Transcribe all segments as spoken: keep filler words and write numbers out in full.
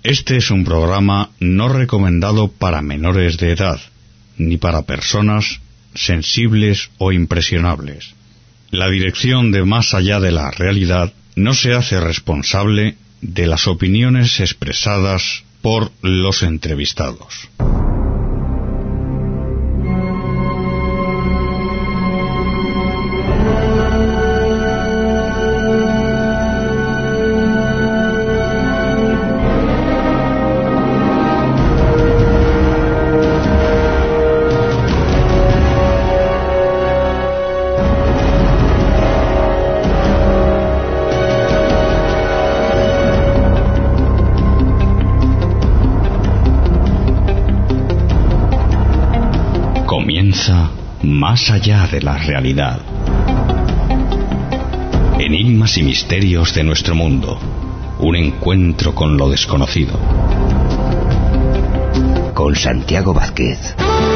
Este es un programa no recomendado para menores de edad, ni para personas sensibles o impresionables. La dirección de Más Allá de la Realidad no se hace responsable de las opiniones expresadas por los entrevistados. Más allá de la realidad. Enigmas y misterios de nuestro mundo. Un encuentro con lo desconocido. Con Santiago Vázquez.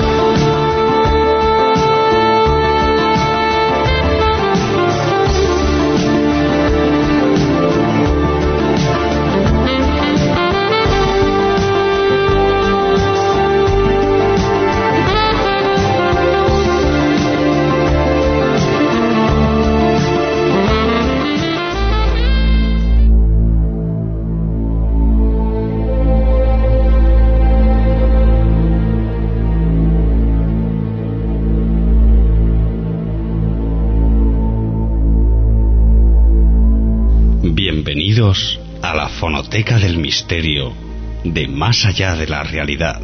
Bienvenidos a la fonoteca del misterio de Más Allá de la Realidad.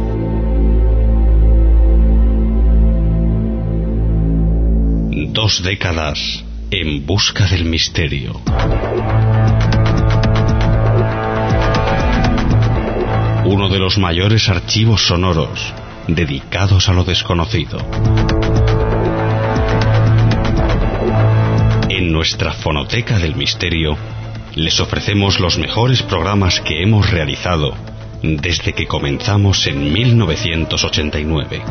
Dos décadas en busca del misterio. Uno de los mayores archivos sonoros dedicados a lo desconocido. En nuestra fonoteca del misterio les ofrecemos los mejores programas que hemos realizado desde que comenzamos en mil novecientos ochenta y nueve.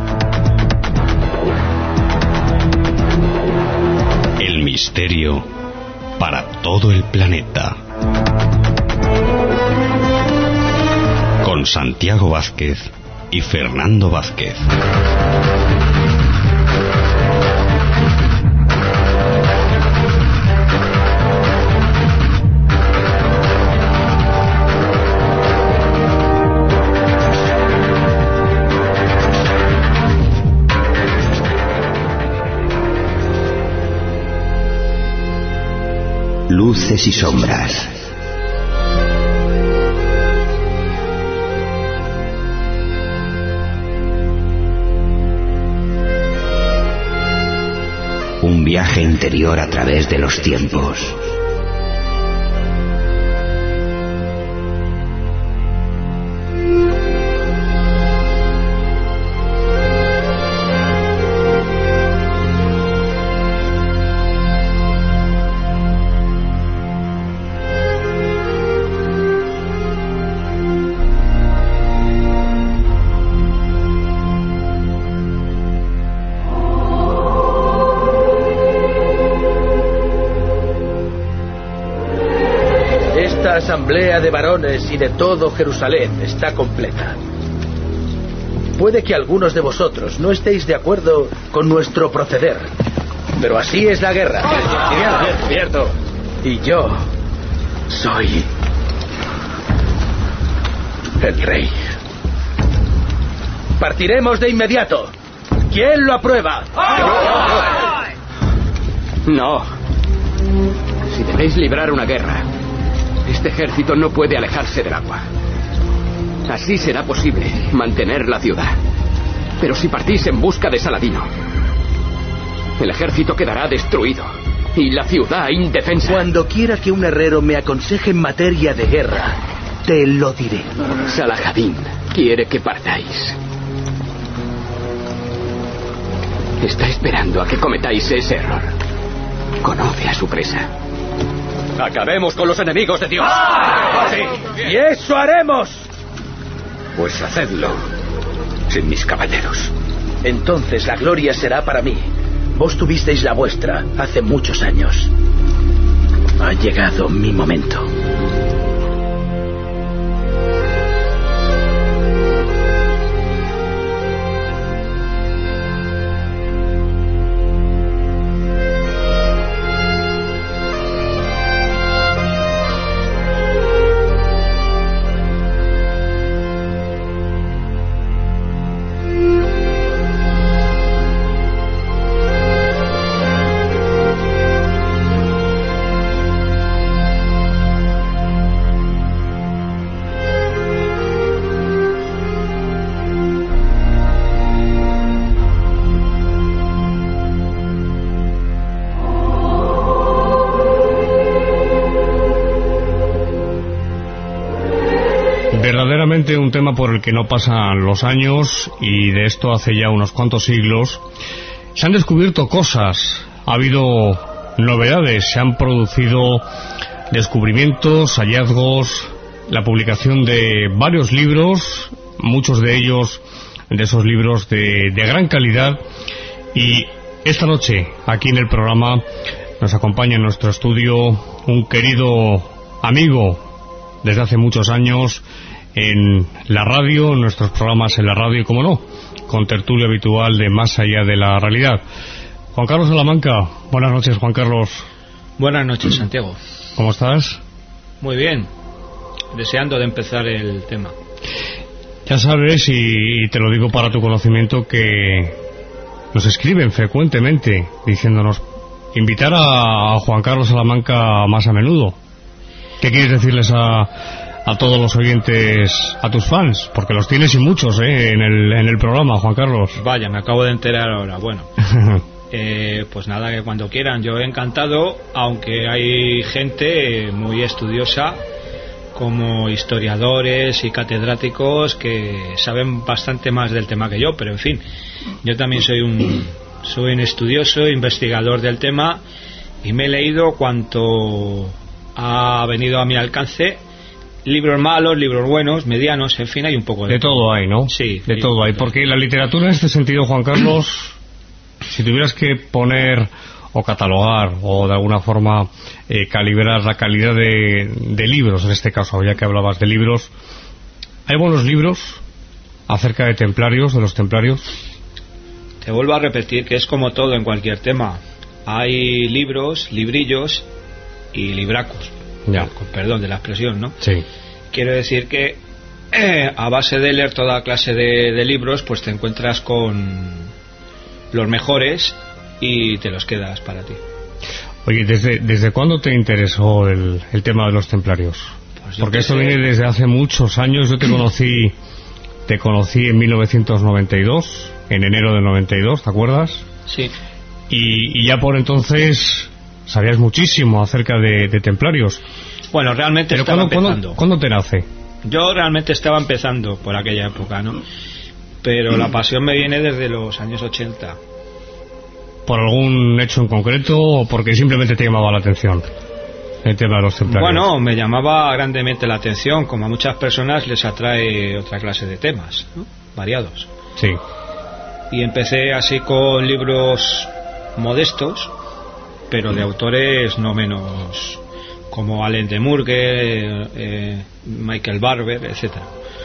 El misterio para todo el planeta. Con Santiago Vázquez y Fernando Vázquez. Luces y sombras. Un viaje interior a través de los tiempos. La asamblea de varones y de todo Jerusalén está completa. Puede que algunos de vosotros no estéis de acuerdo con nuestro proceder, pero así es la guerra. Es cierto. Y yo soy el rey. Partiremos de inmediato. ¿Quién lo aprueba? No. Si debéis librar una guerra, este ejército no puede alejarse del agua. Así será posible mantener la ciudad. Pero si partís en busca de Saladino, el ejército quedará destruido y la ciudad indefensa. Cuando quiera que un herrero me aconseje en materia de guerra, te lo diré. Salahadin quiere que partáis. Está esperando a que cometáis ese error. Conoce a su presa. Acabemos con los enemigos de Dios. ¡Ah! Sí. ¡Y eso haremos! Pues hacedlo sin mis caballeros. Entonces la gloria será para mí. Vos tuvisteis la vuestra hace muchos años. Ha llegado mi momento. Verdaderamente un tema por el que no pasan los años, y de esto hace ya unos cuantos siglos. Se han descubierto cosas, ha habido novedades, se han producido descubrimientos, hallazgos, la publicación de varios libros, muchos de ellos, de esos libros de, de gran calidad. Y esta noche, aquí en el programa, nos acompaña en nuestro estudio un querido amigo desde hace muchos años en la radio, en nuestros programas en la radio y, como no, con tertulia habitual de Más allá de la realidad. Juan Carlos Salamanca, buenas noches, Juan Carlos. Buenas noches, Santiago. ¿Cómo estás? Muy bien, deseando de empezar el tema. Ya sabes, y, y te lo digo para tu conocimiento, que nos escriben frecuentemente diciéndonos invitar a, a Juan Carlos Salamanca más a menudo. ¿Qué quieres decirles a, a todos los oyentes, a tus fans? Porque los tienes y muchos, ¿eh? en, el, en el programa, Juan Carlos. Vaya, me acabo de enterar ahora. Bueno, eh, pues nada, que cuando quieran, yo he encantado, aunque hay gente muy estudiosa, como historiadores y catedráticos que saben bastante más del tema que yo, pero en fin, yo también soy un soy un estudioso, investigador del tema, y me he leído cuanto ha venido a mi alcance, libros malos, libros buenos, medianos, en fin, hay un poco de, de todo hay, ¿no? Sí, de todo hay, porque la literatura en este sentido, Juan Carlos, si tuvieras que poner o catalogar o de alguna forma eh, calibrar la calidad de, de libros, en este caso, ya que hablabas de libros, ¿hay buenos libros acerca de templarios, de los templarios? Te vuelvo a repetir que es como todo en cualquier tema. Hay libros, librillos y libracos. Ya. Con perdón de la expresión, ¿no? Sí. Quiero decir que eh, a base de leer toda clase de, de libros, pues te encuentras con los mejores y te los quedas para ti. Oye, ¿desde, desde cuándo te interesó el, el tema de los templarios? Pues porque esto viene desde hace muchos años. Yo te conocí te conocí en mil novecientos noventa y dos, en enero del noventa y dos, ¿te acuerdas? Sí. Y, y ya por entonces sabías muchísimo acerca de, de templarios. Bueno, realmente Pero estaba ¿cuándo, empezando. ¿cuándo, ¿Cuándo te nace? Yo realmente estaba empezando por aquella época, ¿no? Pero la pasión me viene desde los años ochenta. ¿Por algún hecho en concreto o porque simplemente te llamaba la atención el tema de los templarios? Bueno, me llamaba grandemente la atención, como a muchas personas les atrae otra clase de temas, ¿no? Variados. Sí. Y empecé así con libros modestos, pero de autores no menos, como Allen de Murger, eh, Michael Barber, etcétera.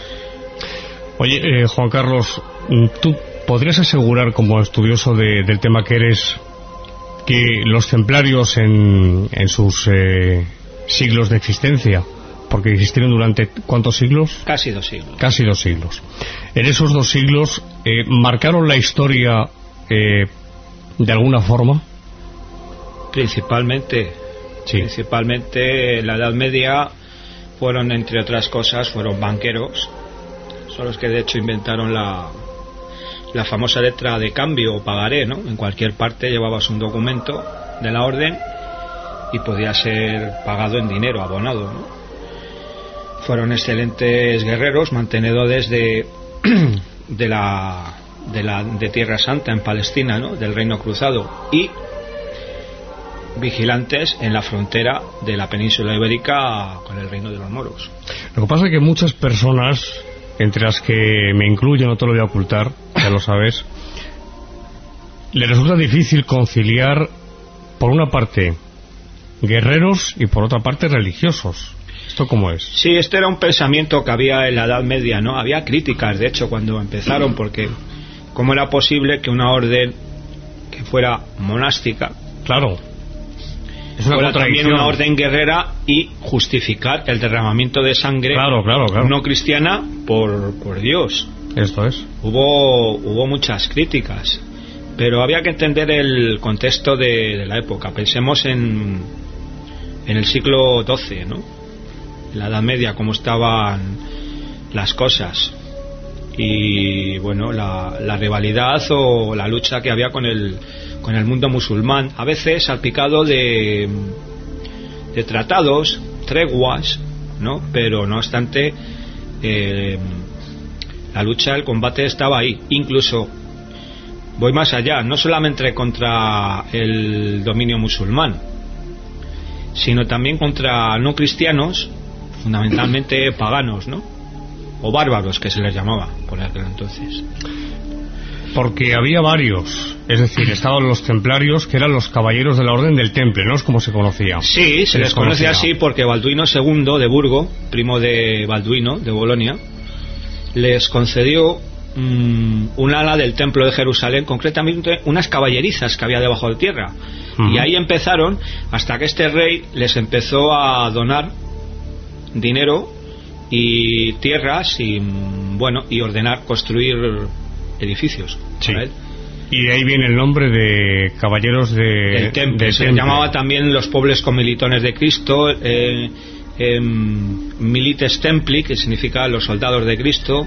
Oye, eh, Juan Carlos, ¿tú podrías asegurar, como estudioso de, del tema que eres, que los templarios en, en sus eh, siglos de existencia, porque existieron durante ¿cuántos siglos? Casi dos siglos. Casi dos siglos. En esos dos siglos, eh, ¿marcaron la historia eh, de alguna forma? Principalmente, sí. Principalmente en la Edad Media fueron, entre otras cosas, fueron banqueros. Son los que de hecho inventaron la la famosa letra de cambio o pagaré, ¿no? En cualquier parte llevabas un documento de la orden y podía ser pagado en dinero, abonado, ¿no? Fueron excelentes guerreros, mantenedores de de la de la de Tierra Santa en Palestina, ¿no? Del Reino Cruzado, y vigilantes en la frontera de la península ibérica con el reino de los moros. Lo que pasa es que muchas personas, entre las que me incluyo, no te lo voy a ocultar, ya lo sabes, le resulta difícil conciliar, por una parte, guerreros y por otra parte, religiosos. ¿Esto cómo es? Sí, este era un pensamiento que había en la Edad Media, ¿no? Había críticas, de hecho, cuando empezaron, porque ¿cómo era posible que una orden que fuera monástica, claro, es una fuera también contradicción, una orden guerrera, y justificar el derramamiento de sangre claro, claro, claro. no cristiana por, por Dios? Esto es. Hubo, hubo muchas críticas, pero había que entender el contexto de, de la época. Pensemos en, en el siglo doce, ¿no? En la Edad Media, cómo estaban las cosas. Y bueno, la, la rivalidad o la lucha que había con el, con el mundo musulmán, a veces salpicado de, de tratados, treguas, ¿no? Pero no obstante, eh, la lucha, el combate estaba ahí. Incluso voy más allá, no solamente contra el dominio musulmán, sino también contra no cristianos, fundamentalmente paganos, ¿no? O bárbaros, que se les llamaba por aquel entonces. Porque había varios, es decir, estaban los templarios, que eran los caballeros de la Orden del Temple, ¿no? Es como se conocía. Sí, se, se les, les conoce así porque Balduino segundo de Burgo, primo de Balduino de Bolonia, les concedió mmm, un ala del Templo de Jerusalén, concretamente unas caballerizas que había debajo de tierra. Uh-huh. Y ahí empezaron, hasta que este rey les empezó a donar dinero y tierras y, bueno, y ordenar construir edificios. Sí. Y de ahí viene el nombre de caballeros de, del Temple. Se les llamaba también los pobres comilitones de Cristo, eh, eh, Milites Templi, que significa los soldados de Cristo,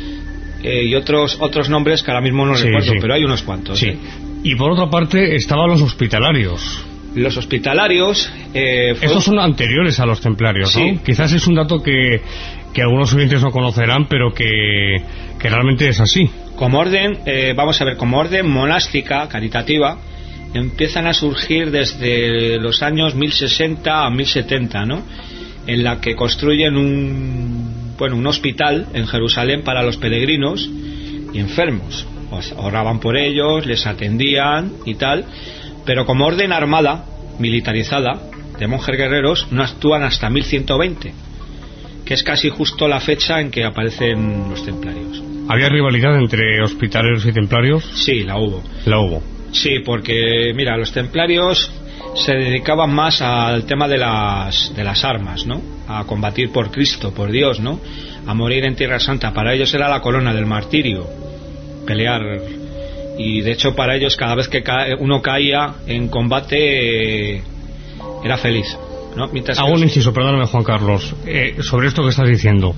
eh, y otros otros nombres que ahora mismo no sí, recuerdo, sí. Pero hay unos cuantos. Sí. ¿eh? Y por otra parte estaban los hospitalarios. Los hospitalarios eh, fue... estos son anteriores a los templarios, ¿no? Sí. Quizás es un dato que, que algunos oyentes no conocerán, pero que, que realmente es así. Como orden, eh, vamos a ver, como orden monástica, caritativa, empiezan a surgir desde los años mil sesenta a mil setenta, ¿no? En la que construyen un, bueno, un hospital en Jerusalén para los peregrinos y enfermos. Pues oraban por ellos, les atendían y tal, pero como orden armada, militarizada, de monjes guerreros, no actúan hasta mil ciento veinte, que es casi justo la fecha en que aparecen los templarios. ¿Había rivalidad entre hospitaleros y templarios? Sí, la hubo. La hubo. Sí, porque, mira, los templarios se dedicaban más al tema de las, de las armas, ¿no? A combatir por Cristo, por Dios, ¿no? A morir en Tierra Santa. Para ellos era la corona del martirio, pelear. Y de hecho para ellos cada vez que uno caía en combate eh, era feliz, ¿no? Mientras Hago un inciso, perdóname Juan Carlos, eh, sobre esto que estás diciendo.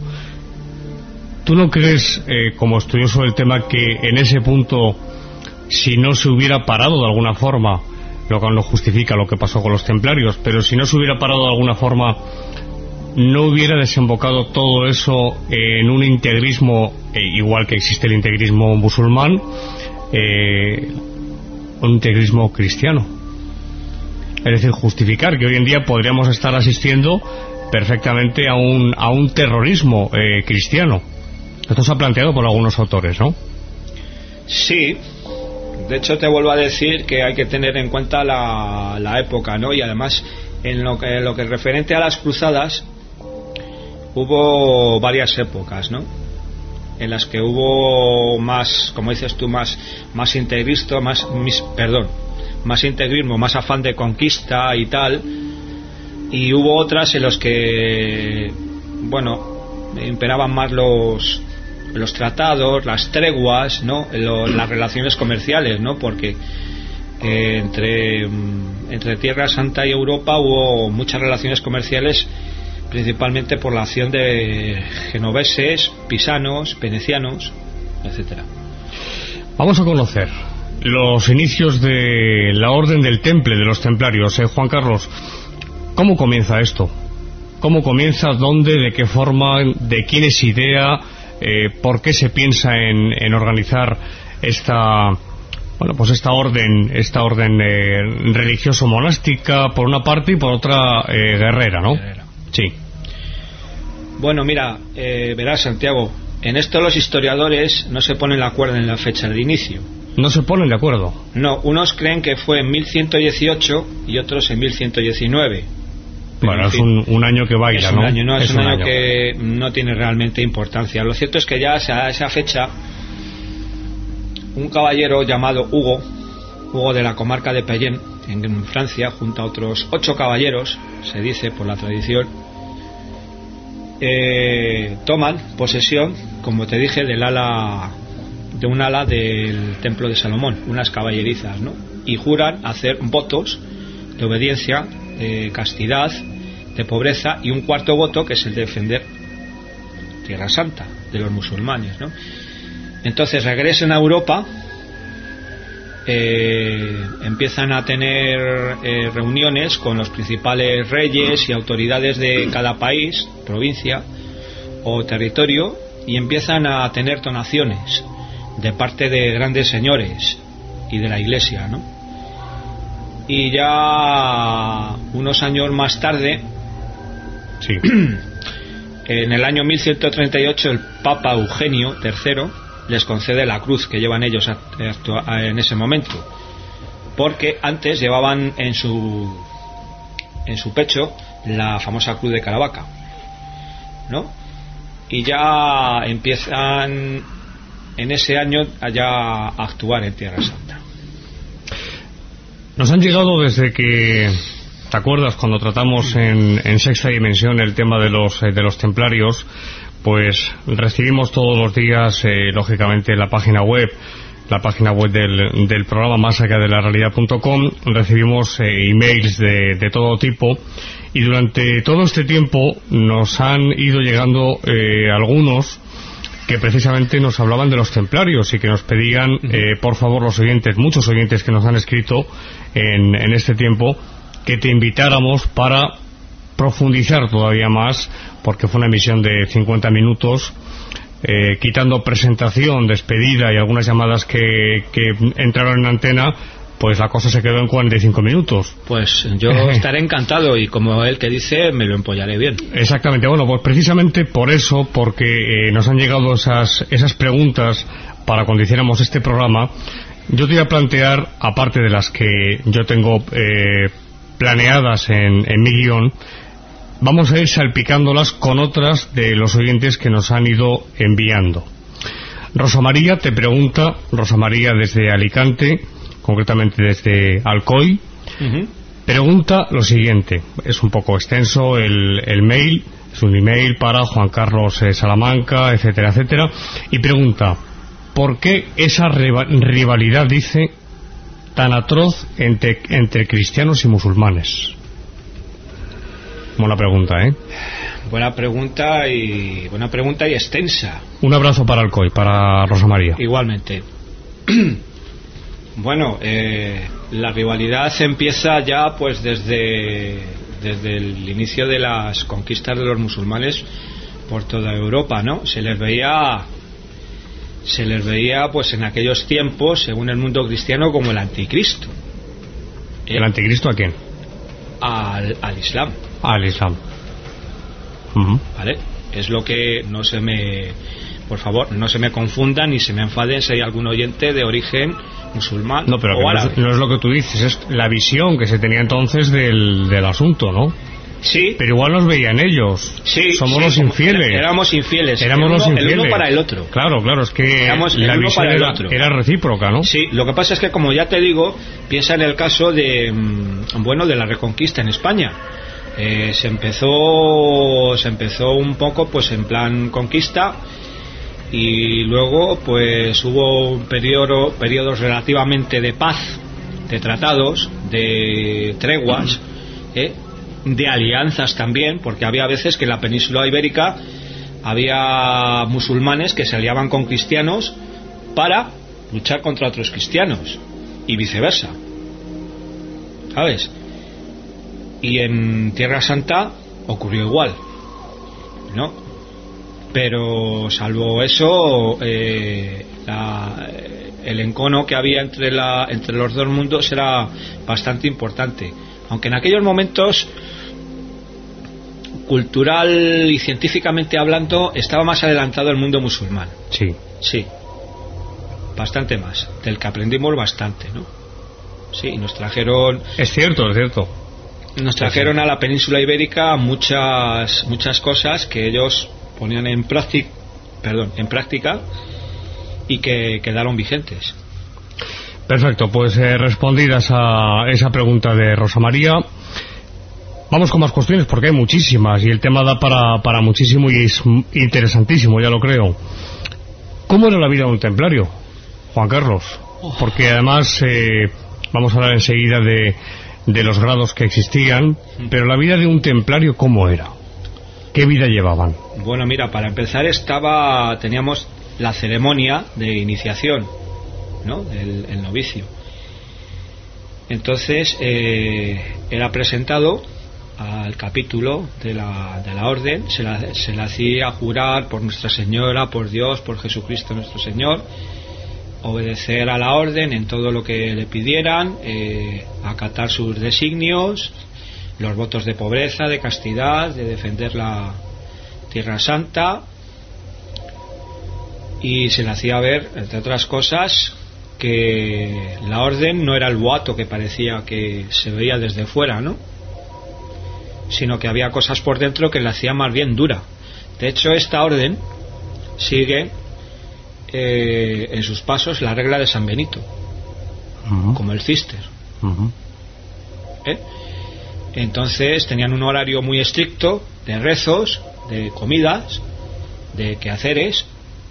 ¿Tú no crees, eh, como estudioso del tema, que en ese punto, si no se hubiera parado de alguna forma, lo que no justifica lo que pasó con los templarios, pero si no se hubiera parado de alguna forma, no hubiera desembocado todo eso en un integrismo, eh, igual que existe el integrismo musulmán, eh, un integrismo cristiano? Es decir, justificar que hoy en día podríamos estar asistiendo perfectamente a un, a un terrorismo eh, cristiano. Esto se ha planteado por algunos autores, ¿no? Sí. De hecho, te vuelvo a decir que hay que tener en cuenta la, la época, ¿no? Y además, en lo que, en lo que es referente a las cruzadas, hubo varias épocas, ¿no? En las que hubo más, como dices tú, más, más integrismo, más, mis, perdón, más integrismo, más afán de conquista y tal. Y hubo otras en las que, bueno, imperaban más los los tratados, las treguas, ¿no? Lo, las relaciones comerciales, ¿no? Porque eh, entre entre Tierra Santa y Europa hubo muchas relaciones comerciales, principalmente por la acción de genoveses, pisanos, venecianos, etcétera. Vamos a conocer los inicios de la Orden del Temple, de los templarios. Eh, Juan Carlos, ¿cómo comienza esto? ¿Cómo comienza? ¿Dónde? ¿De qué forma? ¿De quién es idea? Eh, ¿Por qué se piensa en, en organizar esta, bueno, pues esta orden, esta orden eh, religioso-monástica por una parte y por otra eh, guerrera, ¿no? Guerrera. Sí. Bueno, mira, eh, verás, Santiago, en esto los historiadores no se ponen de acuerdo en la fecha de inicio. ¿No se ponen de acuerdo? No, unos creen que fue en mil ciento dieciocho y otros en mil ciento diecinueve. Bueno, es un, un año que baila, es un ¿no? Año, no, es, es un, un año, año que no tiene realmente importancia. Lo cierto es que ya a esa fecha un caballero llamado Hugo, Hugo de la comarca de Payenne, en Francia, junto a otros ocho caballeros, se dice por la tradición, eh, toman posesión, como te dije, del ala, de un ala del templo de Salomón, unas caballerizas, ¿no? Y juran hacer votos de obediencia, de castidad, de pobreza, y un cuarto voto que es el de defender Tierra Santa de los musulmanes, ¿no? Entonces regresan a Europa, eh, empiezan a tener eh, reuniones con los principales reyes y autoridades de cada país, provincia, o territorio y empiezan a tener donaciones de parte de grandes señores y de la iglesia, ¿no? Y ya unos años más tarde, sí. En el año mil ciento treinta y ocho, el Papa Eugenio tercero les concede la cruz que llevan ellos en ese momento, porque antes llevaban en su en su pecho la famosa cruz de Caravaca, ¿no? Y ya empiezan en ese año allá a actuar en Tierra Santa. Nos han llegado desde que, ¿te acuerdas cuando tratamos en, en Sexta Dimensión el tema de los eh, de los templarios? Pues recibimos todos los días, eh, lógicamente, la página web, la página web del, del programa más allá de la realidad punto com, recibimos eh, emails de, de todo tipo, y durante todo este tiempo nos han ido llegando eh, algunos que precisamente nos hablaban de los templarios y que nos pedían, eh, por favor, los oyentes, muchos oyentes que nos han escrito en, en este tiempo, que te invitáramos para profundizar todavía más, porque fue una emisión de cincuenta minutos, eh, quitando presentación, despedida y algunas llamadas que, que entraron en antena, pues la cosa se quedó en cuarenta y cinco minutos. Pues yo estaré encantado, y como él que dice, me lo empollaré bien. Exactamente. Bueno, pues precisamente por eso, porque eh, nos han llegado esas, esas preguntas para cuando hiciéramos este programa, yo te voy a plantear, aparte de las que yo tengo eh, planeadas en, en mi guión, vamos a ir salpicándolas con otras de los oyentes que nos han ido enviando. Rosa María te pregunta, Rosa María desde Alicante, concretamente desde Alcoy, uh-huh. pregunta lo siguiente. Es un poco extenso el, el mail, es un email para Juan Carlos eh, Salamanca, etcétera, etcétera, y pregunta: ¿por qué esa rivalidad, dice, tan atroz entre, entre cristianos y musulmanes? Buena pregunta, ¿eh? Buena pregunta y buena pregunta y extensa. Un abrazo para Alcoy, para Rosa María. Igualmente. Bueno, eh, la rivalidad empieza ya pues desde desde el inicio de las conquistas de los musulmanes por toda Europa, ¿no? Se les veía se les veía pues en aquellos tiempos, según el mundo cristiano, como el anticristo. ¿Eh? ¿El anticristo a quién? Al, al Islam. Al Islam. Uh-huh. ¿Vale? Es lo que no se me... Por favor, no se me confundan ni se me enfaden si hay algún oyente de origen musulmán. No, pero o no, árabe. Es, no es lo que tú dices, es la visión que se tenía entonces del, del asunto, ¿no? Sí. Pero igual nos veían ellos. Sí. Somos sí, los infieles. Éramos infieles. Éramos el uno, los infieles. El uno para el otro. Claro, claro, es que éramos la el uno visión para el era, otro. era recíproca, ¿no? Sí, lo que pasa es que, como ya te digo, piensa en el caso de, bueno, de la Reconquista en España. Eh, se empezó se empezó un poco pues en plan conquista, y luego pues hubo un periodo periodos relativamente de paz, de tratados, de treguas, ¿eh? de alianzas también, porque había veces que en la península ibérica había musulmanes que se aliaban con cristianos para luchar contra otros cristianos y viceversa, ¿sabes? Y en Tierra Santa ocurrió igual, ¿no? Pero salvo eso, eh, la, el encono que había entre, la, entre los dos mundos era bastante importante. Aunque en aquellos momentos, cultural y científicamente hablando, estaba más adelantado el mundo musulmán. Sí. Sí. Bastante más. Del que aprendimos bastante, ¿no? Sí, nos trajeron... Es cierto, es cierto. Nos trajeron a la península ibérica muchas muchas cosas que ellos ponían en práctica, perdón, en práctica, y que quedaron vigentes. Perfecto, pues eh, respondida esa, esa pregunta de Rosa María, vamos con más cuestiones porque hay muchísimas y el tema da para, para muchísimo y es interesantísimo, ya lo creo. ¿Cómo era la vida de un templario, Juan Carlos? Porque además eh, vamos a hablar enseguida de de los grados que existían, pero la vida de un templario, ¿cómo era? ¿Qué vida llevaban? Bueno, mira, para empezar estaba teníamos la ceremonia de iniciación, ¿no? El, el novicio. Entonces eh, era presentado al capítulo de la, de la orden, se, la, se le hacía jurar por Nuestra Señora, por Dios, por Jesucristo nuestro Señor, obedecer a la orden en todo lo que le pidieran, eh, acatar sus designios, los votos de pobreza, de castidad, de defender la Tierra Santa, y se le hacía ver, entre otras cosas, que la orden no era el boato que parecía que se veía desde fuera, ¿no?, sino que había cosas por dentro que la hacían más bien dura. De hecho, esta orden sigue eh, en sus pasos la regla de San Benito, uh-huh. como el Cister. Uh-huh. ¿Eh? Entonces tenían un horario muy estricto de rezos, de comidas, de quehaceres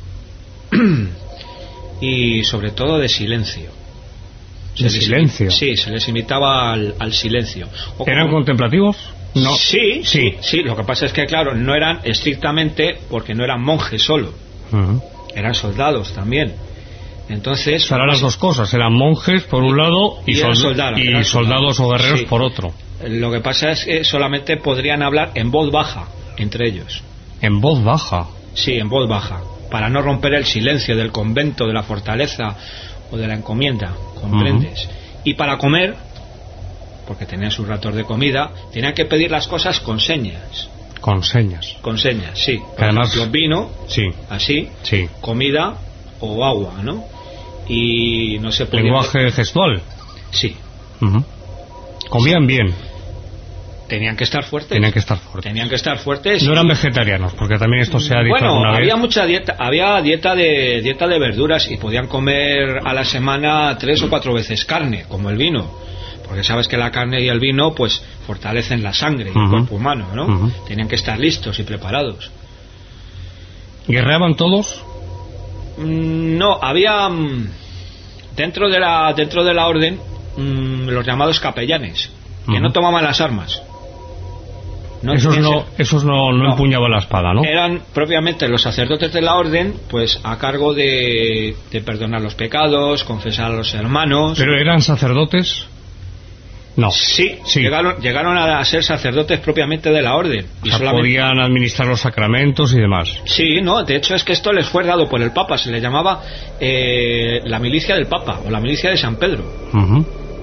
y sobre todo de silencio. ¿De se silencio? Les, sí, se les invitaba al, al silencio. O ¿Eran como, contemplativos? No. Sí, sí, sí. Lo que pasa es que, claro, no eran estrictamente, porque no eran monjes solo, uh-huh. eran soldados también. Entonces, o sea, eran las dos cosas, eran monjes por un lado y, y, sold- soldados, y soldados soldados o guerreros sí. por otro. Lo que pasa es que solamente podrían hablar en voz baja entre ellos. ¿En voz baja? Sí, en voz baja, para no romper el silencio del convento, de la fortaleza o de la encomienda, ¿comprendes? Uh-huh. Y para comer, porque tenían sus ratos de comida, tenían que pedir las cosas con señas. Con señas. Con señas, sí. Por además, ejemplo, vino, sí. así, sí. comida o agua, ¿no? Y no se podía... ¿Lenguaje ver... gestual? Sí. Uh-huh. Comían sí. bien. Tenían que estar fuertes. Tenían que estar fuertes. Tenían que estar fuertes. No eran vegetarianos, porque también esto se ha dicho bueno, alguna vez. Había mucha dieta, había dieta de dieta de verduras y podían comer a la semana tres o cuatro veces carne, como el vino, porque sabes que la carne y el vino pues fortalecen la sangre y uh-huh. el cuerpo humano, ¿no? Uh-huh. Tenían que estar listos y preparados. ¿Guerreaban todos? Mm, no, había dentro de la dentro de la orden mm, los llamados capellanes, que uh-huh. no tomaban las armas. No, esos no, esos no, no, no empuñaban la espada, ¿no? Eran propiamente los sacerdotes de la orden, pues a cargo de, de perdonar los pecados, confesar a los hermanos. ¿Pero eran sacerdotes? No. Sí, sí. Llegaron, llegaron a ser sacerdotes propiamente de la orden. Y o sea, solamente... podían administrar los sacramentos y demás. Sí, no, de hecho es que esto les fue dado por el Papa, se le llamaba eh, la milicia del Papa o la milicia de San Pedro. Uh-huh.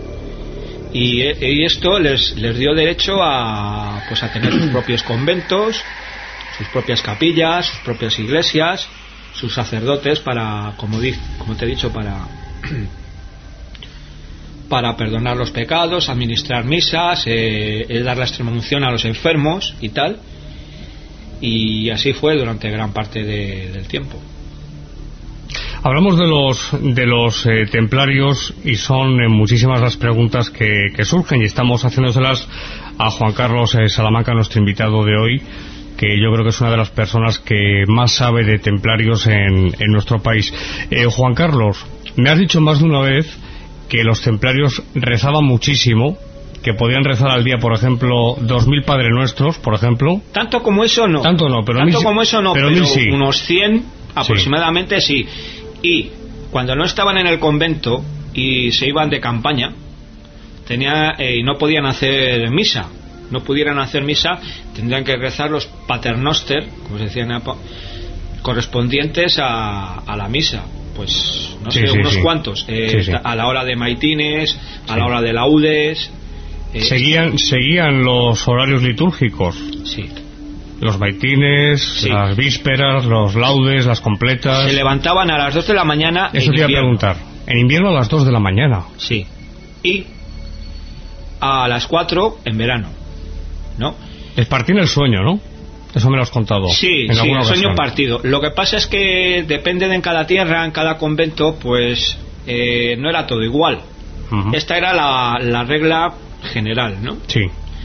Y, y esto les, les dio derecho a, pues a tener sus propios conventos, sus propias capillas, sus propias iglesias, sus sacerdotes para, como, di, como te he dicho, para para perdonar los pecados, administrar misas, eh, dar la extremaunción a los enfermos y tal. Y así fue durante gran parte de, del tiempo. Hablamos de los de los eh, templarios y son eh, muchísimas las preguntas que, que surgen y estamos haciéndoselas a Juan Carlos eh, Salamanca, nuestro invitado de hoy, que yo creo que es una de las personas que más sabe de templarios en, en nuestro país. Eh, Juan Carlos, me has dicho más de una vez que los templarios rezaban muchísimo, que podían rezar al día, por ejemplo, dos mil Padre Nuestros, por ejemplo. Tanto como eso no. Tanto no, pero Tanto mil, como eso no, pero, pero mil sí. unos cien aproximadamente sí. sí. Y cuando no estaban en el convento y se iban de campaña, tenía eh, y no podían hacer misa, no pudieran hacer misa, tendrían que rezar los paternoster, como se decía, correspondientes a, a la misa. Pues no sí, sé, sí, unos sí. cuantos eh, sí, sí. a la hora de maitines, a sí. la hora de laudes. Eh, seguían seguían los horarios litúrgicos. Sí. Los maitines, sí. las vísperas, los laudes, las completas. Se levantaban a las dos de la mañana. Eso te iba a preguntar. En invierno a las dos de la mañana. Sí. Y a las cuatro en verano, ¿no? Les partían el sueño, ¿no? Eso me lo has contado. Sí, en sí, el ocasión. Sueño partido. Lo que pasa es que depende de en cada tierra, en cada convento, pues eh, no era todo igual. Uh-huh. Esta era la, la regla general, ¿no? Sí.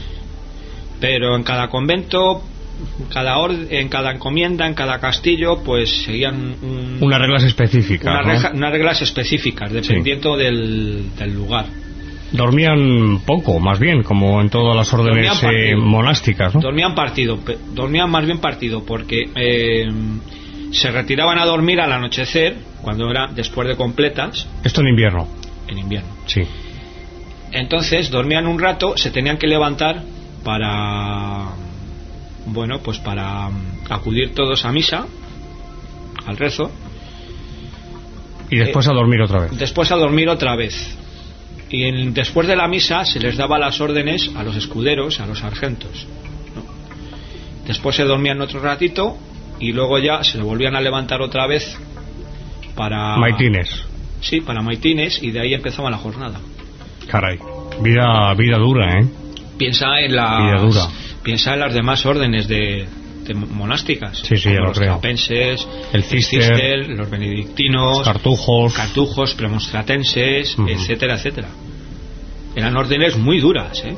Pero en cada convento, cada orden, en cada encomienda, en cada castillo, pues seguían un, unas reglas específicas, una ¿no? reja, unas reglas específicas, dependiendo sí. del, del lugar. Dormían poco, más bien, como en todas las órdenes eh, monásticas, ¿no? Dormían partido, dormían más bien partido, porque eh, se retiraban a dormir al anochecer, cuando era después de completas. Esto en invierno. En invierno. Sí. Entonces dormían un rato, se tenían que levantar para, bueno, pues para acudir todos a misa, al rezo. Y después eh, a dormir otra vez. Después a dormir otra vez. Y en, después de la misa se les daba las órdenes a los escuderos, a los sargentos, ¿no? Después se dormían otro ratito y luego ya se volvían a levantar otra vez para... Maitines. Sí, para maitines, y de ahí empezaba la jornada. Caray, vida, vida dura, ¿eh? Piensa en las... Vida dura. Piensa en las demás órdenes de... de monásticas, sí, sí, ya lo los creo. Capenses, el Cister, Cister, los benedictinos, los cartujos, cartujos premonstratenses, uh-huh. etcétera, etcétera. Eran órdenes muy duras, ¿eh?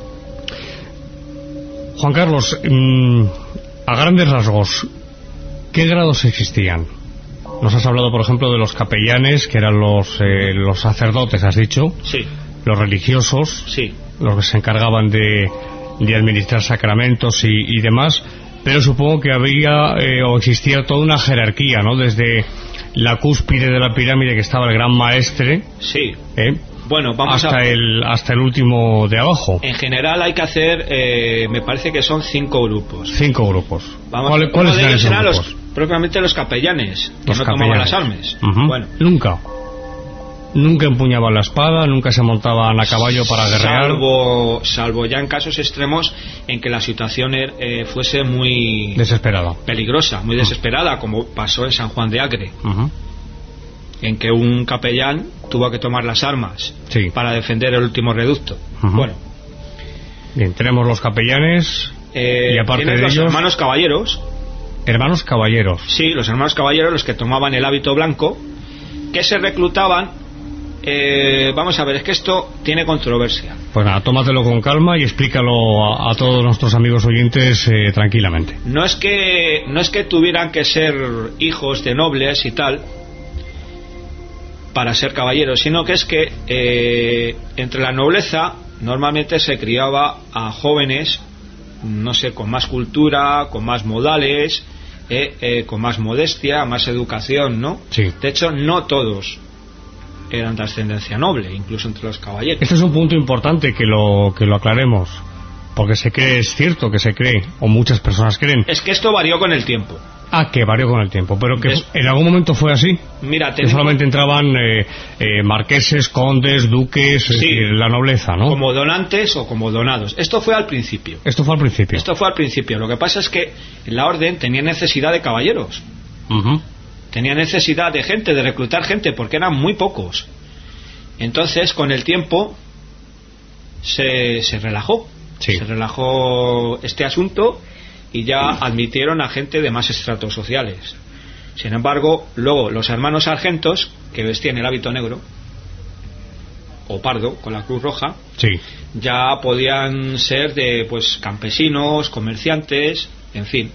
Juan Carlos, mmm, a grandes rasgos, ¿qué grados existían? Nos has hablado, por ejemplo, de los capellanes, que eran los eh, los sacerdotes, has dicho. Sí. Los religiosos, sí. Los que se encargaban de, de administrar sacramentos y, y demás. Pero supongo que había eh, o existía toda una jerarquía, ¿no? Desde la cúspide de la pirámide, que estaba el gran maestre. Sí. ¿eh? Bueno, vamos hasta a... el hasta el último de abajo. En general hay que hacer, eh, me parece que son cinco grupos. Cinco grupos. Vamos, ¿Cuál, ¿Cuáles eran esos eran grupos? Los, propiamente los capellanes, que los no capellanes. tomaban las armas. Uh-huh. Bueno. Nunca. Nunca empuñaban la espada, nunca se montaban a caballo para guerrear. Salvo, salvo ya en casos extremos en que la situación eh, fuese muy... desesperada. Peligrosa, muy desesperada, como pasó en San Juan de Acre. Uh-huh. En que un capellán tuvo que tomar las armas, sí, para defender el último reducto. Uh-huh. Bueno. Bien, tenemos los capellanes eh, y aparte de los ellos... hermanos caballeros. Hermanos caballeros. Sí, los hermanos caballeros, los que tomaban el hábito blanco, que se reclutaban... Eh, vamos a ver, es que esto tiene controversia. Pues nada, tómatelo con calma y explícalo a, a todos nuestros amigos oyentes eh, tranquilamente. No es que no es que tuvieran que ser hijos de nobles y tal para ser caballeros, sino que es que eh, entre la nobleza normalmente se criaba a jóvenes, no sé, con más cultura, con más modales, eh, eh, con más modestia, más educación, ¿no? Sí. De hecho, no todos eran de ascendencia noble, incluso entre los caballeros. Este es un punto importante que lo que lo aclaremos, porque se cree, es cierto que se cree, o muchas personas creen. Es que esto varió con el tiempo. Ah, que varió con el tiempo, pero que Des... en algún momento fue así. Mira, tenemos... que solamente entraban eh, eh, marqueses, condes, duques, sí, es decir, la nobleza, ¿no? Como donantes o como donados. Esto fue al principio. Esto fue al principio. Esto fue al principio. Lo que pasa es que la orden tenía necesidad de caballeros. Uh-huh. Tenía necesidad de gente, de reclutar gente, porque eran muy pocos. Entonces, con el tiempo, se, se relajó. Sí. Se relajó este asunto y ya admitieron a gente de más estratos sociales. Sin embargo, luego los hermanos sargentos, que vestían el hábito negro o pardo con la cruz roja, sí, ya podían ser de pues campesinos, comerciantes, en fin.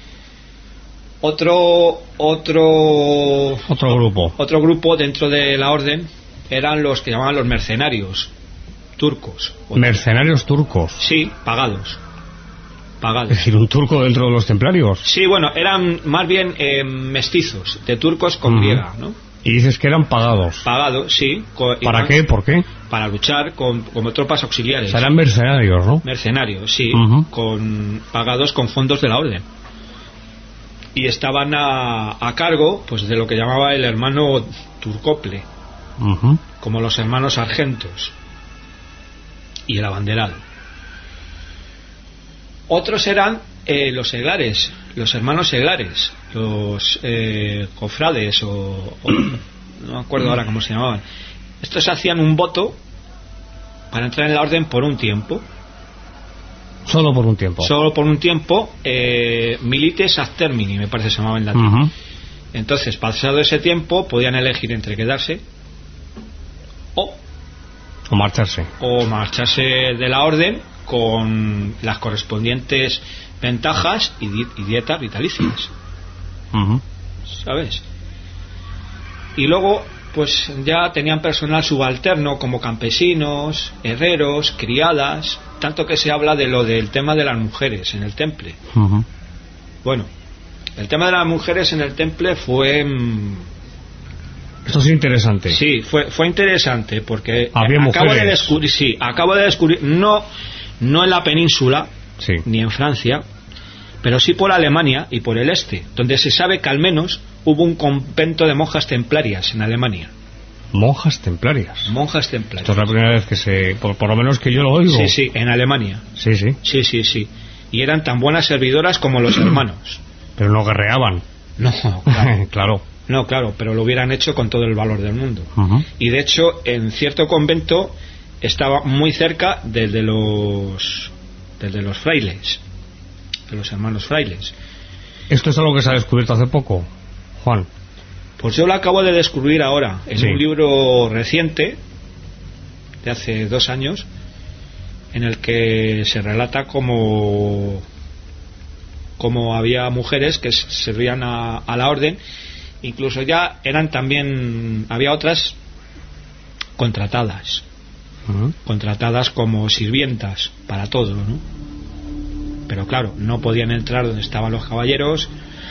Otro otro otro grupo otro grupo dentro de la orden eran los que llamaban los mercenarios turcos. Mercenarios turcos. Sí, pagados. Pagados. Es decir, un turco dentro de los templarios. Sí, bueno, eran más bien eh, mestizos, de turcos con uh-huh. griega, ¿no? Y dices que eran pagados. Pagados, sí. Con, ¿Para iban, qué? ¿Por qué? Para luchar con, como tropas auxiliares. Serán mercenarios, ¿no? Mercenarios, sí. Uh-huh. Con, pagados con fondos de la orden. Y estaban a, a cargo pues de lo que llamaba el hermano turcople, uh-huh. como los hermanos sargentos y el abanderado. Otros eran eh, los seglares, los hermanos seglares, los eh, cofrades o, o no me acuerdo ahora cómo se llamaban. Estos hacían un voto para entrar en la orden por un tiempo. Solo por un tiempo. Solo por un tiempo, eh, milites ad termini, me parece que se llamaba en latín. Uh-huh. Entonces, pasado ese tiempo, podían elegir entre quedarse o o marcharse o marcharse de la orden con las correspondientes ventajas y, di- y dietas vitalicias. Uh-huh. ¿Sabes? Y luego pues ya tenían personal subalterno como campesinos, herreros, criadas, tanto que se habla de lo del tema de las mujeres en el temple. Uh-huh. Bueno, el tema de las mujeres en el temple fue... Esto es interesante. Sí, fue fue interesante porque había acabo mujeres. de descubrir, sí, acabo de descubrir, no no en la península, sí. ni en Francia, pero sí por Alemania y por el este, donde se sabe que al menos hubo un convento de monjas templarias en Alemania. Monjas templarias. Monjas templarias. Esto es la primera vez que se... Por, por lo menos que yo lo oigo. Sí, sí, en Alemania. Sí, sí. Sí, sí, sí. Y eran tan buenas servidoras como los hermanos. Pero no guerreaban. No, claro. Claro. No, claro, pero lo hubieran hecho con todo el valor del mundo. Uh-huh. Y de hecho, en cierto convento estaba muy cerca del de los del de los frailes, de los hermanos frailes. ¿Esto es algo que se ha descubierto hace poco, Juan? Pues yo lo acabo de descubrir ahora, en Sí. un libro reciente, de hace dos años, en el que se relata cómo, cómo había mujeres que servían a, a la orden, incluso ya eran también, había otras contratadas, Uh-huh. contratadas como sirvientas para todo, ¿no? Pero claro, no podían entrar donde estaban los caballeros,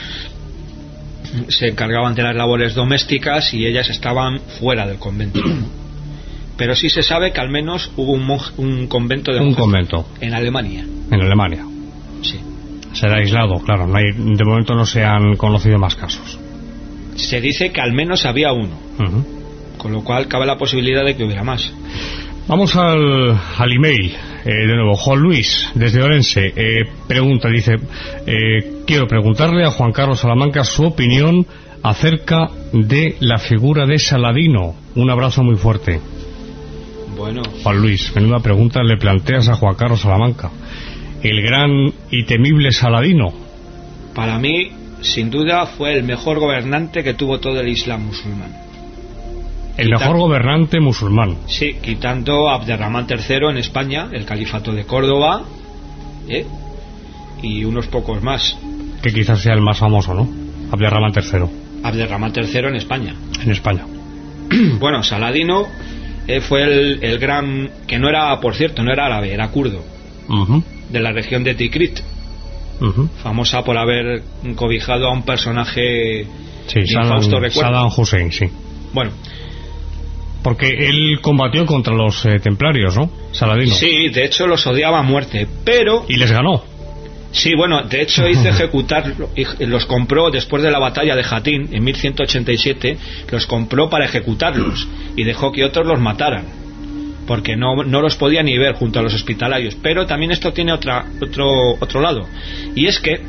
se encargaban de las labores domésticas y ellas estaban fuera del convento, ¿no? Pero sí se sabe que al menos hubo un, monje, un convento de Un monjas convento. en Alemania. En Alemania. Sí. Será aislado, claro. No hay, de momento no se han conocido más casos. Se dice que al menos había uno, Uh-huh. con lo cual cabe la posibilidad de que hubiera más. Vamos al, al email, eh, de nuevo. Juan Luis, desde Orense, eh, pregunta, dice, eh, quiero preguntarle a Juan Carlos Salamanca su opinión acerca de la figura de Saladino. Un abrazo muy fuerte. Bueno, Juan Luis, menuda pregunta le planteas a Juan Carlos Salamanca. El gran y temible Saladino. para mí, sin duda, fue el mejor gobernante que tuvo todo el Islam musulmán. El Quita- mejor gobernante musulmán. Sí, quitando a Abderramán tercero en España, el califato de Córdoba, ¿eh? y unos pocos más. Que quizás sea el más famoso, ¿no? Abderramán tercero, Abderramán tercero en España. en España. Bueno, Saladino eh, fue el, el gran, que no era, por cierto, no era árabe, era kurdo, Uh-huh. de la región de Tikrit, Uh-huh. famosa por haber cobijado a un personaje Sí, de Saddam, infausto recuerdo. Saddam Hussein, sí. Bueno, Porque él combatió contra los eh, templarios, ¿no? Saladino. sí, de hecho los odiaba a muerte, pero Y les ganó. sí, bueno, de hecho hizo ejecutar, los compró después de la batalla de Jatín en mil ciento ochenta y siete, los compró para ejecutarlos y dejó que otros los mataran, porque no, no los podía ni ver junto a los hospitalarios. Pero también esto tiene otra, otro, otro lado, y es que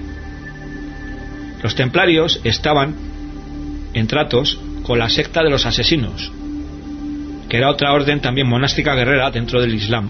los templarios estaban en tratos con la secta de los asesinos, que era otra orden también monástica guerrera dentro del Islam,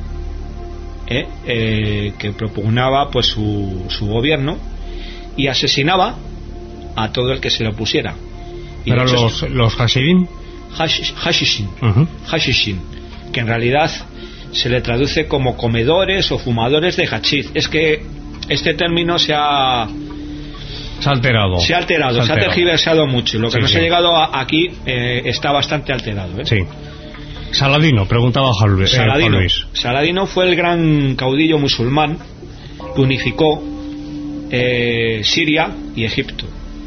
¿eh? Eh, que propugnaba pues su, su gobierno y asesinaba a todo el que se le opusiera. Y Eran de hecho, los, los Hasidim. Hashish- Hashishin, Uh-huh. Hashishin, que en realidad se le traduce como comedores o fumadores de hachís. Es que este término se ha Se ha alterado. se ha alterado, se ha tergiversado mucho. Lo que Sí, nos sí. ha llegado a- aquí eh, está bastante alterado, ¿eh? Sí. Saladino, preguntaba Juan Luis. eh, Juan Saladino. Luis. Saladino fue el gran caudillo musulmán que unificó eh, Siria y Egipto.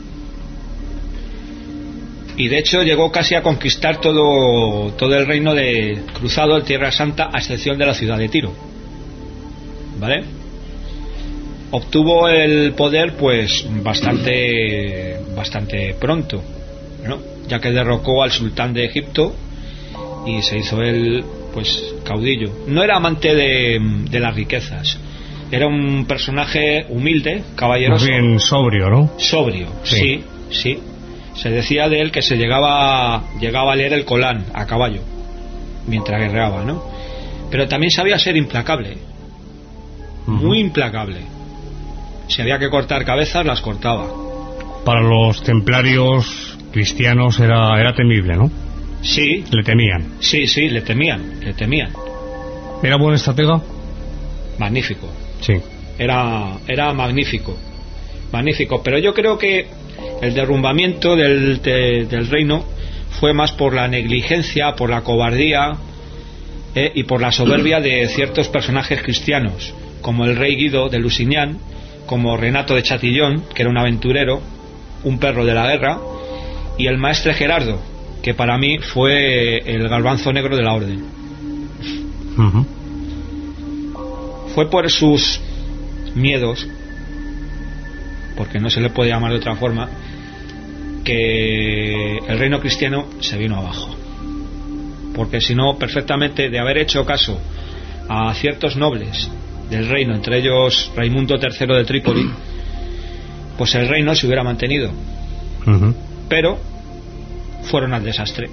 Y de hecho llegó casi a conquistar todo, todo el reino de cruzado de Tierra Santa, a excepción de la ciudad de Tiro. ¿Vale? Obtuvo el poder pues bastante bastante pronto, ¿no? Ya que derrocó al sultán de Egipto y se hizo él pues caudillo. No era amante de, de las riquezas, era un personaje humilde, caballeroso, Más bien sobrio, ¿no? sobrio. Sí. Sí, sí. Se decía de él que se llegaba llegaba a leer el Corán a caballo mientras guerreaba, ¿no? Pero también sabía ser implacable, Uh-huh. muy implacable. Si había que cortar cabezas, las cortaba. Para los templarios cristianos era, era temible, ¿no? Sí, Le temían. sí, sí, le temían, le temían. ¿Era buen estratega? Magnífico. Sí. Era, era magnífico, magnífico. Pero yo creo que el derrumbamiento del, de- del reino fue más por la negligencia, por la cobardía eh, y por la soberbia de ciertos personajes cristianos, como el rey Guido de Lusignan, como Renato de Chatillon, que era un aventurero, un perro de la guerra, y el maestre Gerardo, que para mí fue el garbanzo negro de la orden. Uh-huh. Fue por sus miedos, porque no se le puede llamar de otra forma, que el reino cristiano se vino abajo. Porque si no, perfectamente, de haber hecho caso a ciertos nobles del reino, entre ellos Raimundo tercero de Trípoli, pues el reino se hubiera mantenido. Uh-huh. Pero fueron al desastre.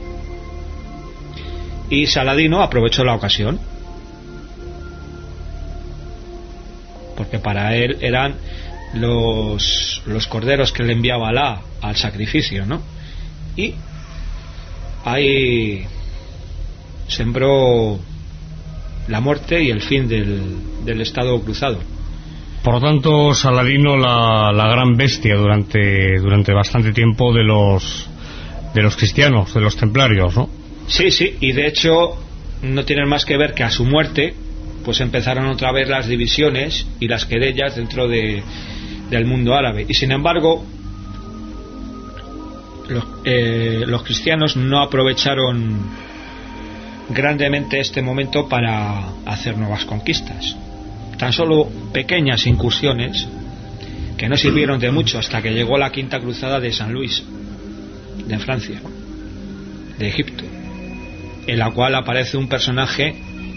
Y Saladino aprovechó la ocasión, porque para él eran los, los corderos que le enviaba Alá al sacrificio, ¿no? Y ahí sembró la muerte y el fin del, del estado cruzado. Por lo tanto, Saladino, la, la gran bestia durante durante bastante tiempo de los de los cristianos, de los templarios, ¿no? Sí, sí, y de hecho no tienen más que ver que a su muerte pues empezaron otra vez las divisiones y las querellas dentro de, del mundo árabe. Y sin embargo, los, eh, los cristianos no aprovecharon grandemente este momento para hacer nuevas conquistas. Tan solo pequeñas incursiones que no sirvieron de mucho hasta que llegó la quinta cruzada de San Luis, de Francia, de Egipto, en la cual aparece un personaje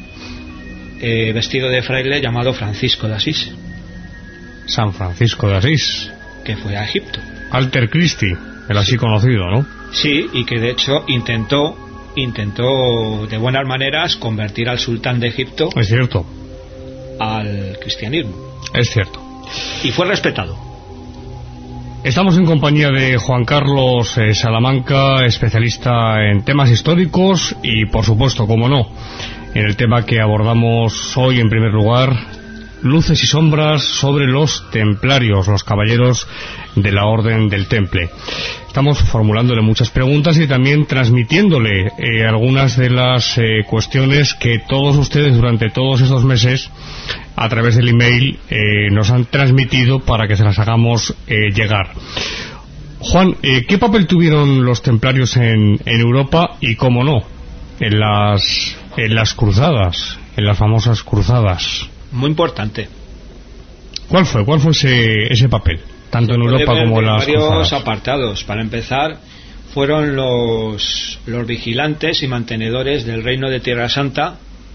eh, vestido de fraile llamado Francisco de Asís. San Francisco de Asís, que fue a Egipto. Alter Christi, el así sí. conocido, ¿no? Sí, y que de hecho intentó intentó de buenas maneras convertir al sultán de Egipto, es cierto, al cristianismo. Es cierto. Y fue respetado. Estamos en compañía de Juan Carlos eh, Salamanca, especialista en temas históricos y, por supuesto, como no, en el tema que abordamos hoy en primer lugar, luces y sombras sobre los templarios, los caballeros de la Orden del Temple. Estamos formulándole muchas preguntas y también transmitiéndole eh, algunas de las eh, cuestiones que todos ustedes durante todos estos meses a través del email eh, nos han transmitido para que se las hagamos eh, llegar. Juan, eh, ¿qué papel tuvieron los templarios en, en Europa y, cómo no, en las, en las cruzadas, en las famosas cruzadas? Muy importante. ¿Cuál fue? ¿Cuál fue ese, ese papel? Tanto en Europa como en las varios cruzadas. Apartados. Para empezar, fueron los, los vigilantes y mantenedores del reino de Tierra Santa.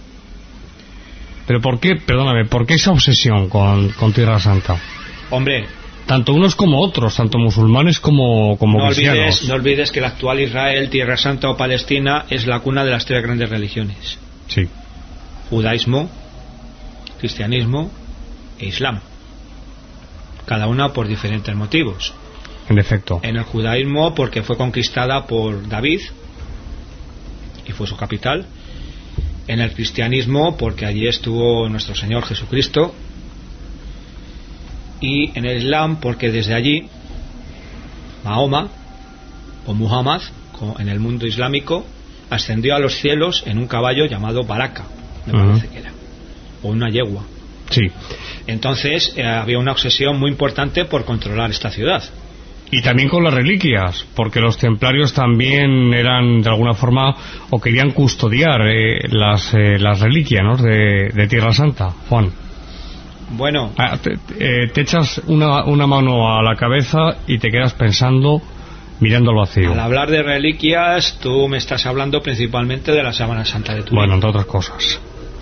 Pero ¿por qué, perdóname, por qué esa obsesión con, con Tierra Santa? Hombre, tanto unos como otros, tanto musulmanes como, como no cristianos. Olvides, no olvides que el actual Israel, Tierra Santa o Palestina es la cuna de las tres grandes religiones. Sí. Judaísmo, cristianismo e islam, cada una por diferentes motivos. En efecto. En el judaísmo porque fue conquistada por David y fue su capital. En el cristianismo porque allí estuvo nuestro Señor Jesucristo. Y en el islam porque desde allí Mahoma o Muhammad, en el mundo islámico, ascendió a los cielos en un caballo llamado Baraka, me uh-huh. parece que era, o una yegua. Sí. Entonces eh, había una obsesión muy importante por controlar esta ciudad. Y también con las reliquias, porque los templarios también eran de alguna forma o querían custodiar eh, las eh, las reliquias, ¿no?, de, de Tierra Santa. Juan. Bueno, ah, te, eh, te echas una, una mano a la cabeza y te quedas pensando, mirando al vacío. Al hablar de reliquias, tú me estás hablando principalmente de la Sábana Santa de Turín. Bueno, entre otras cosas.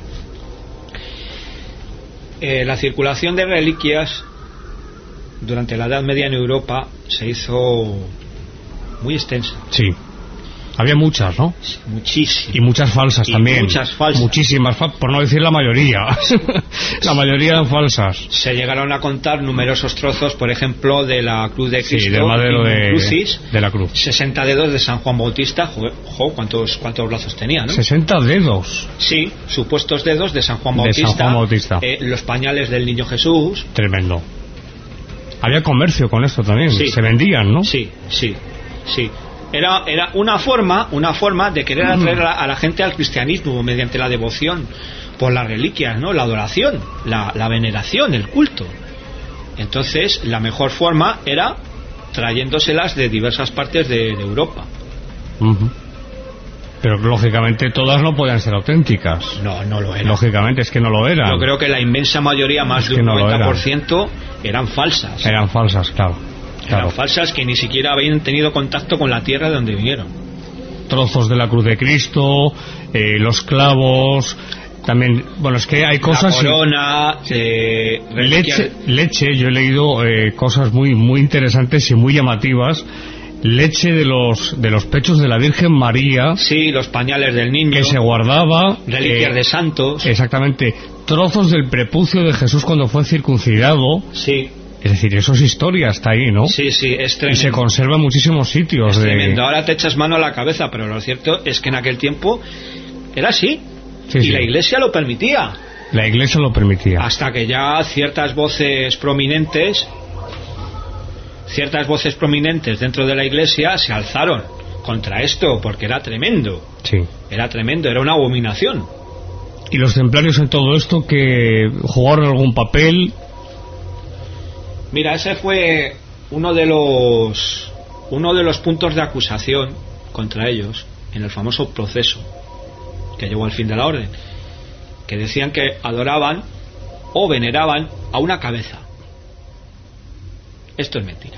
Eh, la circulación de reliquias durante la Edad Media en Europa se hizo muy extensa. Sí. Había muchas, ¿no? Sí, muchísimas. Y muchas falsas y también. Muchas falsas. Muchísimas, por no decir la mayoría. La mayoría eran falsas. Se llegaron a contar numerosos trozos, por ejemplo, de la cruz de Cristo. Sí, del madero de, Crucis, de la cruz. sesenta dedos de San Juan Bautista. Jo, jo, ¿cuántos, ¿Cuántos brazos tenía, no? sesenta dedos. Sí, supuestos dedos de San Juan Bautista. De San Juan Bautista. Eh, los pañales del Niño Jesús. Tremendo. Había comercio con esto también. Sí. Se vendían, ¿no? Sí, sí, sí. Era, era una forma una forma de querer atraer a la, a la gente al cristianismo mediante la devoción por las reliquias, ¿no? La adoración, la, la veneración, el culto. Entonces, la mejor forma era trayéndoselas de diversas partes de, de Europa. Uh-huh. Pero lógicamente todas no podían ser auténticas. No, no lo eran. Lógicamente es que no lo eran. Yo creo que la inmensa mayoría, más es de un no noventa por ciento, eran falsas. Eran falsas, claro. claro. Eran falsas, que ni siquiera habían tenido contacto con la tierra de donde vinieron. Trozos de la cruz de Cristo, eh, los clavos, también, bueno, es que hay cosas... La corona, eh, leche, leche, yo he leído eh, cosas muy, muy interesantes y muy llamativas. Leche de los de los pechos de la Virgen María. Sí, los pañales del niño. Que se guardaba. Reliquias eh, de santos. Exactamente. Trozos del prepucio de Jesús cuando fue circuncidado. Sí. Es decir, eso es historia, está ahí, ¿no? Sí, sí, es tremendo. Y se conserva en muchísimos sitios. Es de... tremendo. Ahora te echas mano a la cabeza, pero lo cierto es que en aquel tiempo era así. Sí, y sí. la Iglesia lo permitía. La Iglesia lo permitía. Hasta que ya ciertas voces prominentes... ciertas voces prominentes dentro de la Iglesia se alzaron contra esto, porque era tremendo. Sí. Era tremendo, era una abominación. ¿Y los templarios en todo esto que jugaron algún papel? Mira, ese fue uno de los uno de los puntos de acusación contra ellos en el famoso proceso que llevó al fin de la orden, que decían que adoraban o veneraban a una cabeza. Esto es mentira.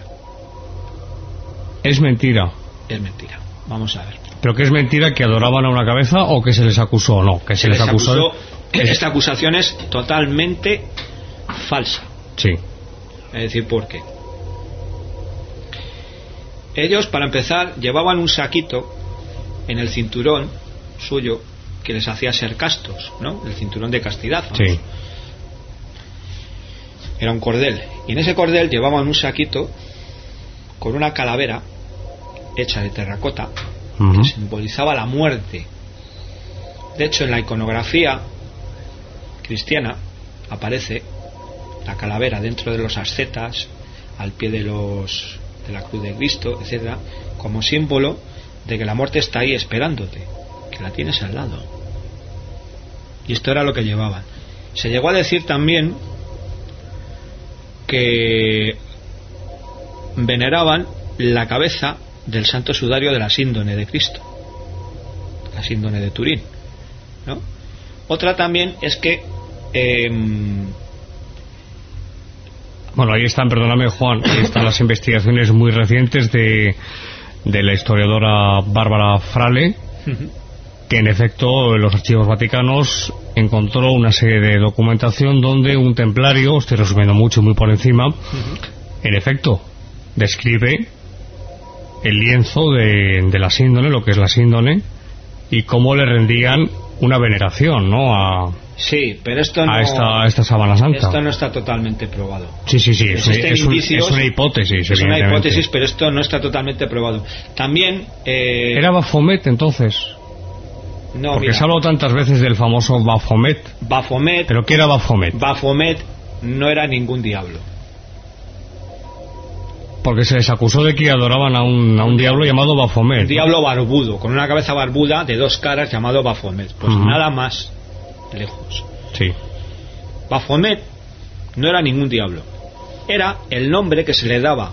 Es mentira. Es mentira. Vamos a ver. ¿Pero qué es mentira? ¿Que adoraban a una cabeza o que se les acusó? No, que se, se les, les acusó. acusó. Esta acusación es totalmente falsa. Sí. Es decir, ¿por qué? Ellos, para empezar, llevaban un saquito en el cinturón suyo que les hacía ser castos, ¿no? El cinturón de castidad. Vamos. Sí. Era un cordel. Y en ese cordel llevaban un saquito con una calavera hecha de terracota, uh-huh, que simbolizaba la muerte. De hecho, en la iconografía cristiana aparece la calavera dentro de los ascetas, al pie de los de la cruz de Cristo, etcétera, como símbolo de que la muerte está ahí esperándote, que la tienes al lado. Y esto era lo que llevaban. Se llegó a decir también que veneraban la cabeza del santo sudario de la síndone de Cristo, la síndone de Turín, ¿no? Otra también es que eh, bueno, ahí están, perdóname Juan, ahí están las investigaciones muy recientes de, de la historiadora Bárbara Frale, uh-huh, que en efecto en los archivos vaticanos encontró una serie de documentación donde un templario, estoy resumiendo mucho muy por encima, uh-huh, en efecto describe el lienzo de, de la síndone, lo que es la síndone, y cómo le rendían una veneración, ¿no? A, sí, pero esto no, a esta, a esta sábana santa. Esto no está totalmente probado. Sí, sí, sí, es, es, un, es una hipótesis. Es una hipótesis, pero esto no está totalmente probado. También... Eh, ¿Era Baphomet entonces? No, porque mira, se ha hablado tantas veces del famoso Baphomet. Baphomet. ¿Pero qué era Baphomet? Baphomet no era ningún diablo. Porque se les acusó de que adoraban a un, a un diablo llamado Baphomet. Un diablo barbudo, con una cabeza barbuda de dos caras, llamado Baphomet. Pues uh-huh, nada más lejos. Sí. Baphomet no era ningún diablo. Era el nombre que se le daba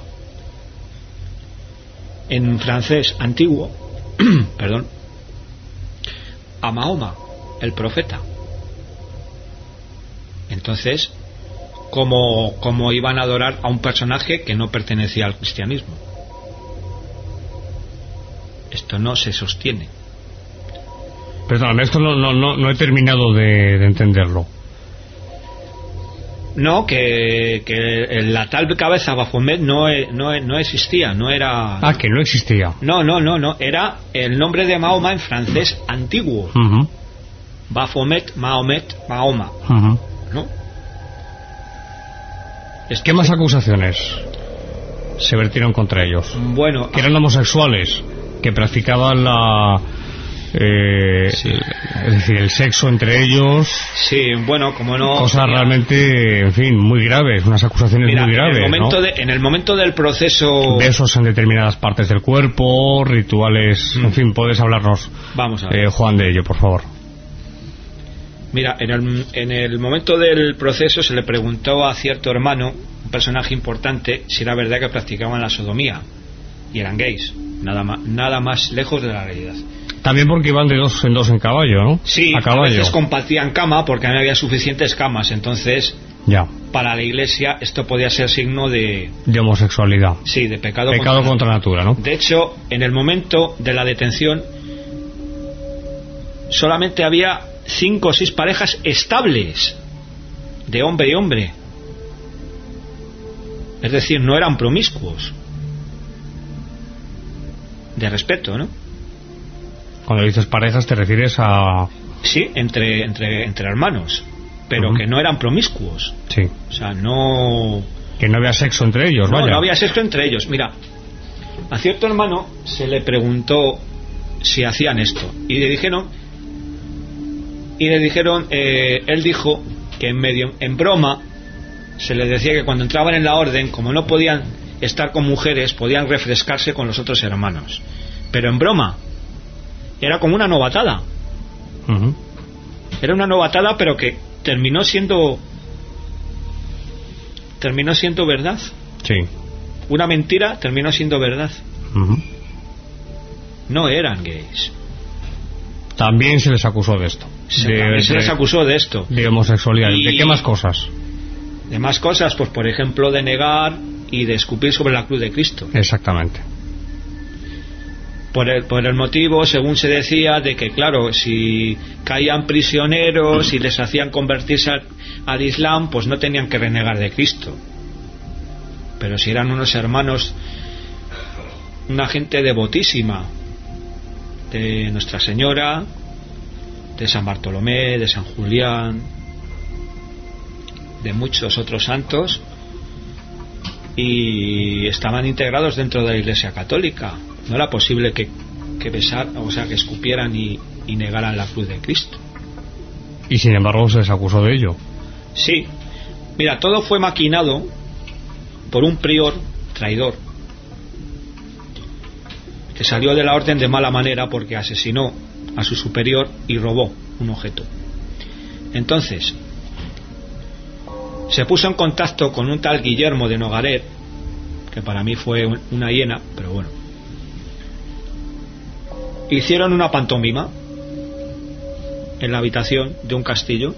en francés antiguo, perdón, a Mahoma, el profeta. Entonces, ¿cómo, cómo iban a adorar a un personaje que no pertenecía al cristianismo? Esto no se sostiene. Perdóname, esto no, no, no, no he terminado de, de entenderlo. No, que, que la tal cabeza Baphomet no, no, no existía, no era... Ah, que no existía. No, no, no, no, era el nombre de Mahoma en francés antiguo. Uh-huh. Baphomet, Mahomet, Mahoma. Uh-huh. ¿No? ¿Qué más acusaciones se vertieron contra ellos? Bueno... Que eran homosexuales, que practicaban la... Eh, sí. Es decir, el sexo entre ellos. Sí, bueno, como no. Cosas mira, realmente, en fin, muy graves, unas acusaciones mira, muy graves. En el, momento ¿no? de, en el momento del proceso. Besos en determinadas partes del cuerpo, rituales. Mm. En fin, puedes hablarnos, Vamos a ver. Eh, Juan, de ello, por favor. Mira, en el, en el momento del proceso se le preguntó a cierto hermano, un personaje importante, si era verdad que practicaban la sodomía y eran gays. Nada más, nada más lejos de la realidad. También porque iban de dos en dos en caballo, ¿no? Sí, a, caballo. a veces compartían cama porque no había suficientes camas, entonces ya. Para la Iglesia esto podía ser signo de... De homosexualidad. Sí, de pecado, pecado contra, contra natura, ¿no? De hecho, en el momento de la detención solamente había cinco o seis parejas estables de hombre y hombre. Es decir, no eran promiscuos. De respeto, ¿no? Cuando dices parejas te refieres a... Sí, entre, entre, entre hermanos. Pero uh-huh. que no eran promiscuos. Sí. O sea, no... Que no había sexo entre ellos, no, vaya. No había sexo entre ellos. Mira, a cierto hermano se le preguntó si hacían esto. Y le dijeron... Y le dijeron... Eh, él dijo que en medio... En broma... Se les decía que cuando entraban en la orden, como no podían estar con mujeres, podían refrescarse con los otros hermanos. Pero en broma... Era como una novatada. Uh-huh. Era una novatada, pero que terminó siendo terminó siendo verdad. Sí. Una mentira terminó siendo verdad. Uh-huh. No eran gays. También se les acusó de esto. Se, de, también se de, les acusó de esto. De homosexualidad. Y ¿De qué más cosas? De más cosas, pues por ejemplo de negar y de escupir sobre la cruz de Cristo. Exactamente. Por el, por el motivo, según se decía, de que claro, si caían prisioneros y les hacían convertirse al, al Islam, pues no tenían que renegar de Cristo. Pero si eran unos hermanos, una gente devotísima de Nuestra Señora, de San Bartolomé, de San Julián, de muchos otros santos, y estaban integrados dentro de la Iglesia Católica. No era posible que, que besar, o sea, que escupieran y, y negaran la cruz de Cristo. Y sin embargo se les acusó de ello. Sí. Mira, todo fue maquinado por un prior traidor que salió de la orden de mala manera porque asesinó a su superior y robó un objeto. Entonces se puso en contacto con un tal Guillermo de Nogaret, que para mí fue una hiena, pero bueno. Hicieron una pantomima en la habitación de un castillo,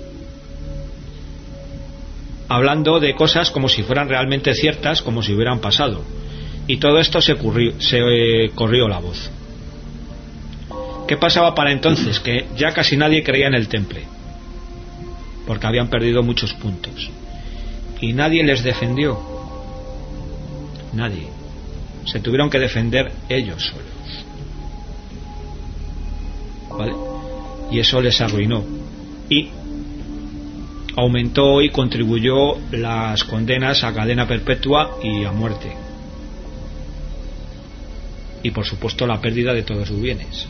hablando de cosas como si fueran realmente ciertas, como si hubieran pasado. Y todo esto se corrió, se eh, corrió la voz. ¿Qué pasaba para entonces? Que ya casi nadie creía en el temple, porque habían perdido muchos puntos. Y nadie les defendió. Nadie. Se tuvieron que defender ellos solos. ¿Vale? Y eso les arruinó. Y aumentó y contribuyó las condenas a cadena perpetua y a muerte. Y por supuesto la pérdida de todos sus bienes.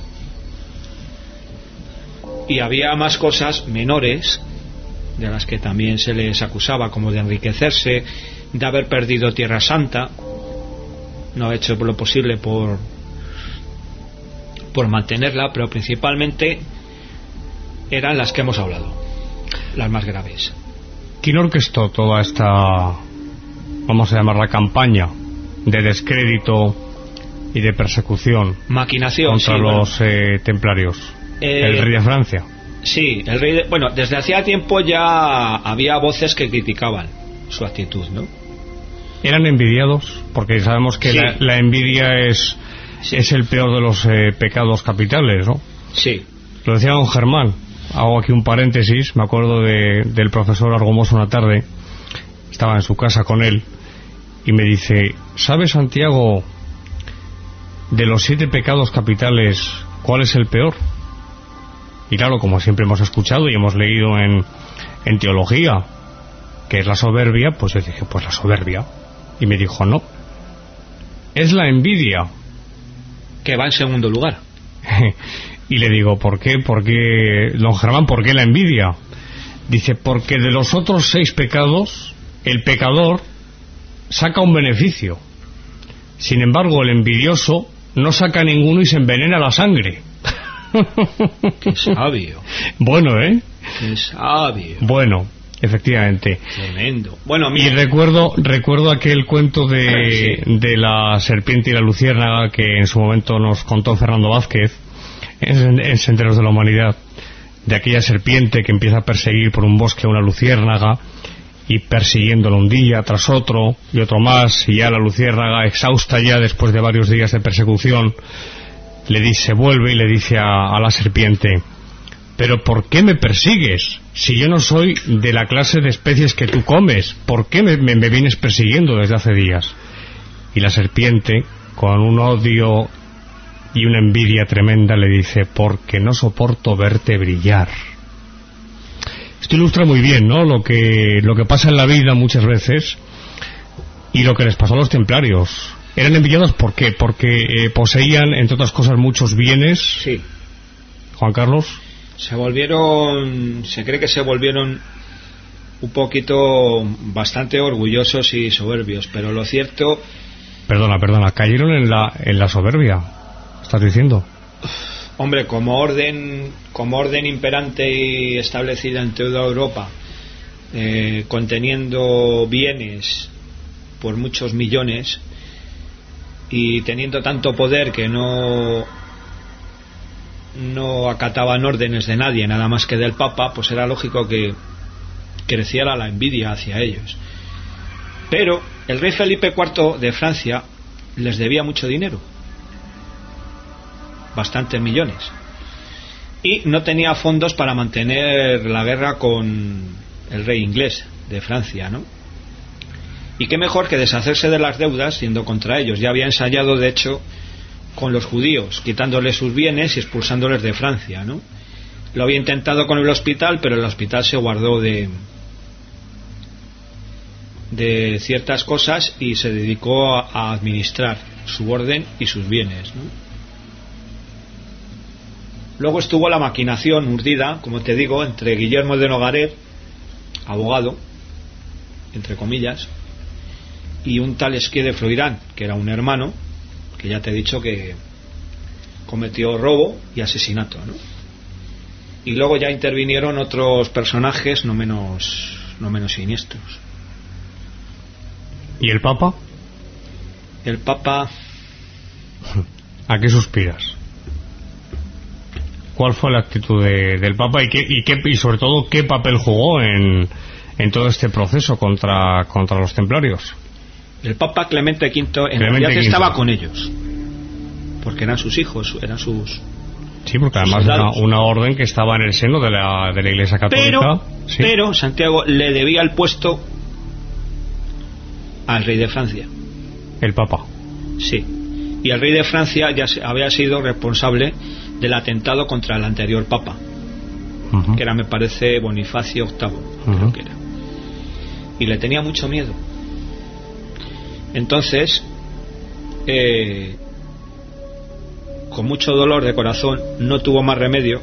Y había más cosas menores de las que también se les acusaba, como de enriquecerse, de haber perdido Tierra Santa, no ha hecho lo posible por por mantenerla, pero principalmente eran las que hemos hablado, las más graves. ¿Quién orquestó toda esta, vamos a llamarla, campaña de descrédito y de persecución, maquinación contra sí, los bueno. eh, templarios? Eh, el rey de Francia. Sí, el rey de, bueno, desde hacía tiempo ya había voces que criticaban su actitud, ¿no? ¿Eran envidiados? Porque sabemos que sí. la, la envidia es, sí. es el peor de los eh, pecados capitales, ¿no? Sí. Lo decía don Germán. Hago aquí un paréntesis. Me acuerdo de, del profesor Argomoso una tarde. Estaba en su casa con él y me dice: ¿sabe, Santiago, de los siete pecados capitales, cuál es el peor? Y claro, como siempre hemos escuchado y hemos leído en, en teología, que es la soberbia, pues yo dije, pues la soberbia. Y me dijo, no, es la envidia. Que va en segundo lugar. Y le digo, ¿por qué? ¿Por qué, don Germán, por qué la envidia? Dice, porque de los otros seis pecados, el pecador saca un beneficio. Sin embargo, el envidioso no saca ninguno y se envenena la sangre. Qué sabio. Bueno, ¿eh? Qué sabio. Bueno, efectivamente. Tremendo. Bueno, mira. Y recuerdo recuerdo aquel cuento de, sí. de la serpiente y la luciérnaga que en su momento nos contó Fernando Vázquez, en, en Senderos de la Humanidad, de aquella serpiente que empieza a perseguir por un bosque a una luciérnaga, y persiguiéndolo un día tras otro y otro más, y ya la luciérnaga, exhausta ya después de varios días de persecución, le dice, vuelve y le dice a, a la serpiente: ¿pero por qué me persigues? Si yo no soy de la clase de especies que tú comes, ¿por qué me, me, me vienes persiguiendo desde hace días? Y la serpiente, con un odio y una envidia tremenda, le dice: porque no soporto verte brillar. Esto ilustra muy bien, ¿no?, lo que, lo que pasa en la vida muchas veces, y lo que les pasó a los templarios. ¿Eran envidiados por qué? Porque eh, poseían, entre otras cosas, muchos bienes. Sí. Juan Carlos. Se volvieron, se cree que se volvieron un poquito bastante orgullosos y soberbios, pero lo cierto... Perdona, perdona, cayeron en la, en la soberbia, ¿estás diciendo? Hombre, como orden, como orden imperante y establecida en toda Europa, eh, conteniendo bienes por muchos millones y teniendo tanto poder que no no acataban órdenes de nadie, nada más que del Papa, pues era lógico que creciera la envidia hacia ellos. Pero el rey Felipe cuarto de Francia les debía mucho dinero, bastantes millones, y no tenía fondos para mantener la guerra con el rey inglés de Francia, ¿no? Y qué mejor que deshacerse de las deudas yendo contra ellos. Ya había ensayado, de hecho, con los judíos, quitándoles sus bienes y expulsándoles de Francia, ¿no? Lo había intentado con el hospital, pero el hospital se guardó de de ciertas cosas y se dedicó a, a administrar su orden y sus bienes, ¿no? Luego estuvo la maquinación urdida, como te digo, entre Guillermo de Nogaret, abogado, entre comillas, y un tal Esquier de Floirán, que era un hermano, que ya te he dicho que cometió robo y asesinato, ¿no? Y luego ya intervinieron otros personajes no menos no menos siniestros. ¿Y el Papa? El Papa... ¿A qué suspiras? ¿Cuál fue la actitud de, del Papa y, qué, y, qué, y sobre todo qué papel jugó en, en todo este proceso contra, contra los templarios? El Papa Clemente quinto en Clemente realidad quinto. Estaba con ellos, porque eran sus hijos, eran sus... Sí, porque además era una orden que estaba en el seno de la, de la Iglesia Católica. Pero, ¿sí? pero Santiago le debía el puesto al rey de Francia. El Papa. Sí. Y el rey de Francia ya había sido responsable del atentado contra el anterior Papa, uh-huh. que era, me parece, Bonifacio octavo, uh-huh. creo que era. Y le tenía mucho miedo. Entonces, eh, con mucho dolor de corazón, no tuvo más remedio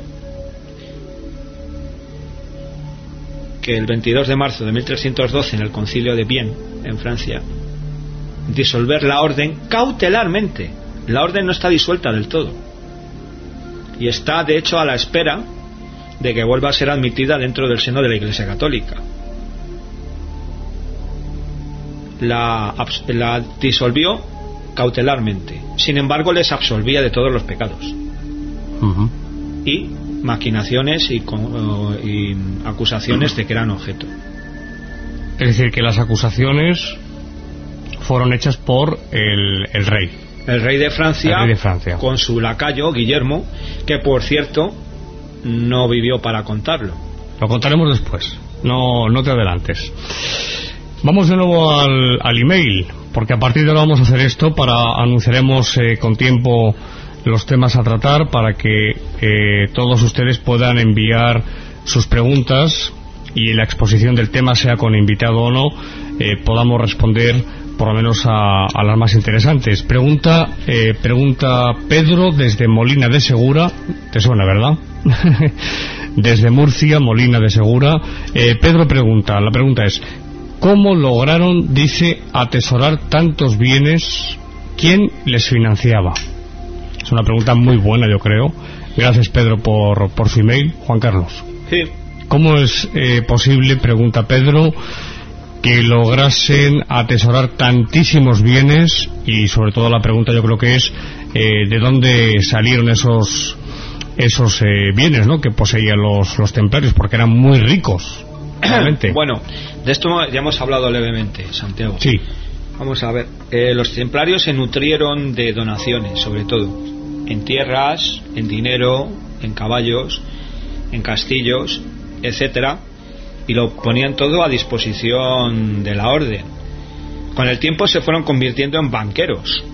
que el veintidós de marzo de mil trescientos doce, en el concilio de Vienne, en Francia, disolver la orden cautelarmente. La orden no está disuelta del todo y está, de hecho, a la espera de que vuelva a ser admitida dentro del seno de la Iglesia Católica. La, la disolvió cautelarmente, sin embargo les absolvía de todos los pecados, uh-huh. y maquinaciones y, uh, y acusaciones uh-huh. de que eran objeto. Es decir, que las acusaciones fueron hechas por el, el rey el rey de Francia, el rey de Francia con su lacayo Guillermo, que por cierto no vivió para contarlo. Lo contaremos después, no, no te adelantes. Vamos de nuevo al, al email, porque a partir de ahora vamos a hacer esto, para anunciaremos eh, con tiempo los temas a tratar, para que eh, todos ustedes puedan enviar sus preguntas y la exposición del tema, sea con invitado o no, eh, podamos responder por lo menos a, a las más interesantes. Pregunta eh, pregunta Pedro desde Molina de Segura. Te suena, ¿verdad? Desde Murcia, Molina de Segura. eh, Pedro pregunta, la pregunta es: ¿cómo lograron, dice, atesorar tantos bienes? ¿Quién les financiaba? Es una pregunta muy buena, yo creo. Gracias, Pedro, por, por su email. Juan Carlos. Sí. ¿Cómo es eh, posible, pregunta Pedro, que lograsen atesorar tantísimos bienes? Y sobre todo la pregunta, yo creo que es eh, ¿de dónde salieron esos esos eh, bienes, ¿no?, que poseían los, los templarios, porque eran muy ricos realmente. Bueno, de esto ya hemos hablado levemente, Santiago. Sí. Vamos a ver, eh, los templarios se nutrieron de donaciones, sobre todo en tierras, en dinero, en caballos, en castillos, etcétera, y lo ponían todo a disposición de la orden. Con el tiempo se fueron convirtiendo en banqueros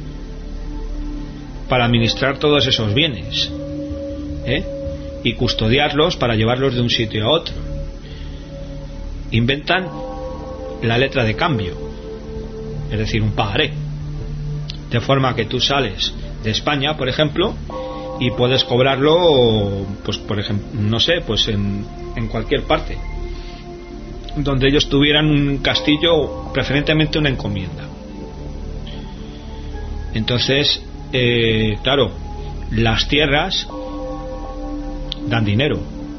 para administrar todos esos bienes, ¿eh? y custodiarlos para llevarlos de un sitio a otro. Inventan la letra de cambio, es decir, un pagaré, de forma que tú sales de España, por ejemplo, y puedes cobrarlo, pues por ejemplo, no sé, pues en, en cualquier parte donde ellos tuvieran un castillo, preferentemente una encomienda. Entonces, eh, claro, las tierras dan dinero.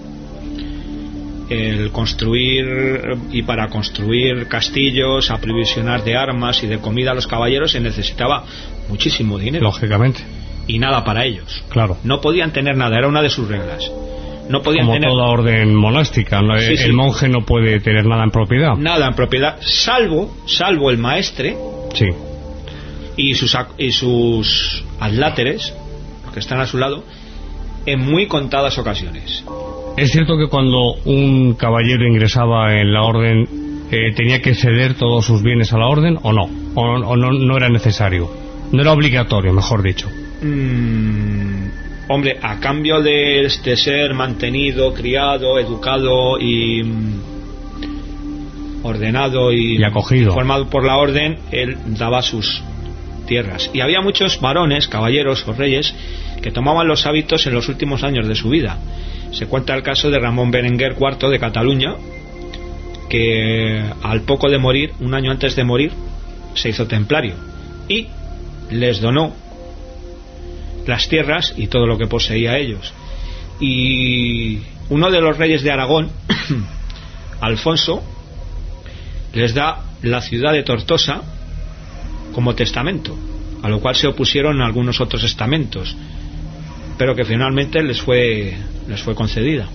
El construir, y para construir castillos, aprovisionar de armas y de comida a los caballeros se necesitaba muchísimo dinero. Lógicamente. Y nada para ellos. Claro. No podían tener nada, era una de sus reglas. No podían Como tener toda orden monástica, ¿no? Sí, el sí. monje no puede tener nada en propiedad. Nada en propiedad, salvo, salvo el maestre. Sí. Y sus, y sus adláteres, los que están a su lado, en muy contadas ocasiones. ¿Es cierto que cuando un caballero ingresaba en la orden eh, tenía que ceder todos sus bienes a la orden o no? ¿O, o no, no era necesario? No era obligatorio, mejor dicho. Mm, hombre, a cambio de, de ser mantenido, criado, educado y mm, ordenado y, y acogido, formado por la orden, él daba sus tierras. Y había muchos varones, caballeros o reyes que tomaban los hábitos en los últimos años de su vida. Se cuenta el caso de Ramón Berenguer cuarto de Cataluña, que al poco de morir, un año antes de morir, se hizo templario y les donó las tierras y todo lo que poseía a ellos. Y uno de los reyes de Aragón, Alfonso, les da la ciudad de Tortosa como testamento, a lo cual se opusieron algunos otros estamentos, pero que finalmente les fue les fue concedida.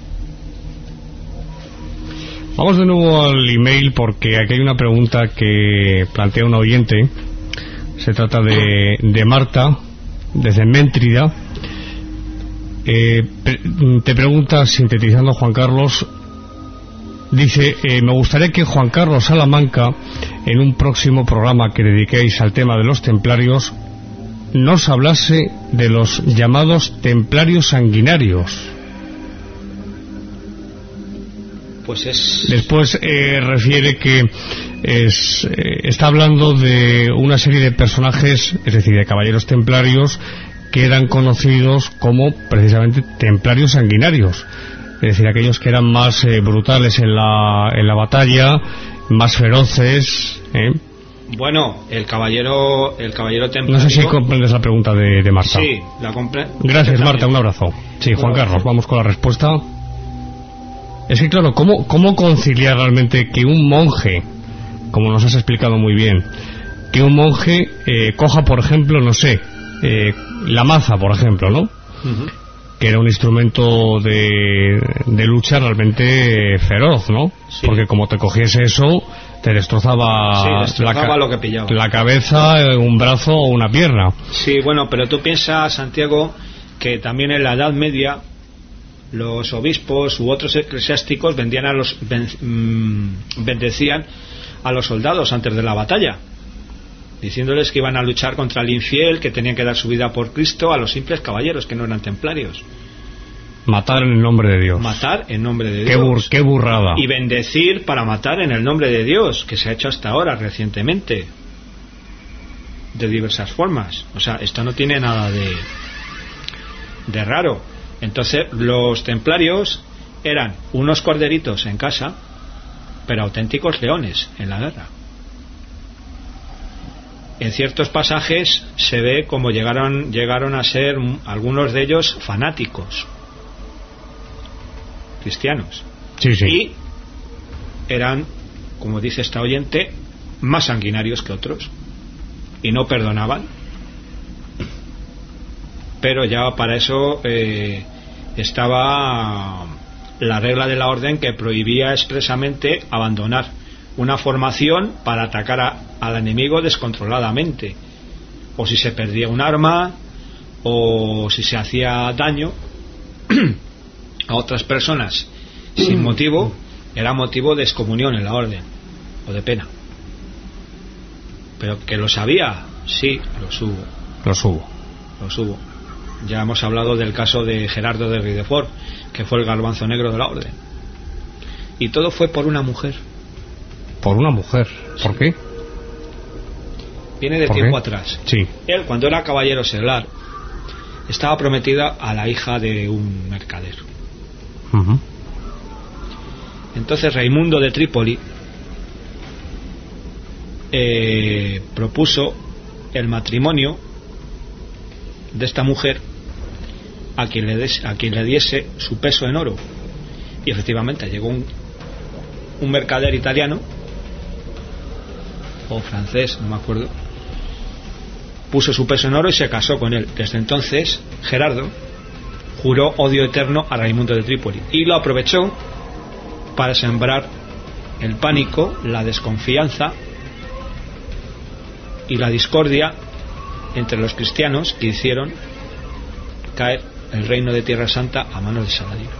Vamos de nuevo al email, porque aquí hay una pregunta que plantea un oyente. Se trata de, de Marta, desde Méntrida. Eh, te pregunta, sintetizando, Juan Carlos, dice, eh, me gustaría que Juan Carlos Salamanca, en un próximo programa que dediquéis al tema de los templarios, nos hablase de los llamados templarios sanguinarios. Pues es... Después eh, refiere que es, eh, está hablando de una serie de personajes, es decir, de caballeros templarios, que eran conocidos como precisamente templarios sanguinarios, es decir, aquellos que eran más eh, brutales en la, en la batalla, más feroces, ¿eh? Bueno, el caballero el caballero templario... No sé si comprendes la pregunta de, de Marta. Sí, la comprendo. Gracias, Marta, un abrazo. Sí, Juan Carlos, vamos con la respuesta. Es que claro, ¿cómo, cómo conciliar realmente que un monje, como nos has explicado muy bien, que un monje eh, coja, por ejemplo, no sé, eh, la maza, por ejemplo, ¿no? Uh-huh. Que era un instrumento de, de lucha realmente feroz, ¿no? Sí. Porque como te cogiese eso, te destrozaba, sí, destrozaba la, lo que pillaba. La cabeza, un brazo o una pierna. Sí, bueno, pero tú piensas, Santiago, que también en la Edad Media los obispos u otros eclesiásticos vendían a los ben, mmm, bendecían a los soldados antes de la batalla, diciéndoles que iban a luchar contra el infiel, que tenían que dar su vida por Cristo, a los simples caballeros que no eran templarios. Matar en el nombre de Dios. Matar en nombre de qué Dios. Bur, qué burrada. Y bendecir para matar en el nombre de Dios, que se ha hecho hasta ahora, recientemente, de diversas formas. O sea, esto no tiene nada de, de raro. Entonces, los templarios eran unos corderitos en casa, pero auténticos leones en la guerra. En ciertos pasajes se ve como llegaron, llegaron a ser algunos de ellos fanáticos cristianos. Sí, sí. Y eran, como dice esta oyente, más sanguinarios que otros y no perdonaban. Pero ya para eso eh, estaba la regla de la orden que prohibía expresamente abandonar una formación para atacar a, al enemigo descontroladamente, o si se perdía un arma, o si se hacía daño a otras personas sin motivo, era motivo de excomunión en la orden o de pena. Pero que lo sabía, sí, los hubo. Los hubo. Los hubo. Ya hemos hablado del caso de Gerardo de Ridefort, que fue el garbanzo negro de la orden. Y todo fue por una mujer. Por una mujer. ¿Por qué? Viene de ¿Por tiempo qué? atrás. Sí. Él, cuando era caballero seglar, estaba prometida a la hija de un mercader. Uh-huh. Entonces Raimundo de Trípoli eh, propuso el matrimonio de esta mujer a quien le des, a quien le diese su peso en oro. Y efectivamente llegó un, un mercader italiano o francés, no me acuerdo, puso su peso en oro y se casó con él. Desde entonces Gerardo juró odio eterno a Raimundo de Trípoli y lo aprovechó para sembrar el pánico, la desconfianza y la discordia entre los cristianos, que hicieron caer el reino de Tierra Santa a manos de Saladino.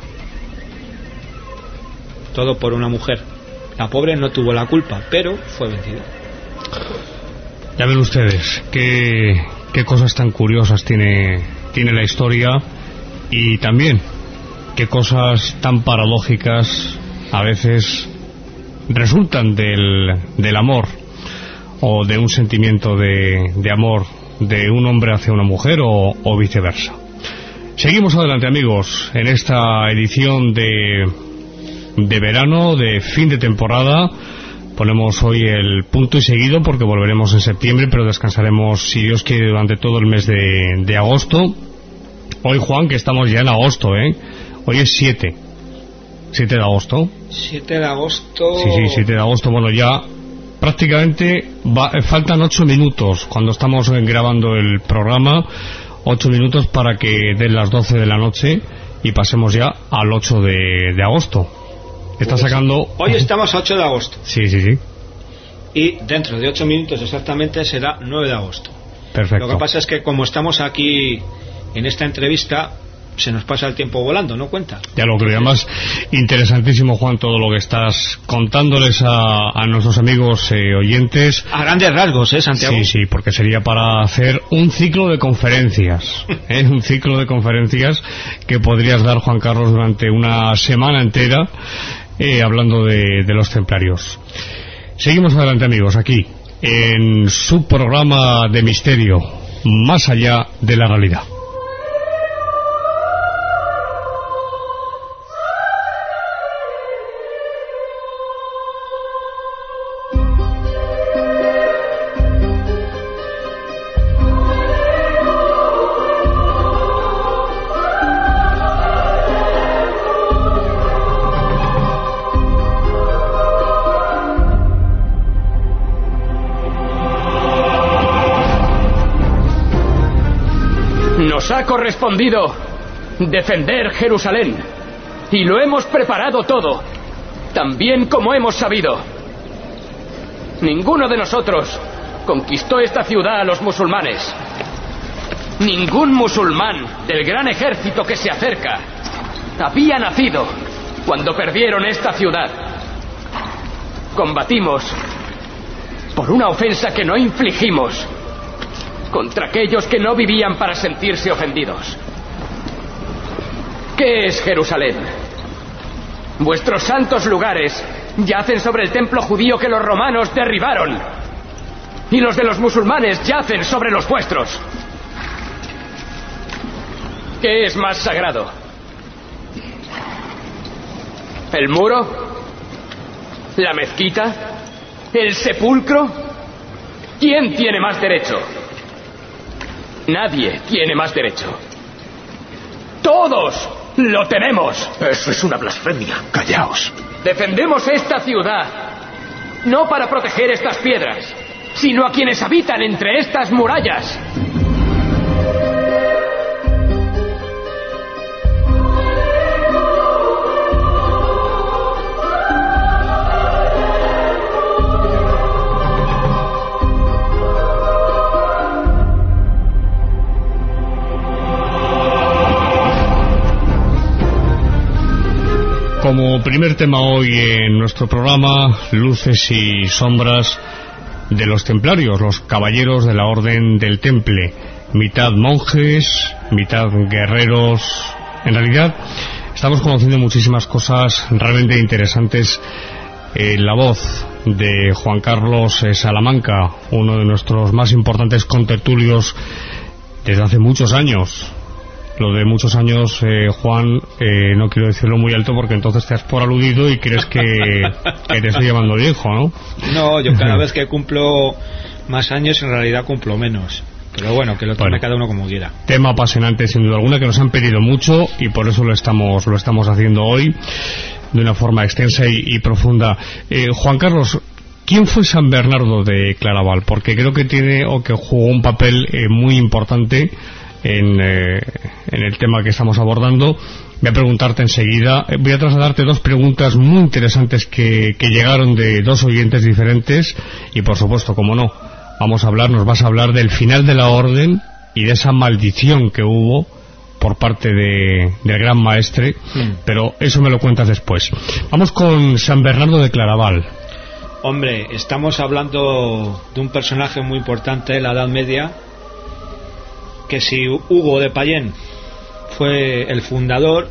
Todo por una mujer. La pobre no tuvo la culpa, pero fue vencida. Ya ven ustedes qué, qué cosas tan curiosas tiene, tiene la historia, y también qué cosas tan paradójicas a veces resultan del, del amor, o de un sentimiento de, de amor de un hombre hacia una mujer, o, o viceversa. Seguimos adelante, amigos, en esta edición de, de verano, de fin de temporada. Ponemos hoy el punto y seguido porque volveremos en septiembre, pero descansaremos, si Dios quiere, durante todo el mes de, de agosto. Hoy, Juan, que estamos ya en agosto, ¿eh? Hoy es siete. siete de agosto. siete de agosto. Sí, sí, siete de agosto. Bueno, ya prácticamente va, faltan ocho minutos cuando estamos grabando el programa. ocho minutos para que den las doce de la noche y pasemos ya al ocho de, de agosto. Está pues sacando... Hoy estamos a ocho de agosto. Sí, sí, sí. Y dentro de ocho minutos exactamente será nueve de agosto. Perfecto. Lo que pasa es que como estamos aquí en esta entrevista, se nos pasa el tiempo volando, ¿no cuenta? Ya lo creo. Además, interesantísimo, Juan, todo lo que estás contándoles a, a nuestros amigos eh, oyentes. A grandes rasgos, ¿eh, Santiago? Sí, sí, porque sería para hacer un ciclo de conferencias, ¿eh? Un ciclo de conferencias que podrías dar, Juan Carlos, durante una semana entera, eh, hablando de, de los templarios. Seguimos adelante, amigos, aquí, en su programa de misterio, Más allá de la realidad. Nos ha correspondido defender Jerusalén, y lo hemos preparado todo, tan bien como hemos sabido. Ninguno de nosotros conquistó esta ciudad a los musulmanes. Ningún musulmán del gran ejército que se acerca había nacido cuando perdieron esta ciudad. Combatimos por una ofensa que no infligimos contra aquellos que no vivían para sentirse ofendidos. ¿Qué es Jerusalén? Vuestros santos lugares yacen sobre el templo judío que los romanos derribaron, y los de los musulmanes yacen sobre los vuestros. ¿Qué es más sagrado? ¿El muro? ¿La mezquita? ¿El sepulcro? ¿Quién tiene más derecho? Nadie tiene más derecho. ¡Todos lo tenemos! Eso es una blasfemia. Callaos. Defendemos esta ciudad, no para proteger estas piedras, sino a quienes habitan entre estas murallas. como primer tema hoy en nuestro programa, luces y sombras de los templarios, los caballeros de la Orden del Temple, mitad monjes, mitad guerreros. En realidad estamos conociendo muchísimas cosas realmente interesantes en la voz de Juan Carlos Salamanca, uno de nuestros más importantes contertulios desde hace muchos años. Lo de muchos años, eh, Juan, eh, no quiero decirlo muy alto porque entonces te has por aludido y crees que, que te estoy llamando viejo, ¿no? No, yo cada vez que cumplo más años en realidad cumplo menos. Pero bueno, que lo tome bueno, cada uno como quiera. Tema apasionante sin duda alguna, que nos han pedido mucho y por eso lo estamos, lo estamos haciendo hoy de una forma extensa y, y profunda. Eh, Juan Carlos, ¿quién fue San Bernardo de Claraval? Porque creo que tiene o que jugó un papel eh, muy importante En, eh, en el tema que estamos abordando. Voy a preguntarte enseguida, voy a trasladarte dos preguntas muy interesantes que, que llegaron de dos oyentes diferentes y por supuesto, como no, vamos a hablar, nos vas a hablar del final de la orden y de esa maldición que hubo por parte de, del gran maestre, mm. pero eso me lo cuentas después. Vamos con San Bernardo de Claraval. Hombre, estamos hablando de un personaje muy importante en la Edad Media, que si Hugo de Payén fue el fundador,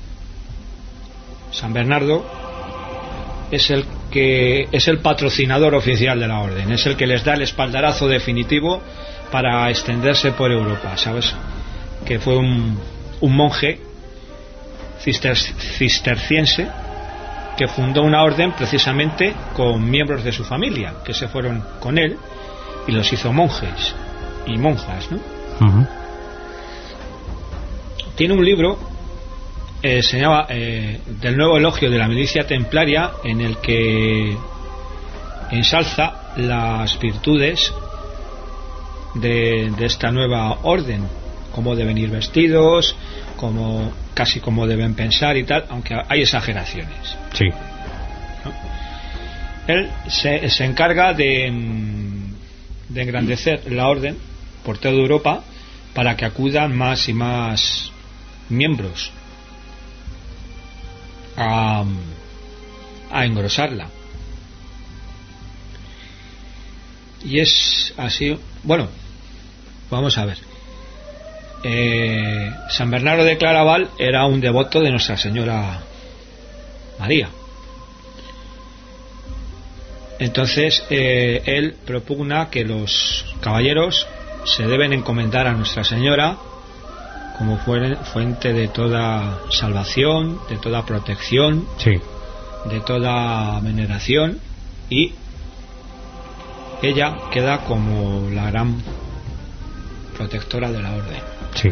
San Bernardo es el que es el patrocinador oficial de la orden, es el que les da el espaldarazo definitivo para extenderse por Europa, ¿sabes? Que fue un, un monje cister, cisterciense que fundó una orden precisamente con miembros de su familia que se fueron con él y los hizo monjes y monjas, ¿no? Uh-huh. Tiene un libro eh, se llama eh, del nuevo elogio de la milicia templaria, en el que ensalza las virtudes de, de esta nueva orden, cómo deben ir vestidos, cómo, casi cómo deben pensar y tal, aunque hay exageraciones. Sí. ¿No? Él se, se encarga de, de engrandecer la orden por toda Europa para que acudan más y más miembros a, a engrosarla. Y es así. Bueno, vamos a ver. eh, San Bernardo de Claraval era un devoto de Nuestra Señora María. Entonces eh, él propugna que los caballeros se deben encomendar a Nuestra Señora como fuente de toda salvación, de toda protección, sí, de toda veneración, y ella queda como la gran protectora de la orden. Sí.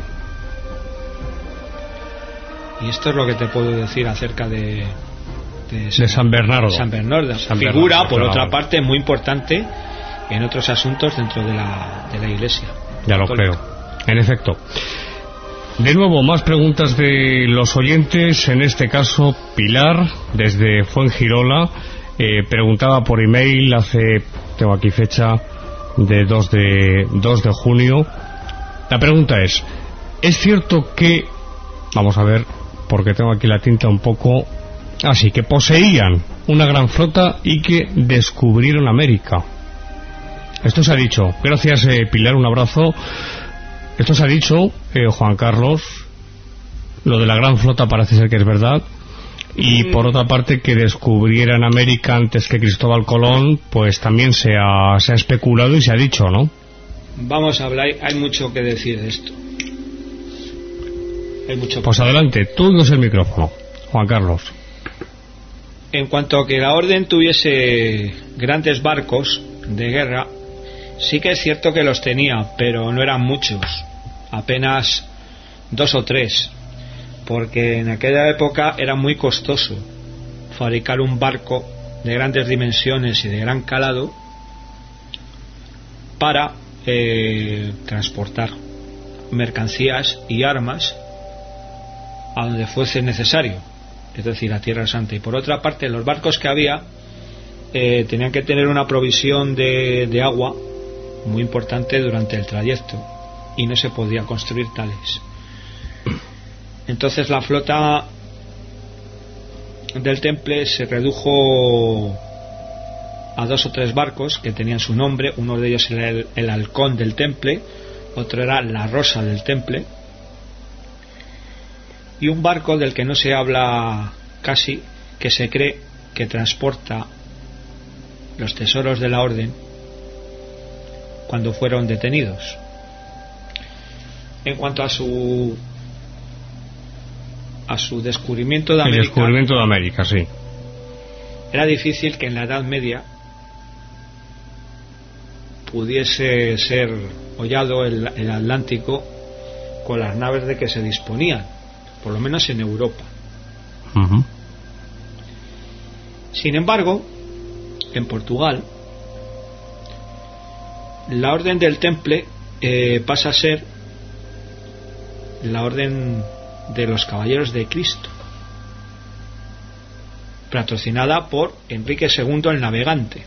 Y esto es lo que te puedo decir acerca de de San, de San Bernardo. San Bernardo. San Figura, Bernardo, por claro, otra parte, muy importante en otros asuntos dentro de la, de la Iglesia. Ya lo creo. En efecto. De nuevo, más preguntas de los oyentes. En este caso, Pilar, desde Fuengirola, eh, preguntaba por email hace, tengo aquí fecha, de dos de junio. La pregunta es, ¿es cierto que, vamos a ver, porque tengo aquí la tinta un poco, así que poseían una gran flota y que descubrieron América? Esto se ha dicho. Gracias, eh, Pilar, un abrazo. Esto se ha dicho, eh, Juan Carlos. Lo de la gran flota parece ser que es verdad. Y por otra parte, que descubrieran América antes que Cristóbal Colón, pues también se ha, se ha especulado y se ha dicho, ¿no? Vamos a hablar, hay mucho que decir de esto. Hay mucho. Pues adelante, tú no es el micrófono, Juan Carlos. En cuanto a que la orden tuviese grandes barcos de guerra, sí que es cierto que los tenía, pero no eran muchos, apenas dos o tres, porque en aquella época era muy costoso fabricar un barco de grandes dimensiones y de gran calado para eh, transportar mercancías y armas a donde fuese necesario, es decir, a Tierra Santa. Y por otra parte, los barcos que había eh, tenían que tener una provisión de, de agua muy importante durante el trayecto, y no se podía construir tales. Entonces la flota del Temple se redujo a dos o tres barcos que tenían su nombre. Uno de ellos era el, el Halcón del Temple, otro era la Rosa del Temple, y un barco del que no se habla casi, que se cree que transporta los tesoros de la Orden cuando fueron detenidos. En cuanto a su a su descubrimiento de América, el descubrimiento de América, sí, era difícil que en la Edad Media pudiese ser hollado el, el Atlántico con las naves de que se disponían, por lo menos en Europa. Uh-huh. Sin embargo, en Portugal, la Orden del Temple eh, pasa a ser la Orden de los Caballeros de Cristo, patrocinada por Enrique segundo el Navegante.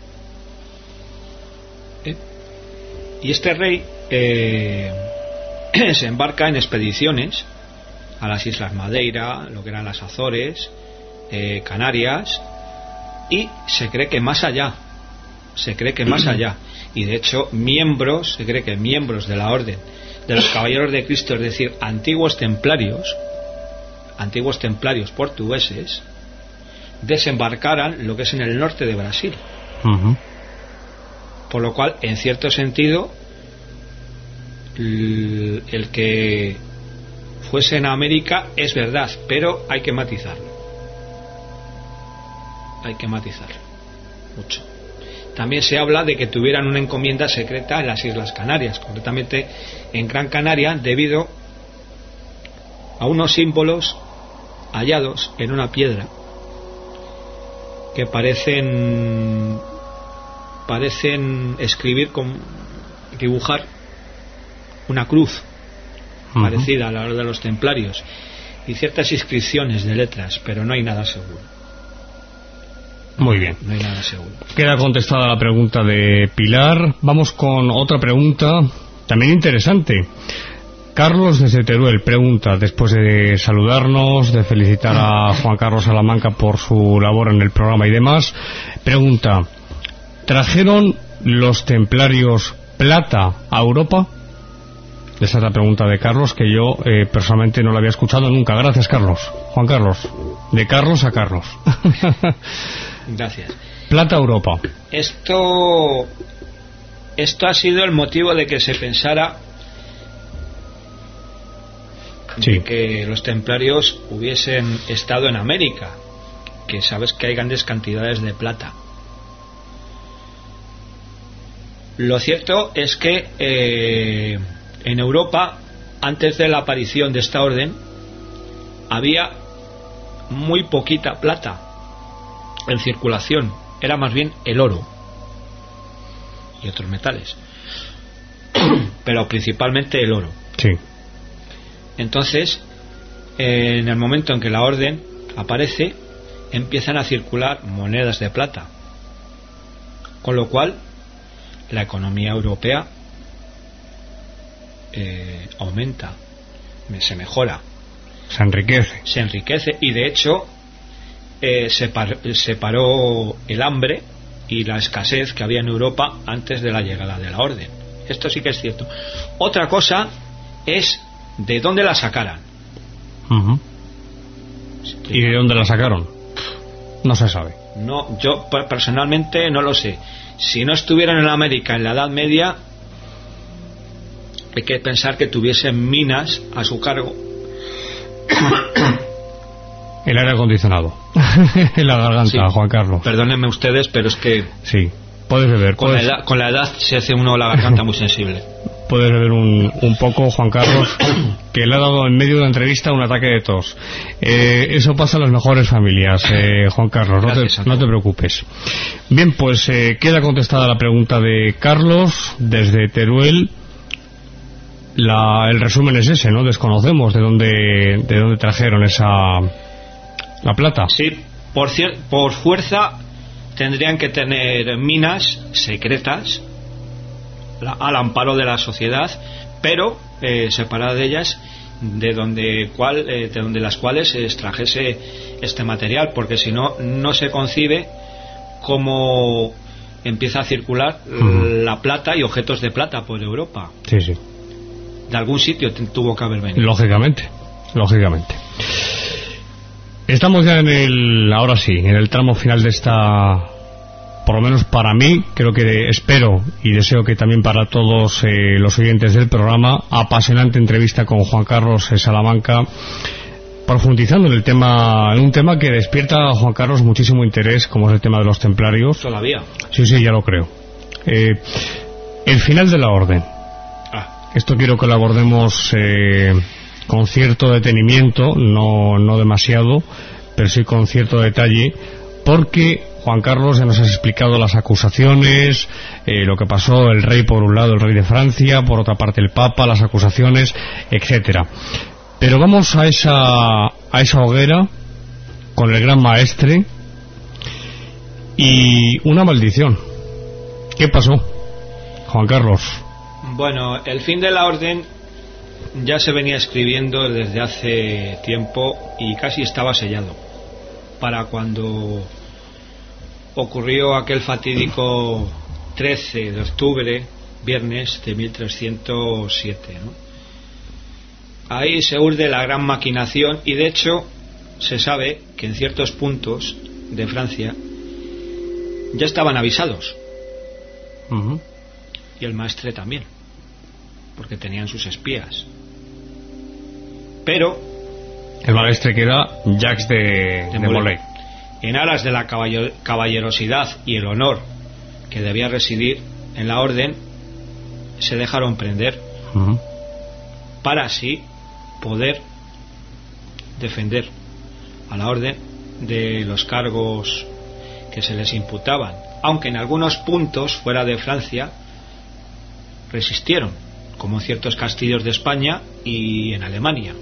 ¿Eh? Y este rey eh, se embarca en expediciones a las Islas Madeira, lo que eran las Azores, eh, Canarias, y se cree que más allá, se cree que más allá, y de hecho miembros, se cree que miembros de la Orden de los Caballeros de Cristo, es decir, antiguos templarios, antiguos templarios portugueses, desembarcaran lo que es en el norte de Brasil. Uh-huh. Por lo cual, en cierto sentido, el, el que fuesen a América es verdad, pero hay que matizarlo. Hay que matizarlo mucho. También se habla de que tuvieran una encomienda secreta en las Islas Canarias, concretamente en Gran Canaria, debido a unos símbolos hallados en una piedra que parecen parecen escribir con dibujar una cruz uh-huh. parecida a la de los templarios, y ciertas inscripciones de letras, pero no hay nada seguro. Muy bien. No hay nada seguro. Queda contestada la pregunta de Pilar. Vamos con otra pregunta también interesante. Carlos desde Teruel pregunta, después de saludarnos, de felicitar a Juan Carlos Salamanca por su labor en el programa y demás, pregunta: ¿trajeron los templarios plata a Europa? Esa es la pregunta de Carlos, que yo eh, personalmente no la había escuchado nunca. Gracias, Carlos. Juan Carlos, de Carlos a Carlos. Gracias. Plata a Europa. Esto esto ha sido el motivo de que se pensara sí. de que los templarios hubiesen estado en América, que sabes que hay grandes cantidades de plata. Lo cierto es que eh, en Europa, antes de la aparición de esta orden, había muy poquita plata en circulación. Era más bien el oro y otros metales, pero principalmente el oro. Sí. Entonces, eh, en el momento en que la orden aparece, empiezan a circular monedas de plata, con lo cual la economía europea eh, aumenta, se mejora, se enriquece, se enriquece y de hecho eh, se, par, se paró el hambre y la escasez que había en Europa antes de la llegada de la orden. Esto sí que es cierto. Otra cosa es de dónde la sacaran. Uh-huh. ¿Y de dónde la sacaron? No se sabe. No, yo personalmente no lo sé. Si no estuvieran en América en la Edad Media, hay que pensar que tuviesen minas a su cargo. El aire acondicionado en la garganta, sí. Juan Carlos. Perdónenme ustedes, pero es que sí, puedes beber. Con, puedes... La edad, con la edad se hace uno la garganta muy sensible. Puedes beber un, un poco, Juan Carlos, que le ha dado en medio de una entrevista un ataque de tos. Eh, eso pasa en las mejores familias, eh, Juan Carlos, no te, no te preocupes. Bien, pues eh, queda contestada la pregunta de Carlos desde Teruel. La, el resumen es ese, ¿no? Desconocemos de dónde, de dónde trajeron esa la plata. Sí, por, cier- por fuerza tendrían que tener minas secretas la, al amparo de la sociedad, pero eh, separadas de ellas, de donde, cual, eh, de donde las cuales se extrajese este material, porque si no, no se concibe cómo empieza a circular uh-huh. la plata y objetos de plata por Europa. Sí, sí. De algún sitio t- tuvo que haber venido. Lógicamente, lógicamente. Estamos ya en el, ahora sí, en el tramo final de esta, por lo menos para mí, creo que espero y deseo que también para todos eh, los oyentes del programa, apasionante entrevista con Juan Carlos Salamanca, profundizando en el tema, en un tema que despierta a Juan Carlos muchísimo interés, como es el tema de los templarios. Todavía. Sí, sí, ya lo creo. Eh, el final de la orden. Ah. Esto quiero que lo abordemos eh, con cierto detenimiento, no, no demasiado, pero sí con cierto detalle, porque Juan Carlos ya nos has explicado las acusaciones, eh, lo que pasó, el rey por un lado, el rey de Francia, por otra parte el Papa, las acusaciones, etcétera. Pero vamos a esa a esa hoguera con el gran maestre y una maldición. ¿Qué pasó, Juan Carlos? Bueno, el fin de la orden ya se venía escribiendo desde hace tiempo y casi estaba sellado para cuando ocurrió aquel fatídico trece de octubre, viernes de mil trescientos siete, ¿no? Ahí se urde la gran maquinación y de hecho se sabe que en ciertos puntos de Francia ya estaban avisados. Uh-huh. Y el maestre también, porque tenían sus espías. Pero el maestre que era Jacques de, de, de Molay, en aras de la caballer- caballerosidad y el honor que debía residir en la orden, se dejaron prender uh-huh. para así poder defender a la orden de los cargos que se les imputaban, aunque en algunos puntos fuera de Francia resistieron, como en ciertos castillos de España y en Alemania,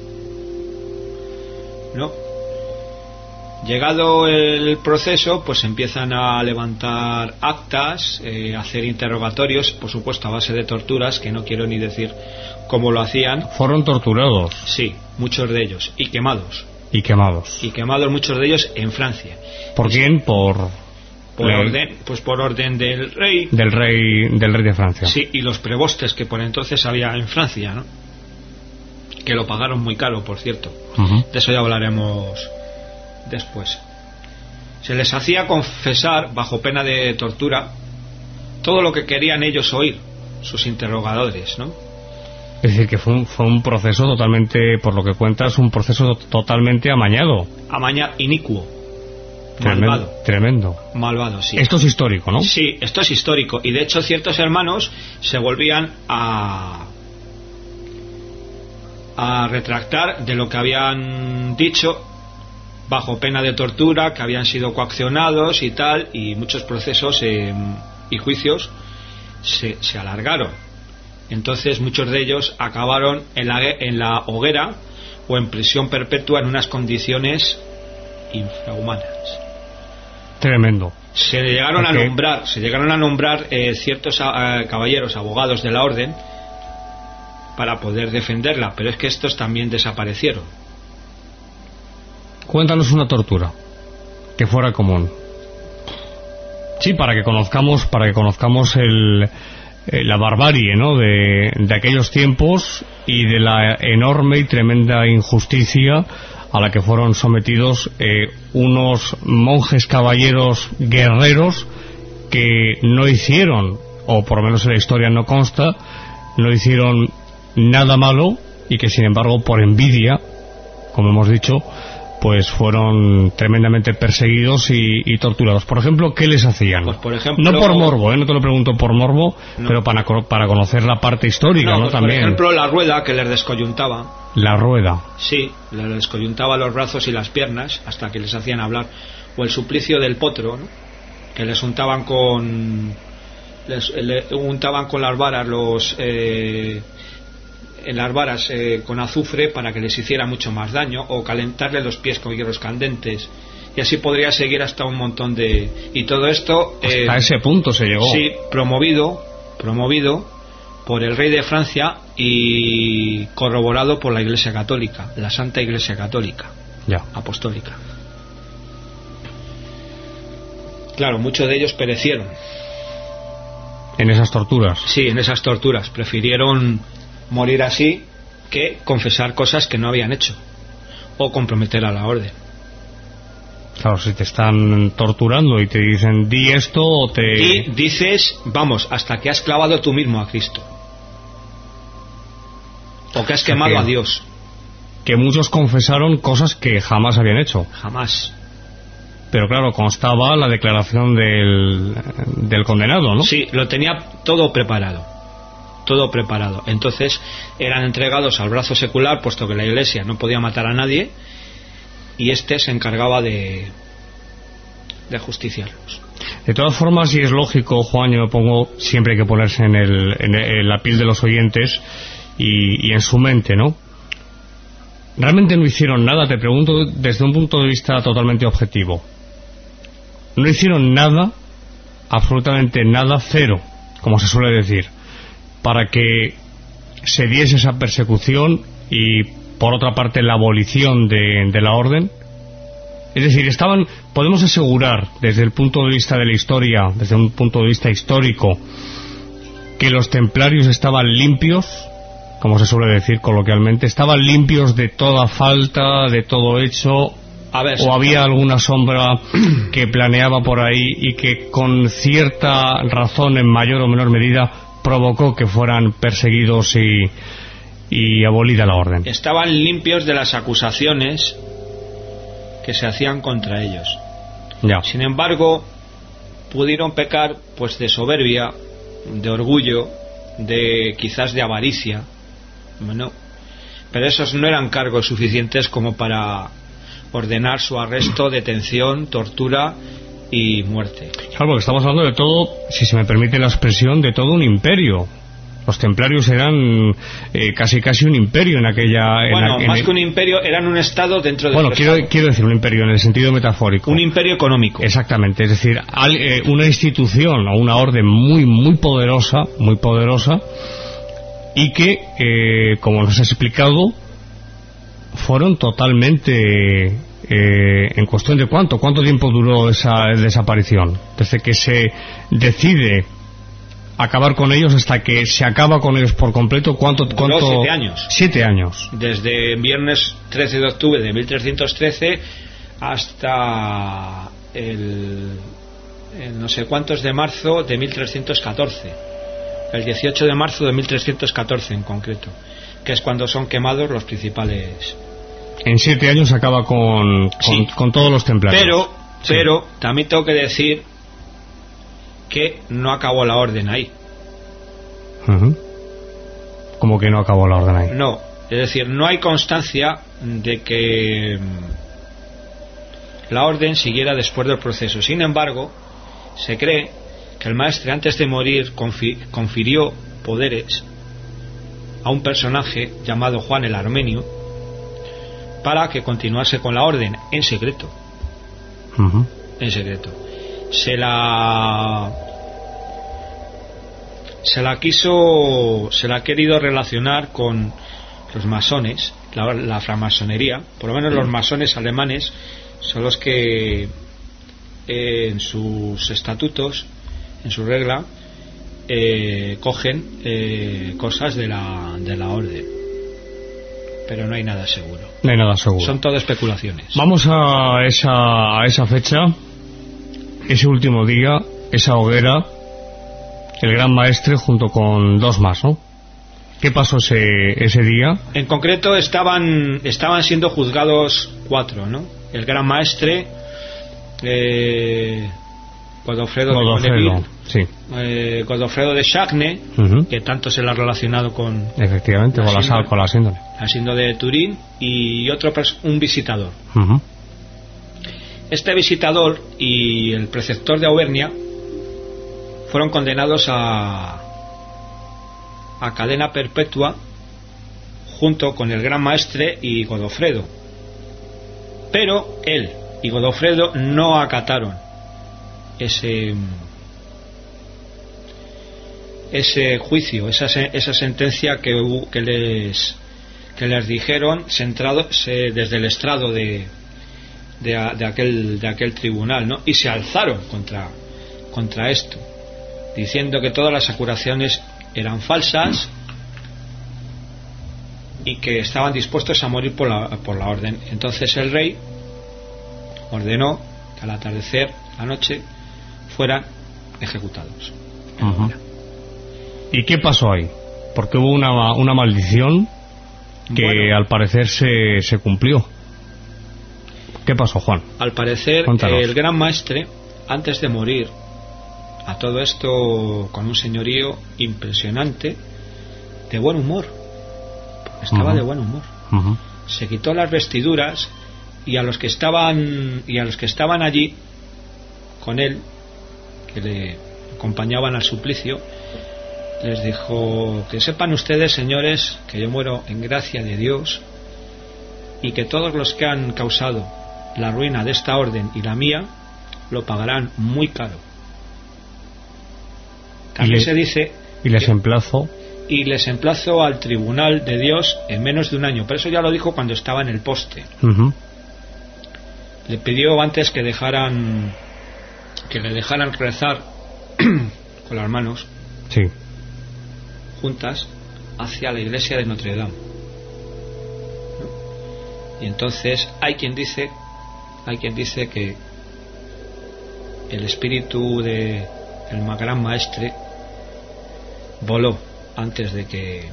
¿no? Llegado el proceso, pues empiezan a levantar actas, eh, a hacer interrogatorios, por supuesto a base de torturas, que no quiero ni decir cómo lo hacían. Fueron torturados. Sí, muchos de ellos, y quemados. Y quemados. Y quemados muchos de ellos en Francia. ¿Por quién? Por... Por orden, pues por orden del rey. Del rey, del rey de Francia. Sí, y los prebostes que por entonces había en Francia, ¿no? Que lo pagaron muy caro, por cierto. Uh-huh. De eso ya hablaremos después. Se les hacía confesar, bajo pena de tortura, todo lo que querían ellos oír, sus interrogadores, ¿no? Es decir, que fue un, fue un proceso totalmente, por lo que cuentas, un proceso totalmente amañado. Amañado, inicuo. Tremendo, Malvado. Tremendo. Malvado, sí. Esto es histórico, ¿no? Sí, esto es histórico. Y de hecho ciertos hermanos se volvían a a retractar de lo que habían dicho bajo pena de tortura, que habían sido coaccionados y tal, y muchos procesos eh, y juicios se, se alargaron. Entonces muchos de ellos acabaron en la, en la hoguera o en prisión perpetua en unas condiciones infrahumanas. Tremendo. Se llegaron okay. a nombrar, se llegaron a nombrar eh, ciertos a, a, caballeros, abogados de la orden para poder defenderla, pero es que estos también desaparecieron. Cuéntanos una tortura que fuera común. Sí, para que conozcamos, para que conozcamos el, eh, la barbarie, ¿no? de, de aquellos tiempos y de la enorme y tremenda injusticia a la que fueron sometidos eh, unos monjes caballeros guerreros que no hicieron, o por lo menos en la historia no consta, no hicieron nada malo y que sin embargo por envidia, como hemos dicho, pues fueron tremendamente perseguidos y, y torturados. Por ejemplo, ¿qué les hacían? Pues por ejemplo, no por morbo, ¿eh? No te lo pregunto por morbo, no. pero para, para conocer la parte histórica, ¿no? ¿no? Pues También. Por ejemplo, la rueda que les descoyuntaba. La rueda. Sí, les descoyuntaba los brazos y las piernas hasta que les hacían hablar. O el suplicio del potro, ¿no? Que les untaban con... Les, les untaban con las varas los... Eh, en las varas eh, con azufre para que les hiciera mucho más daño, o calentarle los pies con hierros candentes, y así podría seguir hasta un montón de... Y todo esto... Eh, hasta ese punto se llegó. Sí, promovido, promovido por el rey de Francia y corroborado por la Iglesia Católica, la Santa Iglesia Católica, ya, apostólica. Claro, muchos de ellos perecieron en esas torturas. Sí, en esas torturas. Prefirieron morir así que confesar cosas que no habían hecho o comprometer a la orden. Claro, si te están torturando y te dicen di esto o te... Y dices, vamos, hasta que has clavado tú mismo a Cristo. O que has quemado que, a Dios. Que muchos confesaron cosas que jamás habían hecho. Jamás. Pero claro, constaba la declaración del, del condenado, ¿no? Sí, lo tenía todo preparado. Todo preparado. Entonces eran entregados al brazo secular, puesto que la Iglesia no podía matar a nadie, y este se encargaba de, de justiciarlos. De todas formas, y es lógico, Juan, yo me pongo, siempre hay que ponerse en, el, en, el, en la piel de los oyentes y, y en su mente, ¿no? Realmente no hicieron nada, te pregunto desde un punto de vista totalmente objetivo. No hicieron nada, absolutamente nada, cero, como se suele decir, para que se diese esa persecución y, por otra parte, la abolición de, de la orden. Es decir, estaban, podemos asegurar desde el punto de vista de la historia, desde un punto de vista histórico, que los templarios estaban limpios, como se suele decir coloquialmente, estaban limpios de toda falta, de todo hecho, a ver, o había alguna sombra que planeaba por ahí y que con cierta razón, en mayor o menor medida, provocó que fueran perseguidos y, y abolida la orden. Estaban limpios de las acusaciones que se hacían contra ellos. Ya. Sin embargo, pudieron pecar pues de soberbia, de orgullo, de quizás de avaricia. Bueno, pero esos no eran cargos suficientes como para ordenar su arresto, detención, tortura y muerte. Claro, porque estamos hablando de todo, si se me permite la expresión, de todo un imperio. Los templarios eran eh, casi casi un imperio en aquella... Bueno, en, en más el... que un imperio, eran un estado dentro de... Bueno, quiero, quiero decir un imperio en el sentido metafórico. Un imperio económico. Exactamente, es decir, al, eh, una institución o una orden muy, muy poderosa, muy poderosa, y que, eh, como nos has explicado, fueron totalmente... Eh, en cuestión de cuánto, cuánto tiempo duró esa desaparición, desde que se decide acabar con ellos hasta que se acaba con ellos por completo, cuánto, cuánto... Duró siete años. Siete años. Desde viernes trece de octubre de mil trescientos trece hasta el, el no sé cuántos de marzo de mil trescientos catorce, el dieciocho de marzo de mil trescientos catorce en concreto, que es cuando son quemados los principales. En siete años acaba con, con, sí. con todos los templarios. Pero, sí. pero también tengo que decir que no acabó la orden ahí. Uh-huh. ¿Cómo que no acabó la orden ahí? No, es decir, no hay constancia de que la orden siguiera después del proceso. Sin embargo, se cree que el maestre, antes de morir, confi- confirió poderes a un personaje llamado Juan el Armenio para que continuase con la orden en secreto. Uh-huh. En secreto. Se la se la quiso se la ha querido relacionar con los masones, la, la francmasonería. Por lo menos los masones alemanes son los que eh, en sus estatutos, en su regla, eh, cogen eh, cosas de la de la orden, pero no hay nada seguro. No hay nada seguro. Son todo especulaciones. Vamos a esa a esa fecha, ese último día, esa hoguera, el gran maestre junto con dos más, ¿no? ¿Qué pasó ese ese día? En concreto estaban estaban siendo juzgados cuatro, ¿no? El gran maestre, eh, Godofredo, Godofredo, de Bonneville, sí. eh, Godofredo de Chagny, uh-huh. que tanto se le ha relacionado con... Efectivamente, con la sal, con la síndrome. La síndrome de Turín, y otro, un visitador. Uh-huh. Este visitador y el preceptor de Auvernia fueron condenados a, a cadena perpetua junto con el gran maestre y Godofredo. Pero él y Godofredo no acataron ese ese juicio, esa, esa sentencia que, hubo, que les que les dijeron centrado, se, desde el estrado de, de, de, aquel, de aquel tribunal, ¿no? Y se alzaron contra, contra esto, diciendo que todas las acusaciones eran falsas y que estaban dispuestos a morir por la, por la orden. Entonces el rey ordenó que al atardecer, la noche, fueran ejecutados. Uh-huh. ¿Y qué pasó ahí? Porque hubo una, una maldición que bueno, al parecer se, se cumplió. ¿Qué pasó, Juan? Al parecer, Cuéntanos. El gran maestre, antes de morir, a todo esto con un señorío impresionante, de buen humor, estaba uh-huh. de buen humor, uh-huh. se quitó las vestiduras y a los que estaban y a los que estaban allí con él, que le acompañaban al suplicio, les dijo: que sepan ustedes, señores, que yo muero en gracia de Dios y que todos los que han causado la ruina de esta orden y la mía lo pagarán muy caro. También se dice y les emplazo y les emplazo al tribunal de Dios en menos de un año. Pero eso ya lo dijo cuando estaba en el poste. Uh-huh. Le pidió antes que dejaran que le dejaran rezar con las manos sí. juntas hacia la iglesia de Notre Dame. Y entonces hay quien dice hay quien dice que el espíritu de el gran maestre voló antes de que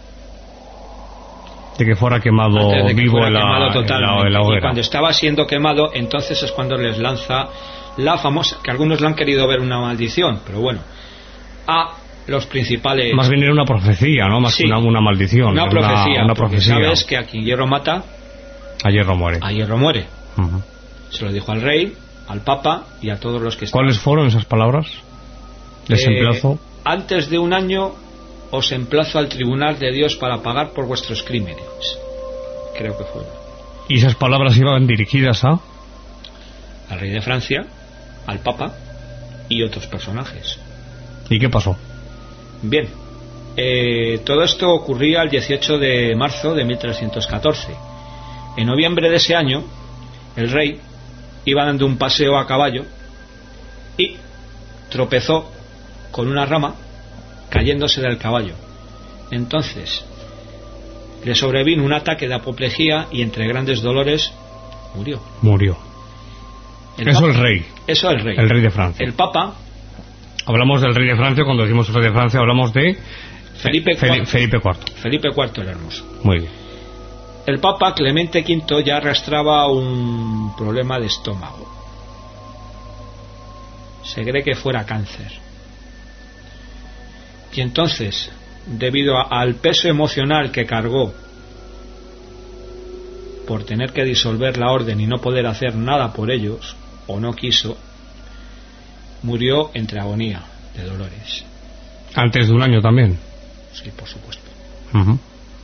de que fuera quemado que vivo fuera en, la, quemado totalmente. en la hoguera. Y cuando estaba siendo quemado, entonces es cuando les lanza la famosa, que algunos lo han querido ver una maldición, pero bueno, a los principales. Más bien era una profecía, ¿no? Más que sí, una, una maldición. Una profecía, una, una profecía. Sabes que a quien hierro mata, a hierro muere. A hierro muere. Uh-huh. Se lo dijo al rey, al papa y a todos los que estaban. ¿Cuáles fueron esas palabras? Les eh, emplazo. Antes de un año os emplazo al tribunal de Dios para pagar por vuestros crímenes. Creo que fue. ¿Y esas palabras iban dirigidas a? Al rey de Francia, al papa y otros personajes. ¿Y qué pasó? Bien, eh, todo esto ocurría el dieciocho de marzo de mil trescientos catorce. En noviembre de ese año, el rey iba dando un paseo a caballo y tropezó con una rama, cayéndose del caballo. Entonces le sobrevino un ataque de apoplejía y entre grandes dolores murió. Murió. El Eso papa, el rey. Eso el rey. El rey de Francia. El papa. Hablamos del rey de Francia, cuando decimos el rey de Francia hablamos de Felipe cuarto. Felipe cuarto. Felipe cuarto el Hermoso. Muy bien. El papa Clemente quinto ya arrastraba un problema de estómago. Se cree que fuera cáncer. Y entonces, debido a, al peso emocional que cargó por tener que disolver la orden y no poder hacer nada por ellos, o no quiso, murió entre agonía de dolores. ¿Antes de un año también? Sí, por supuesto. Uh-huh.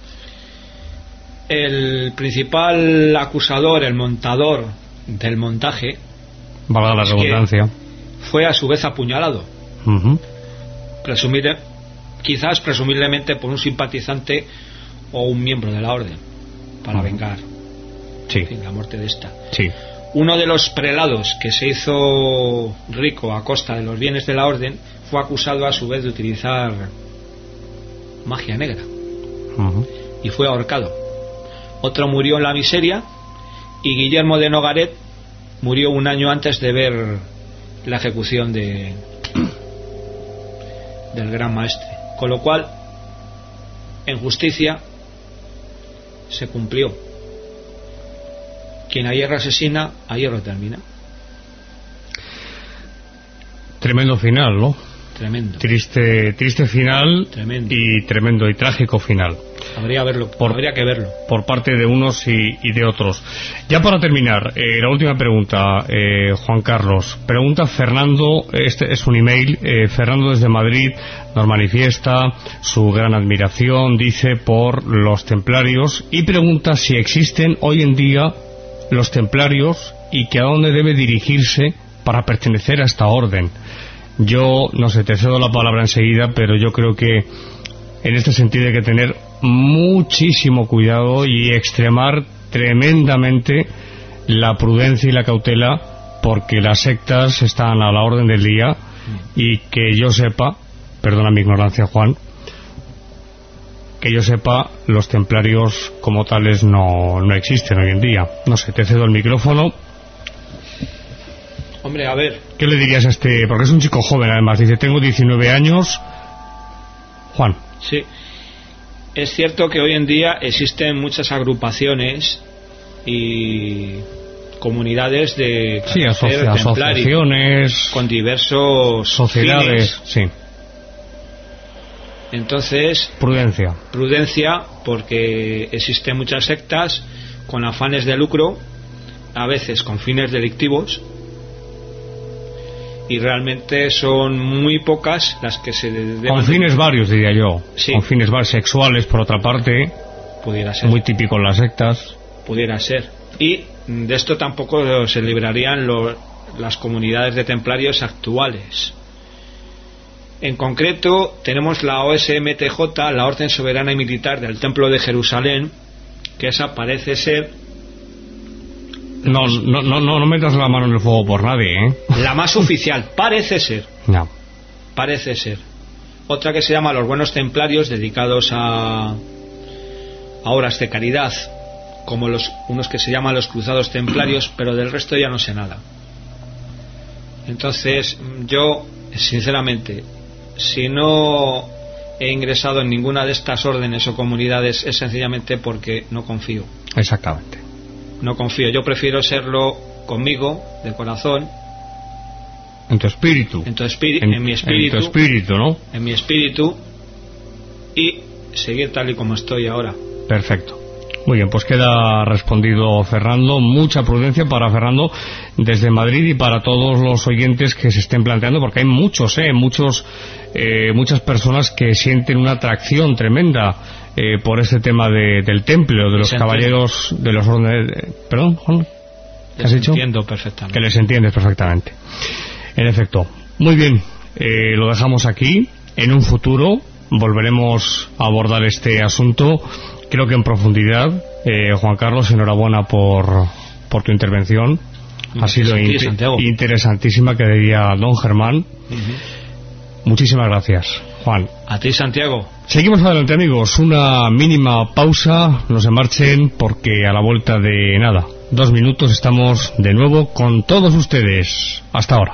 El principal acusador, el montador del montaje, valga la redundancia, fue a su vez apuñalado. Uh-huh. Presumir, quizás presumiblemente por un simpatizante o un miembro de la orden, para uh-huh. vengar sí. en fin, la muerte de esta. Sí. Uno de los prelados que se hizo rico a costa de los bienes de la orden fue acusado a su vez de utilizar magia negra uh-huh. y fue ahorcado. Otro murió en la miseria y Guillermo de Nogaret murió un año antes de ver la ejecución de del gran maestre, con lo cual en justicia se cumplió. Quien a hierro asesina, a hierro termina. Tremendo final, ¿no? Tremendo. Triste, triste final. Tremendo. Y tremendo y trágico final. Habría, verlo, por, habría que verlo. Por parte de unos y, y de otros. Ya para terminar, eh, la última pregunta, eh, Juan Carlos. Pregunta Fernando, este es un email, eh, Fernando desde Madrid nos manifiesta su gran admiración, dice, por los templarios y pregunta si existen hoy en día los templarios y que a dónde debe dirigirse para pertenecer a esta orden. Yo, no sé, te cedo la palabra enseguida, pero yo creo que en este sentido hay que tener muchísimo cuidado y extremar tremendamente la prudencia y la cautela, porque las sectas están a la orden del día y que yo sepa, perdona mi ignorancia, Juan, que yo sepa, los templarios como tales no, no existen hoy en día. No sé, te cedo el micrófono. Hombre, a ver. ¿Qué le dirías a este? Porque es un chico joven, además. Dice, tengo diecinueve años. Juan. Sí. Es cierto que hoy en día existen muchas agrupaciones y comunidades de sí, asocia asociaciones con diversos sociedades, fines. Sí. Entonces, prudencia. Prudencia, porque existen muchas sectas con afanes de lucro, a veces con fines delictivos, y realmente son muy pocas las que se deben... Con fines varios, diría yo. Sí. Con fines varios, sexuales, por otra parte. Pudiera ser. Muy típico en las sectas. Pudiera ser. Y de esto tampoco se librarían lo, las comunidades de templarios actuales. En concreto, tenemos la O S M T J, la Orden Soberana y Militar del Templo de Jerusalén, que esa parece ser... No, no, no, no, no metas la mano en el fuego por nadie, ¿eh? La más oficial, parece ser. No. Parece ser. Otra que se llama Los Buenos Templarios, dedicados a, a obras de caridad, como los unos que se llaman los Cruzados Templarios, pero del resto ya no sé nada. Entonces, yo, sinceramente, si no he ingresado en ninguna de estas órdenes o comunidades, es sencillamente porque no confío. Exactamente. No confío. Yo prefiero serlo conmigo, de corazón. En tu espíritu. En tu espíritu. En, en mi espíritu. En tu espíritu, ¿no? En mi espíritu. Y seguir tal y como estoy ahora. Perfecto. Muy bien, pues queda respondido Fernando. Mucha prudencia para Fernando desde Madrid y para todos los oyentes que se estén planteando, porque hay muchos, eh, muchos, eh, muchas personas que sienten una atracción tremenda eh, por este tema de, del templo, de los caballeros, de los órdenes. De, ¿Perdón, Juan? ¿Qué has dicho? Entiendo perfectamente. Que les entiendes perfectamente. En efecto. Muy bien, eh, lo dejamos aquí. En un futuro volveremos a abordar este asunto, creo que en profundidad. eh, Juan Carlos, enhorabuena por, por tu intervención. Ha sido in interesantísima, que diría don Germán. Uh-huh. Muchísimas gracias, Juan. A ti, Santiago. Seguimos adelante, amigos. Una mínima pausa. No se marchen, porque a la vuelta de nada, dos minutos, estamos de nuevo con todos ustedes. Hasta ahora.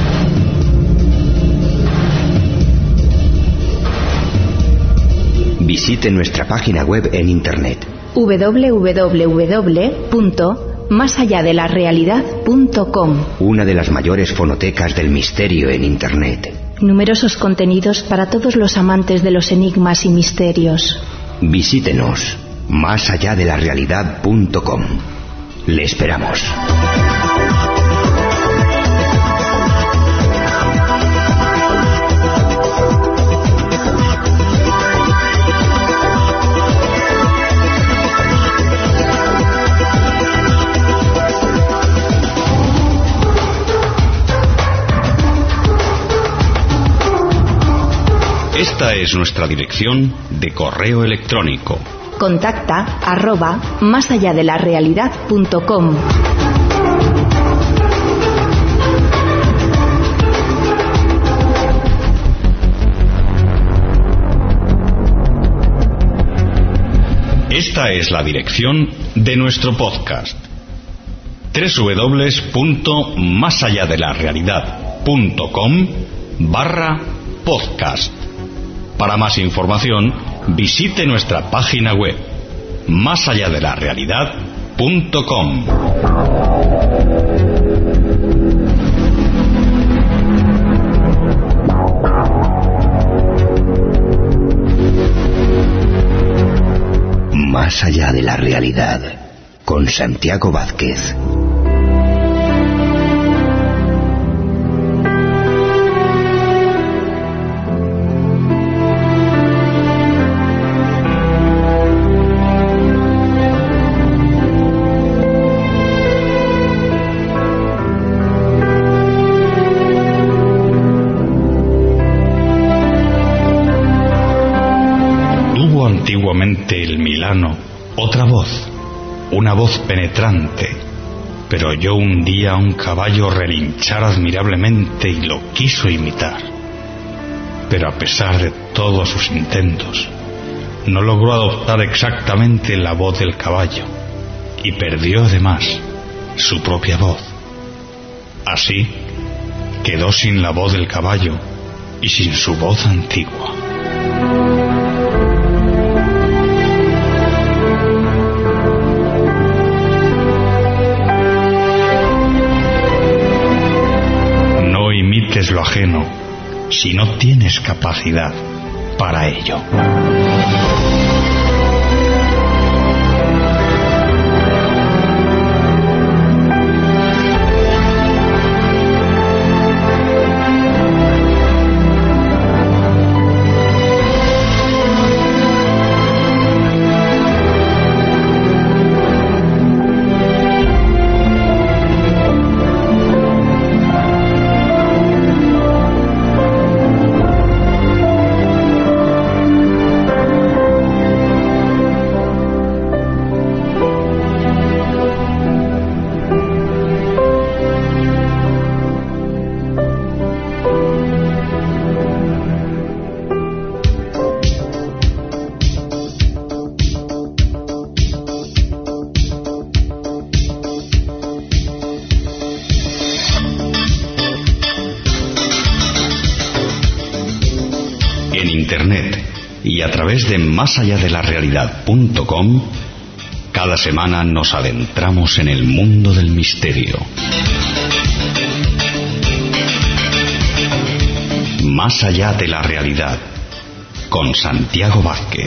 Visite nuestra página web en internet doble u doble u doble u punto más allá de la realidad punto com. Una de las mayores fonotecas del misterio en internet. Numerosos contenidos para todos los amantes de los enigmas y misterios. Visítenos más allá de la realidad punto com. Le esperamos. Esta es nuestra dirección de correo electrónico. Contacta arroba más allá de la realidad punto com. Esta es la dirección de nuestro podcast. doble u doble u doble u punto más allá de la realidad punto com barra podcast. Para más información, visite nuestra página web más allá de la realidad punto com. Más allá de la realidad, con Santiago Vázquez. antiguamente el Milano, otra voz, una voz penetrante, pero oyó un día a un caballo relinchar admirablemente y lo quiso imitar. Pero a pesar de todos sus intentos, no logró adoptar exactamente la voz del caballo y perdió además su propia voz. Así quedó sin la voz del caballo y sin su voz antigua. No imites lo ajeno si no tienes capacidad para ello. Y a través de más allá de la realidad punto com, cada semana nos adentramos en el mundo del misterio. Más allá de la realidad, con Santiago Vázquez.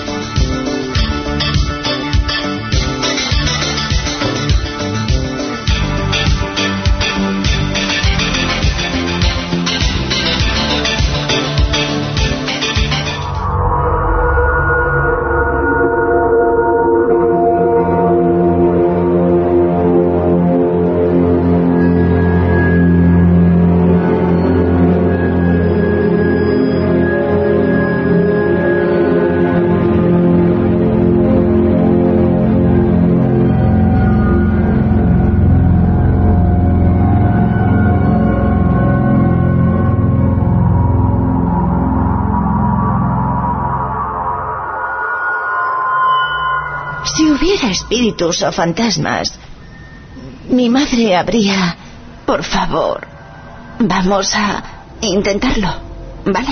Espíritus o fantasmas, mi madre habría... Por favor, vamos a intentarlo, ¿vale?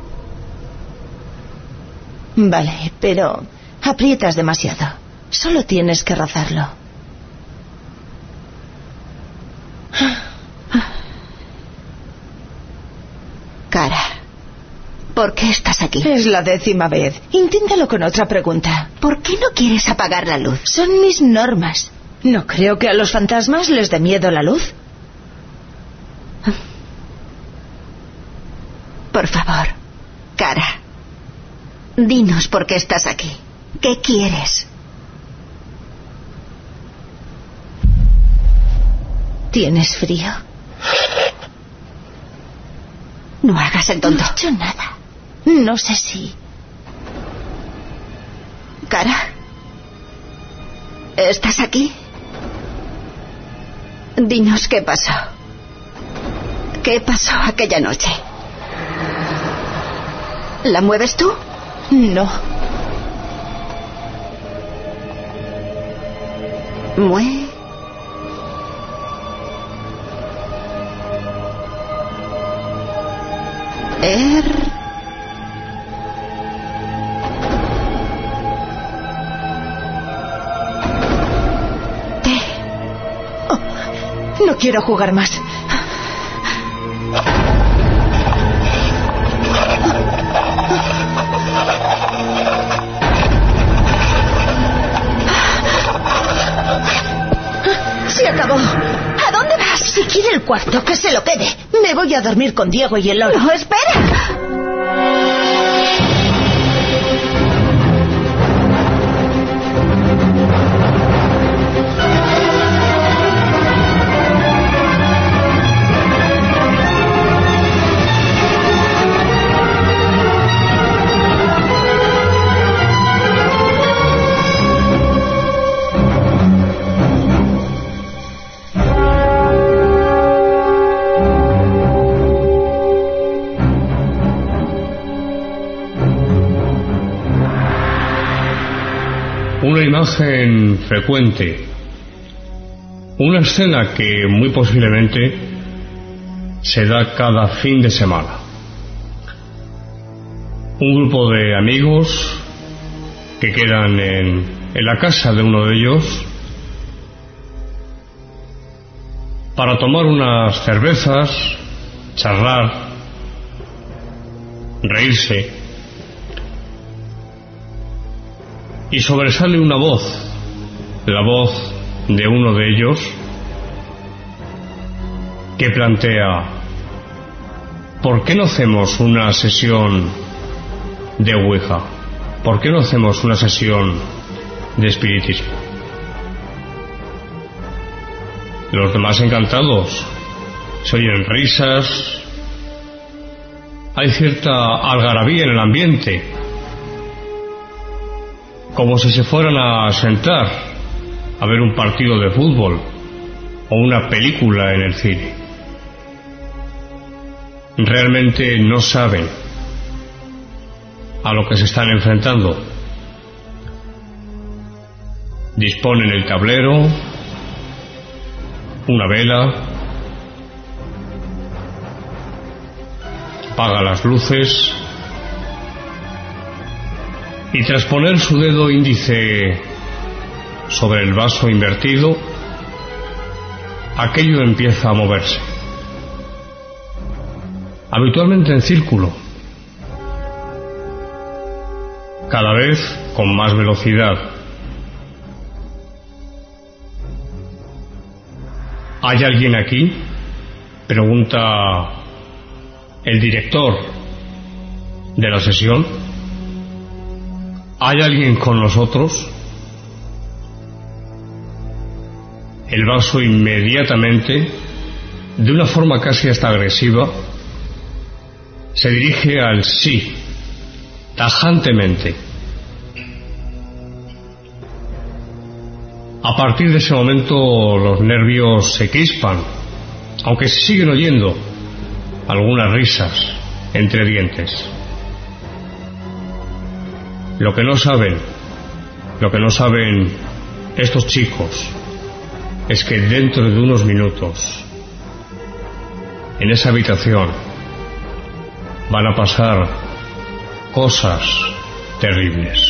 Vale, pero aprietas demasiado. Solo tienes que rozarlo. Cara, ¿por qué estás aquí? Es la décima vez. Inténtalo con otra pregunta. ¿Por qué no quieres apagar la luz? Son mis normas. No creo que a los fantasmas les dé miedo la luz. Por favor, Cara, dinos por qué estás aquí. ¿Qué quieres? ¿Tienes frío? No hagas el tonto. No he hecho nada. No sé si... Cara, ¿estás aquí? Dinos qué pasó. ¿Qué pasó aquella noche? ¿La mueves tú? No. Mue... Er... Te... Oh, no quiero jugar más. Se acabó. ¿A dónde vas? Si quiere el cuarto, que se lo quede. Me voy a dormir con Diego y el loro. No, espera. imagen frecuente, una escena que muy posiblemente se da cada fin de semana. Un grupo de amigos que quedan en, en la casa de uno de ellos para tomar unas cervezas, charlar, reírse, y sobresale una voz, la voz de uno de ellos, que plantea: ¿por qué no hacemos una sesión de Ouija? ¿Por qué no hacemos una sesión de espiritismo? Los demás encantados, se oyen risas, hay cierta algarabía en el ambiente, como si se fueran a sentar a ver un partido de fútbol o una película en el cine. Realmente no saben a lo que se están enfrentando. Disponen el tablero, una vela, apaga las luces y tras poner su dedo índice sobre el vaso invertido, aquello empieza a moverse, habitualmente en círculo, cada vez con más velocidad. ¿Hay alguien aquí?, pregunta el director de la sesión. ¿Hay alguien con nosotros? El vaso inmediatamente, de una forma casi hasta agresiva, se dirige al sí, tajantemente. A partir de ese momento los nervios se crispan, aunque se siguen oyendo algunas risas entre dientes. Lo que no saben, lo que no saben estos chicos, es que dentro de unos minutos, en esa habitación, van a pasar cosas terribles.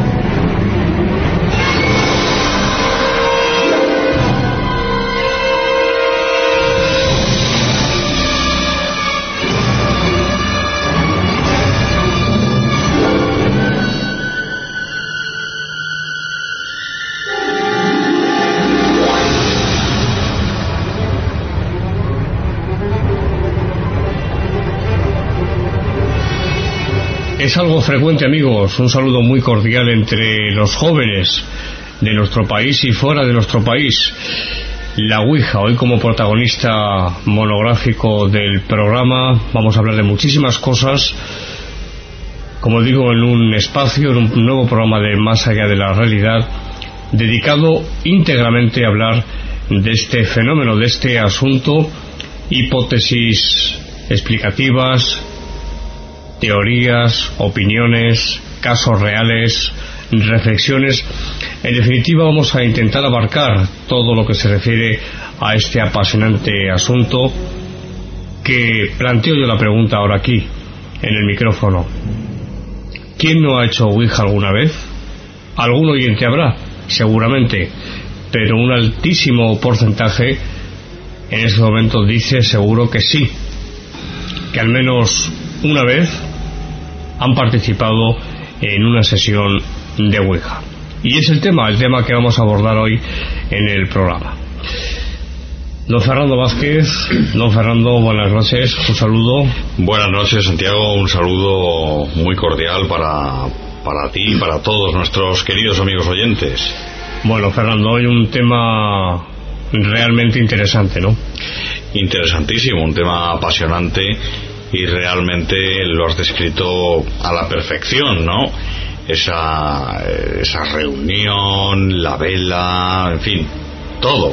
Es algo frecuente, amigos, un saludo muy cordial entre los jóvenes de nuestro país y fuera de nuestro país. La Ouija, hoy como protagonista monográfico del programa, vamos a hablar de muchísimas cosas, como digo, en un espacio, en un nuevo programa de Más allá de la realidad, dedicado íntegramente a hablar de este fenómeno, de este asunto, hipótesis explicativas, teorías, opiniones, casos reales, reflexiones. En definitiva, vamos a intentar abarcar todo lo que se refiere a este apasionante asunto, que planteo yo la pregunta ahora aquí, en el micrófono. ¿Quién no ha hecho Ouija alguna vez? Algún oyente habrá, seguramente, pero un altísimo porcentaje en este momento dice seguro que sí, que al menos una vez han participado en una sesión de Ouija. Y es el tema, el tema que vamos a abordar hoy en el programa. Don Fernando Vázquez, don Fernando, buenas noches, un saludo. Buenas noches, Santiago, un saludo muy cordial para, para ti y para todos nuestros queridos amigos oyentes. Bueno, Fernando, hoy un tema realmente interesante, ¿no? Interesantísimo, un tema apasionante, y realmente lo has descrito a la perfección, ¿no? Esa, esa reunión, la vela, en fin, todo.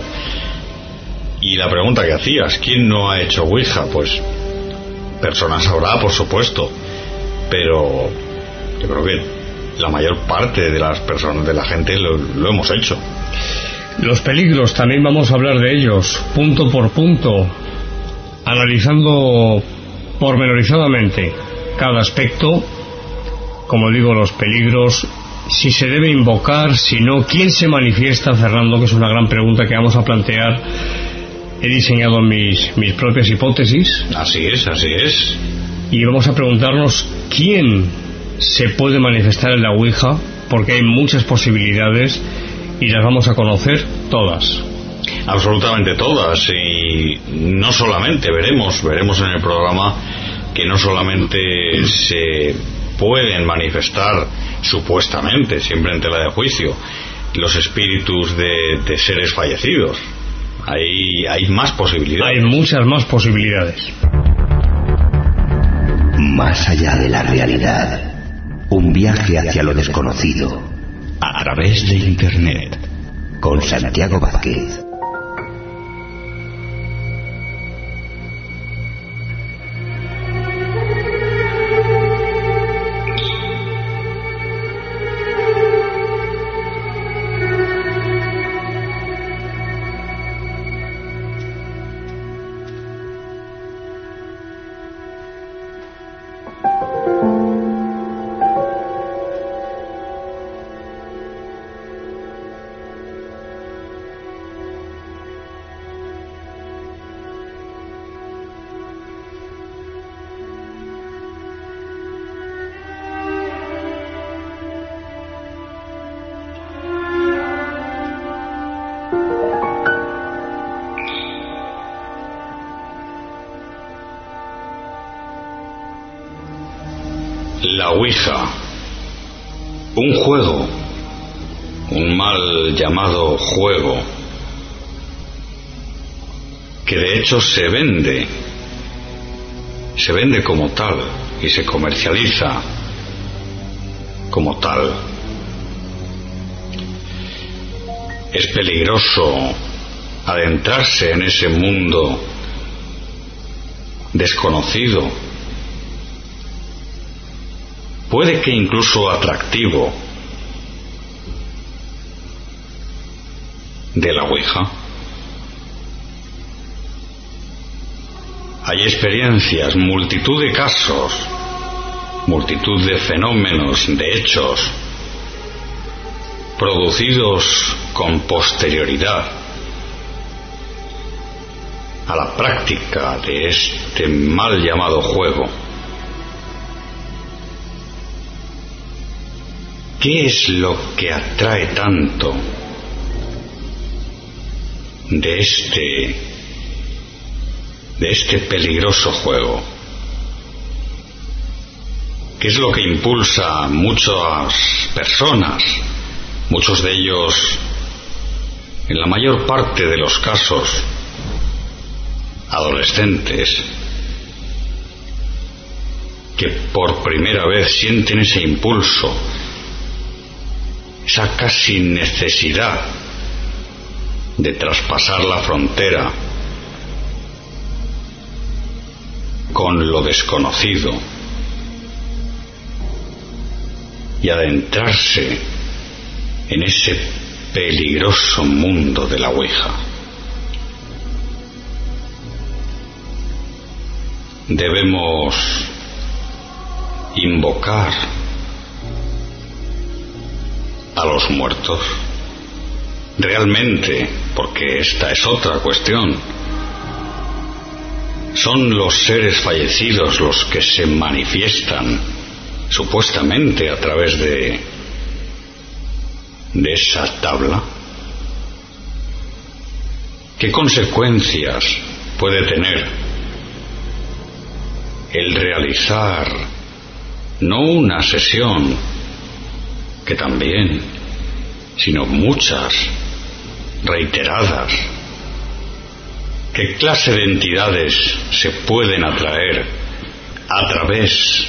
Y la pregunta que hacías, ¿quién no ha hecho Ouija? Pues personas habrá, por supuesto, pero yo creo que la mayor parte de las personas, de la gente, lo, lo hemos hecho. Los peligros, también vamos a hablar de ellos, punto por punto, analizando pormenorizadamente cada aspecto, como digo, los peligros, si se debe invocar, si no, quién se manifiesta, Fernando, que es una gran pregunta que vamos a plantear. He diseñado mis, mis propias hipótesis. Así es, así es. Y vamos a preguntarnos quién se puede manifestar en la Ouija, porque hay muchas posibilidades y las vamos a conocer todas. Absolutamente todas, y no solamente, veremos, veremos en el programa que no solamente se pueden manifestar supuestamente, siempre en tela de juicio, los espíritus de, de seres fallecidos. Hay, hay más posibilidades. Hay muchas más posibilidades. Más allá de la realidad, un viaje hacia lo desconocido a través de Internet, con Santiago Vázquez. La Ouija, un juego, un mal llamado juego, que de hecho se vende, se vende como tal y se comercializa como tal. Es peligroso adentrarse en ese mundo desconocido, puede que incluso atractivo, de la Ouija. Hay experiencias, multitud de casos, multitud de fenómenos, de hechos, producidos con posterioridad a la práctica de este mal llamado juego. ¿Qué es lo que atrae tanto de este de este peligroso juego? ¿Qué es lo que impulsa a muchas personas, muchos de ellos, en la mayor parte de los casos, adolescentes, que por primera vez sienten ese impulso, esa casi necesidad de traspasar la frontera con lo desconocido y adentrarse en ese peligroso mundo de la Ouija? Debemos invocar a los muertos realmente, porque esta es otra cuestión. ¿Son los seres fallecidos los que se manifiestan supuestamente a través de de esa tabla? ¿Qué consecuencias puede tener el realizar no una sesión, que también, sino muchas, reiteradas? ¿Qué clase de entidades se pueden atraer a través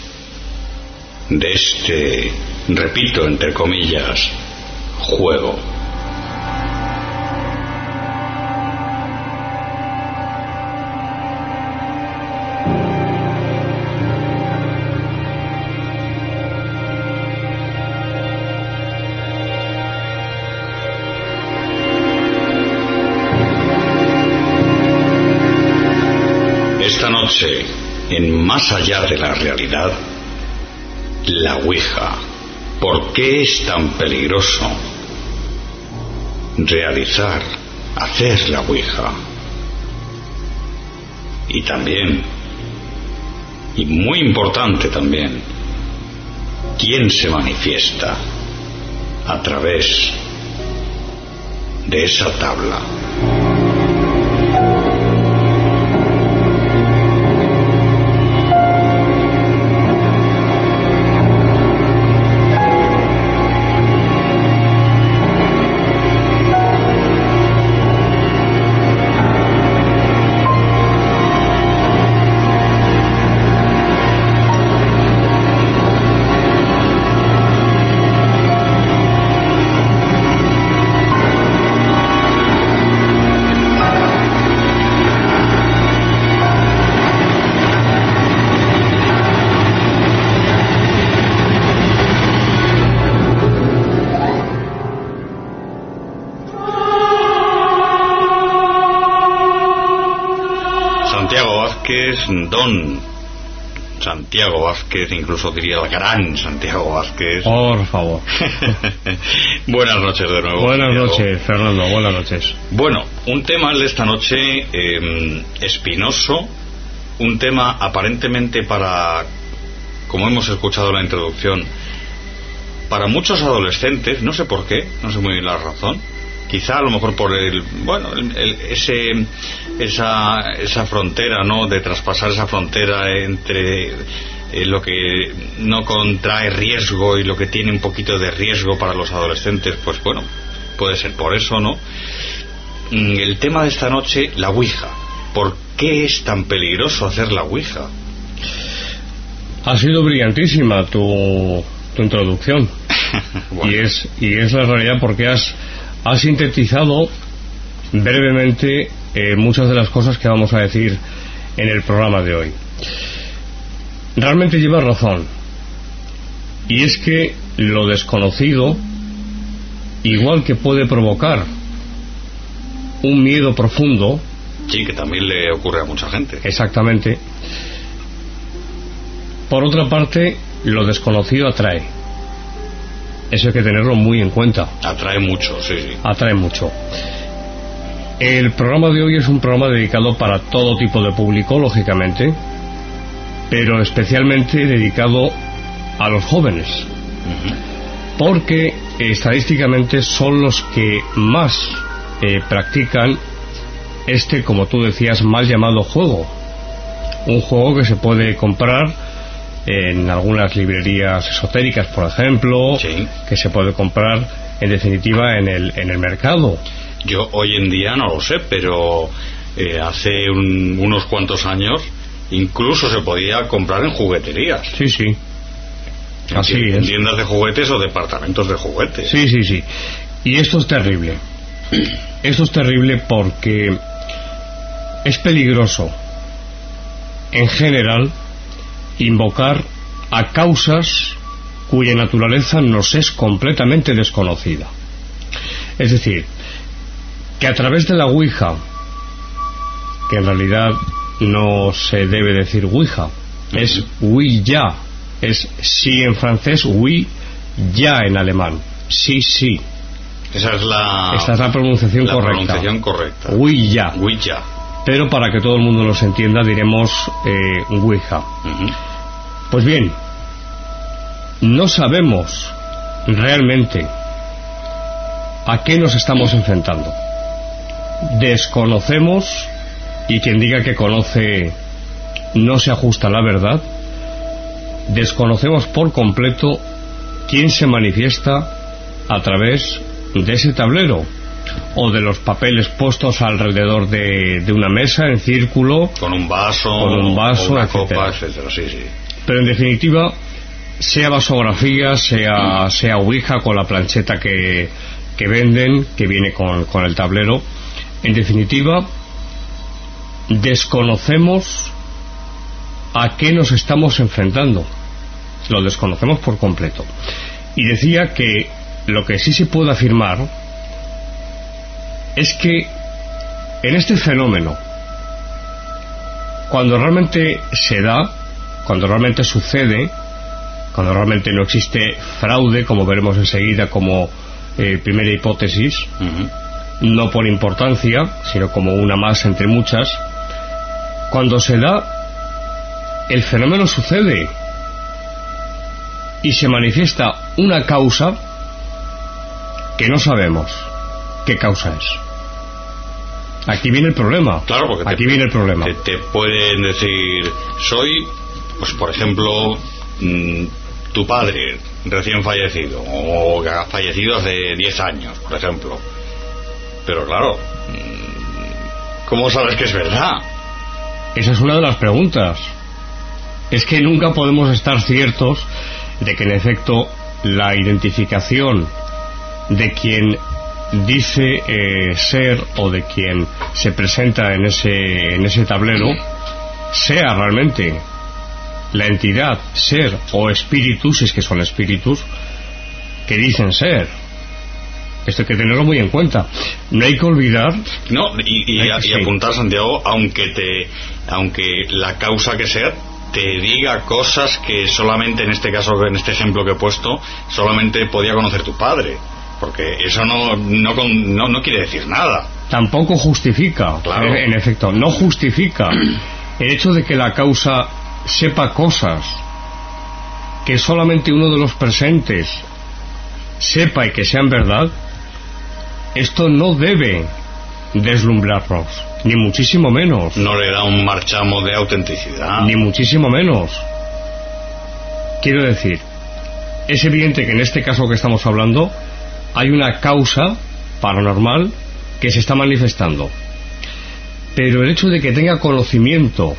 de este, repito, entre comillas, juego? noche, en Más allá de la realidad, la Ouija. ¿Por qué es tan peligroso realizar, hacer la Ouija? Y también, y muy importante también, ¿quién se manifiesta a través de esa tabla? Don Santiago Vázquez, incluso diría el gran Santiago Vázquez. Por favor. Buenas noches de nuevo. Buenas Santiago. noches, Fernando, buenas noches. Bueno, un tema el de esta noche eh, espinoso, un tema aparentemente para, como hemos escuchado en la introducción, para muchos adolescentes, no sé por qué, no sé muy bien la razón. Quizá a lo mejor por el, bueno, el, el, ese, esa, esa frontera, ¿no? De traspasar esa frontera entre eh, lo que no contrae riesgo y lo que tiene un poquito de riesgo para los adolescentes, pues bueno, puede ser por eso, ¿no? El tema de esta noche, la Ouija. ¿Por qué es tan peligroso hacer la Ouija? Ha sido brillantísima tu, tu introducción. Bueno. y es y es la realidad, porque has ha sintetizado brevemente eh, muchas de las cosas que vamos a decir en el programa de hoy. Realmente llevas razón, y es que lo desconocido, igual que puede provocar un miedo profundo, sí, que también le ocurre a mucha gente. Exactamente. Por otra parte, lo desconocido atrae. Eso hay que tenerlo muy en cuenta. Atrae mucho, sí, sí. Atrae mucho. El programa de hoy es un programa dedicado para todo tipo de público, lógicamente, pero especialmente dedicado a los jóvenes. Uh-huh. Porque eh, estadísticamente son los que más eh, practican este, como tú decías, mal llamado juego. Un juego que se puede comprar en algunas librerías esotéricas, por ejemplo, sí, que se puede comprar en definitiva en el en el mercado. Yo hoy en día no lo sé, pero eh, hace un, unos cuantos años incluso se podía comprar en jugueterías. Sí, sí. Así en, es. En tiendas de juguetes o departamentos de juguetes. Sí, sí, sí. Y esto es terrible. Esto es terrible porque es peligroso en general invocar a causas cuya naturaleza nos es completamente desconocida. Es decir, que a través de la Ouija, que en realidad no se debe decir Ouija, uh-huh, es Ouija, es sí en francés, oui, ya en alemán, sí, sí. Esa es la, Esta es la pronunciación la correcta. pronunciación correcta. Ouija. Ouija. Pero para que todo el mundo nos entienda diremos eh, Ouija. Uh-huh. Pues bien, no sabemos realmente a qué nos estamos enfrentando. Desconocemos, y quien diga que conoce no se ajusta a la verdad. Desconocemos por completo quién se manifiesta a través de ese tablero o de los papeles puestos alrededor de, de una mesa en círculo, con un vaso, con un vaso, o una etcétera. copa, etcétera. Sí, sí. Pero en definitiva, sea vasografía, sea, sea Ouija con la plancheta que, que venden, que viene con, con el tablero, en definitiva, desconocemos a qué nos estamos enfrentando. Lo desconocemos por completo. Y decía que lo que sí se puede afirmar es que en este fenómeno cuando realmente se da, cuando realmente sucede, cuando realmente no existe fraude, como veremos enseguida como eh, primera hipótesis, uh-huh. no por importancia, sino como una más entre muchas, cuando se da, el fenómeno sucede y se manifiesta una causa que no sabemos qué causa es. Aquí viene el problema. Claro, porque aquí te, viene el problema. Te, te pueden decir, soy, pues por ejemplo, mmm, tu padre recién fallecido, o que ha fallecido hace diez años, por ejemplo. Pero claro, ¿cómo sabes que es verdad? Esa es una de las preguntas. Es que nunca podemos estar ciertos de que en efecto la identificación de quien dice eh, ser o de quien se presenta en ese en ese tablero sea realmente la entidad, ser o espíritus, si es que son espíritus que dicen ser. Esto hay que tenerlo muy en cuenta. No hay que olvidar. No, y, y, y, sí. y apuntar, Santiago, aunque te aunque la causa que sea te diga cosas que solamente en este caso, en este ejemplo que he puesto, solamente podía conocer tu padre. Porque eso no no, no no quiere decir nada. Tampoco justifica, claro. en, en efecto, no justifica el hecho de que la causa sepa cosas que solamente uno de los presentes sepa y que sean verdad. Esto no debe deslumbrarnos, ni muchísimo menos. No le da un marchamo de autenticidad. Ni muchísimo menos. Quiero decir, es evidente que en este caso que estamos hablando hay una causa paranormal que se está manifestando, pero el hecho de que tenga conocimiento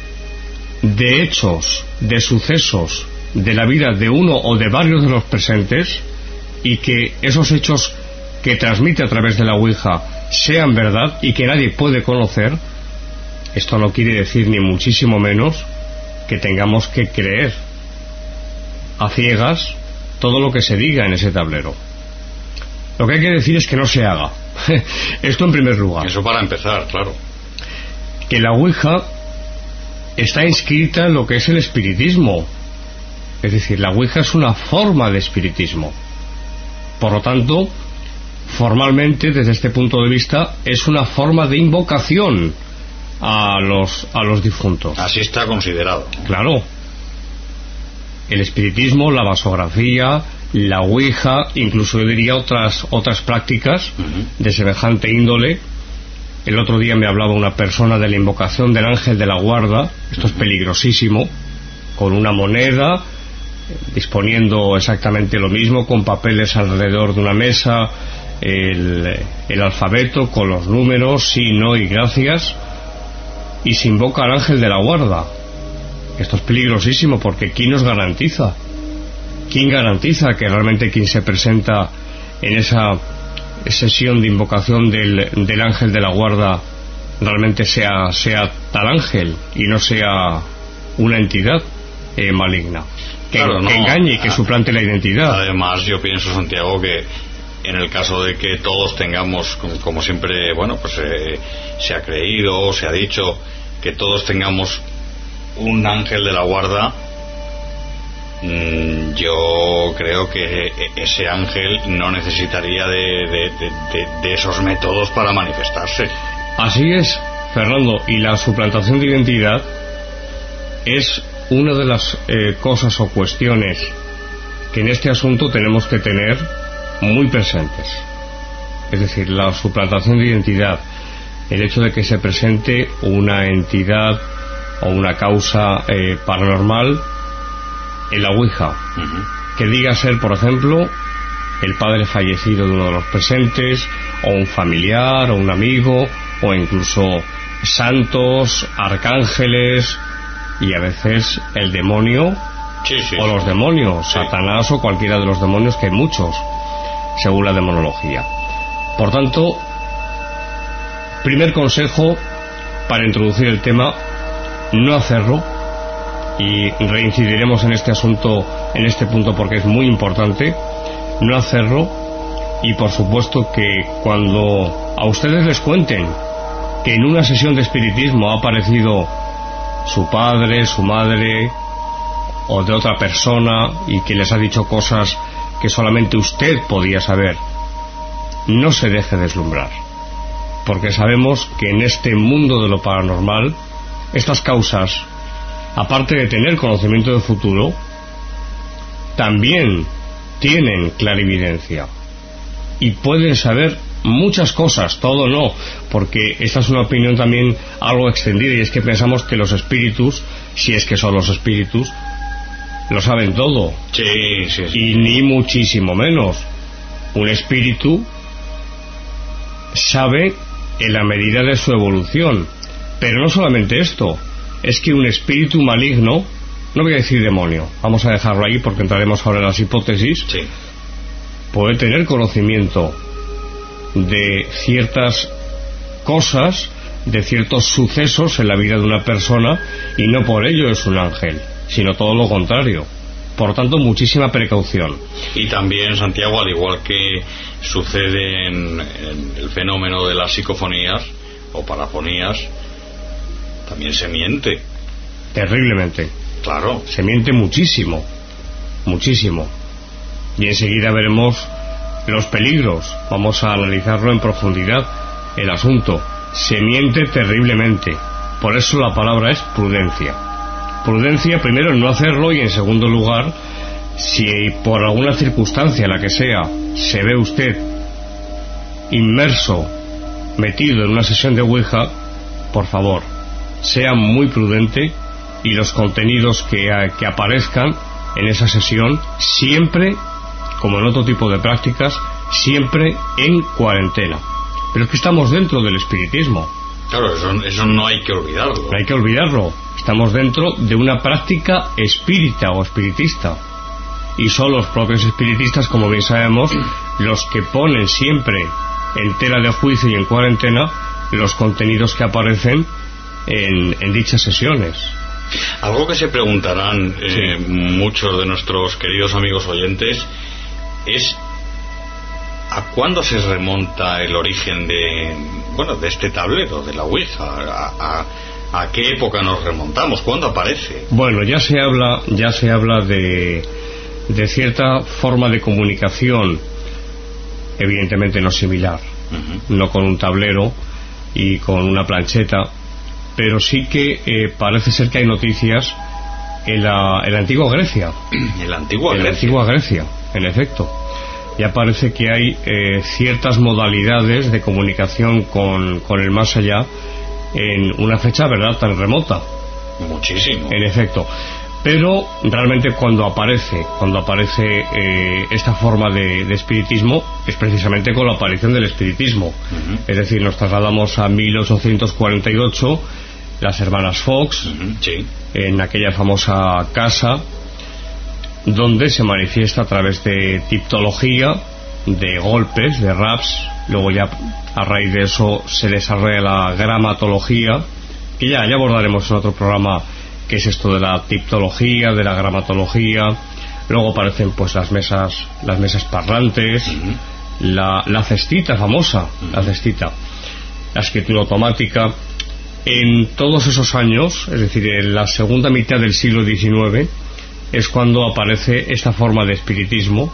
de hechos, de sucesos de la vida de uno o de varios de los presentes, y que esos hechos que transmite a través de la Ouija sean verdad y que nadie puede conocer, esto no quiere decir ni muchísimo menos que tengamos que creer a ciegas todo lo que se diga en ese tablero. Lo que hay que decir es que no se haga. Esto en primer lugar. Eso para empezar, claro. Que la Ouija está inscrita en lo que es el espiritismo. Es decir, la Ouija es una forma de espiritismo. Por lo tanto, formalmente, desde este punto de vista, es una forma de invocación a los, a los difuntos. Así está considerado. Claro. El espiritismo, la vasografía, la Ouija, incluso yo diría otras otras prácticas uh-huh. de semejante índole. El otro día me hablaba una persona de la invocación del ángel de la guarda. Esto uh-huh. es peligrosísimo. Con una moneda, disponiendo exactamente lo mismo, con papeles alrededor de una mesa, el, el alfabeto con los números, sí, no y gracias, y se invoca al ángel de la guarda. Esto es peligrosísimo, porque ¿quién nos garantiza? ¿Quién garantiza que realmente quien se presenta en esa sesión de invocación del, del ángel de la guarda realmente sea, sea tal ángel y no sea una entidad eh, maligna? Que, claro, no, que engañe y que suplante la identidad. Además, yo pienso, Santiago, que en el caso de que todos tengamos, como, como siempre, bueno, pues eh, se ha creído, se ha dicho, que todos tengamos un ángel de la guarda, mmm, yo creo que ese ángel no necesitaría de, de, de, de, de esos métodos para manifestarse. Así es, Fernando, y la suplantación de identidad es una de las eh, cosas o cuestiones que en este asunto tenemos que tener muy presentes. Es decir, la suplantación de identidad, el hecho de que se presente una entidad o una causa eh, paranormal en la Ouija, uh-huh. que diga ser, por ejemplo, el padre fallecido de uno de los presentes, o un familiar, o un amigo, o incluso santos, arcángeles, y a veces el demonio, sí, sí, o los sí. demonios, sí. Satanás o cualquiera de los demonios, que hay muchos, según la demonología. Por tanto, primer consejo para introducir el tema: no hacerlo, y reincidiremos en este asunto, en este punto, porque es muy importante. No hacerlo, y por supuesto que cuando a ustedes les cuenten que en una sesión de espiritismo ha aparecido su padre, su madre o de otra persona, y que les ha dicho cosas que solamente usted podía saber. No se deje deslumbrar, porque sabemos que en este mundo de lo paranormal, estas causas, aparte de tener conocimiento del futuro, también tienen clarividencia y pueden saber muchas cosas, todo no, porque esta es una opinión también algo extendida, y es que pensamos que los espíritus, si es que son los espíritus, lo saben todo. Sí, sí, sí. Y ni muchísimo menos. Un espíritu sabe en la medida de su evolución. Pero no solamente esto, es que un espíritu maligno, no voy a decir demonio, vamos a dejarlo ahí porque entraremos ahora en las hipótesis, sí, puede tener conocimiento de ciertas cosas, de ciertos sucesos en la vida de una persona, y no por ello es un ángel, sino todo lo contrario. Por tanto, muchísima precaución. Y también, Santiago, al igual que sucede en, en el fenómeno de las psicofonías o parafonías, también se miente. Terriblemente. Claro. Se miente muchísimo, muchísimo. Y enseguida veremos los peligros. Vamos a analizarlo en profundidad el asunto. Se miente terriblemente. Por eso la palabra es prudencia. Prudencia, primero, en no hacerlo, y en segundo lugar, si por alguna circunstancia, la que sea, se ve usted inmerso, metido en una sesión de Ouija, por favor, sea muy prudente, y los contenidos que, que aparezcan en esa sesión, siempre, como en otro tipo de prácticas, siempre en cuarentena. Pero es que estamos dentro del espiritismo. Claro, eso, eso no hay que olvidarlo. No hay que olvidarlo. Estamos dentro de una práctica espírita o espiritista. Y son los propios espiritistas, como bien sabemos, los que ponen siempre en tela de juicio y en cuarentena los contenidos que aparecen en, en dichas sesiones. Algo que se preguntarán eh, sí. muchos de nuestros queridos amigos oyentes es: ¿a cuándo se remonta el origen de, bueno, de este tablero, de la Ouija? ¿A, a, a qué época nos remontamos? ¿Cuándo aparece? Bueno, ya se habla, ya se habla de, de cierta forma de comunicación, evidentemente no similar, uh-huh. no con un tablero y con una plancheta, pero sí que eh, parece ser que hay noticias en la, en la antigua Grecia. ¿En la antigua en Grecia? la antigua Grecia, en efecto. Ya parece que hay eh, ciertas modalidades de comunicación con, con el más allá en una fecha, ¿verdad?, tan remota. Muchísimo. En efecto. Pero realmente cuando aparece, cuando aparece eh, esta forma de, de espiritismo, es precisamente con la aparición del espiritismo. Uh-huh. Es decir, nos trasladamos a mil ochocientos cuarenta y ocho, las hermanas Fox, uh-huh. sí. en aquella famosa casa, donde se manifiesta a través de tiptología, de golpes, de raps. Luego ya a raíz de eso se desarrolla la gramatología, que ya, ya abordaremos en otro programa qué es esto de la tiptología, de la gramatología. Luego aparecen pues las mesas, las mesas parlantes, uh-huh. la, la cestita famosa, uh-huh. la cestita, la escritura automática. En todos esos años, es decir, en la segunda mitad del siglo diecinueve, es cuando aparece esta forma de espiritismo,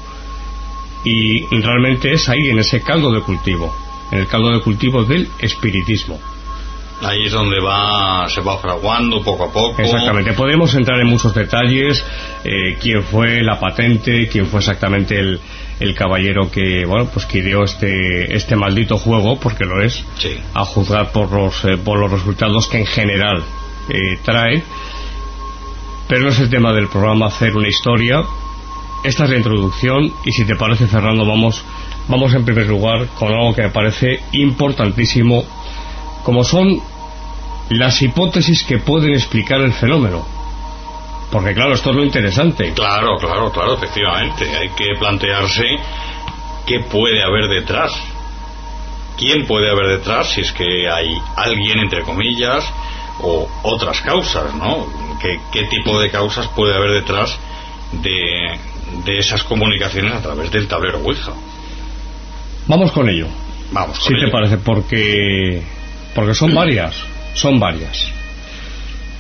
y realmente es ahí, en ese caldo de cultivo, en el caldo de cultivo del espiritismo. Ahí es donde va, se va fraguando poco a poco. Exactamente. Podemos entrar en muchos detalles, eh, quién fue la patente, quién fue exactamente el, el caballero que, bueno, pues que ideó este, este maldito juego, porque lo es, sí. a juzgar por los, eh, por los resultados que en general eh, trae. Pero no es el tema del programa hacer una historia. Esta es la introducción, y si te parece, Fernando, vamos, vamos en primer lugar con algo que me parece importantísimo, como son las hipótesis que pueden explicar el fenómeno. Porque claro, esto es lo interesante. Claro, claro, claro, efectivamente. Hay que plantearse qué puede haber detrás. ¿Quién puede haber detrás? Si es que hay alguien, entre comillas, o otras causas, ¿no? ¿Qué, qué tipo de causas puede haber detrás de, de esas comunicaciones a través del tablero Ouija? Vamos con ello. Vamos con si ello. te parece, porque porque son varias, son varias.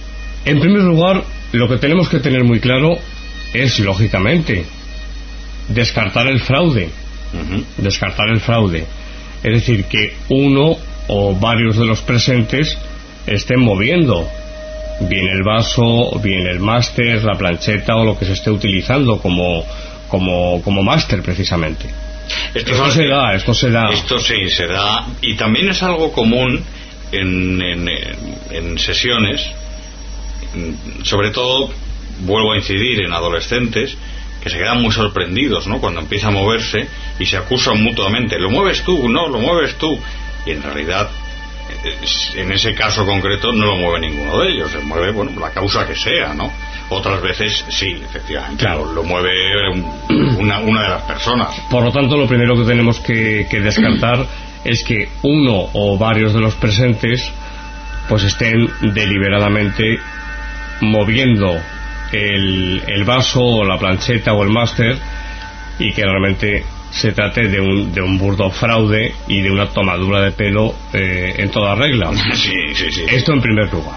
En primer lugar, lo que tenemos que tener muy claro es, lógicamente, descartar el fraude. Uh-huh. Descartar el fraude. Es decir, que uno o varios de los presentes estén moviendo bien el vaso, bien el máster, la plancheta o lo que se esté utilizando como, como, como máster, precisamente. Esto, esto se da, esto se da. Esto sí, se da. Y también es algo común en, en, en sesiones, sobre todo, vuelvo a incidir, en adolescentes, que se quedan muy sorprendidos, ¿no?, cuando empieza a moverse y se acusan mutuamente. Lo mueves tú, no, lo mueves tú. Y en realidad, en ese caso concreto, no lo mueve ninguno de ellos. Se mueve, bueno, la causa que sea, ¿no? Otras veces sí, efectivamente, claro, lo, lo mueve una, una de las personas. Por lo tanto, lo primero que tenemos que, que descartar es que uno o varios de los presentes pues estén deliberadamente moviendo el, el vaso o la plancheta o el máster, y que realmente se trate de un, de un burdo fraude y de una tomadura de pelo eh, en toda regla. Sí, sí, sí. Esto en primer lugar.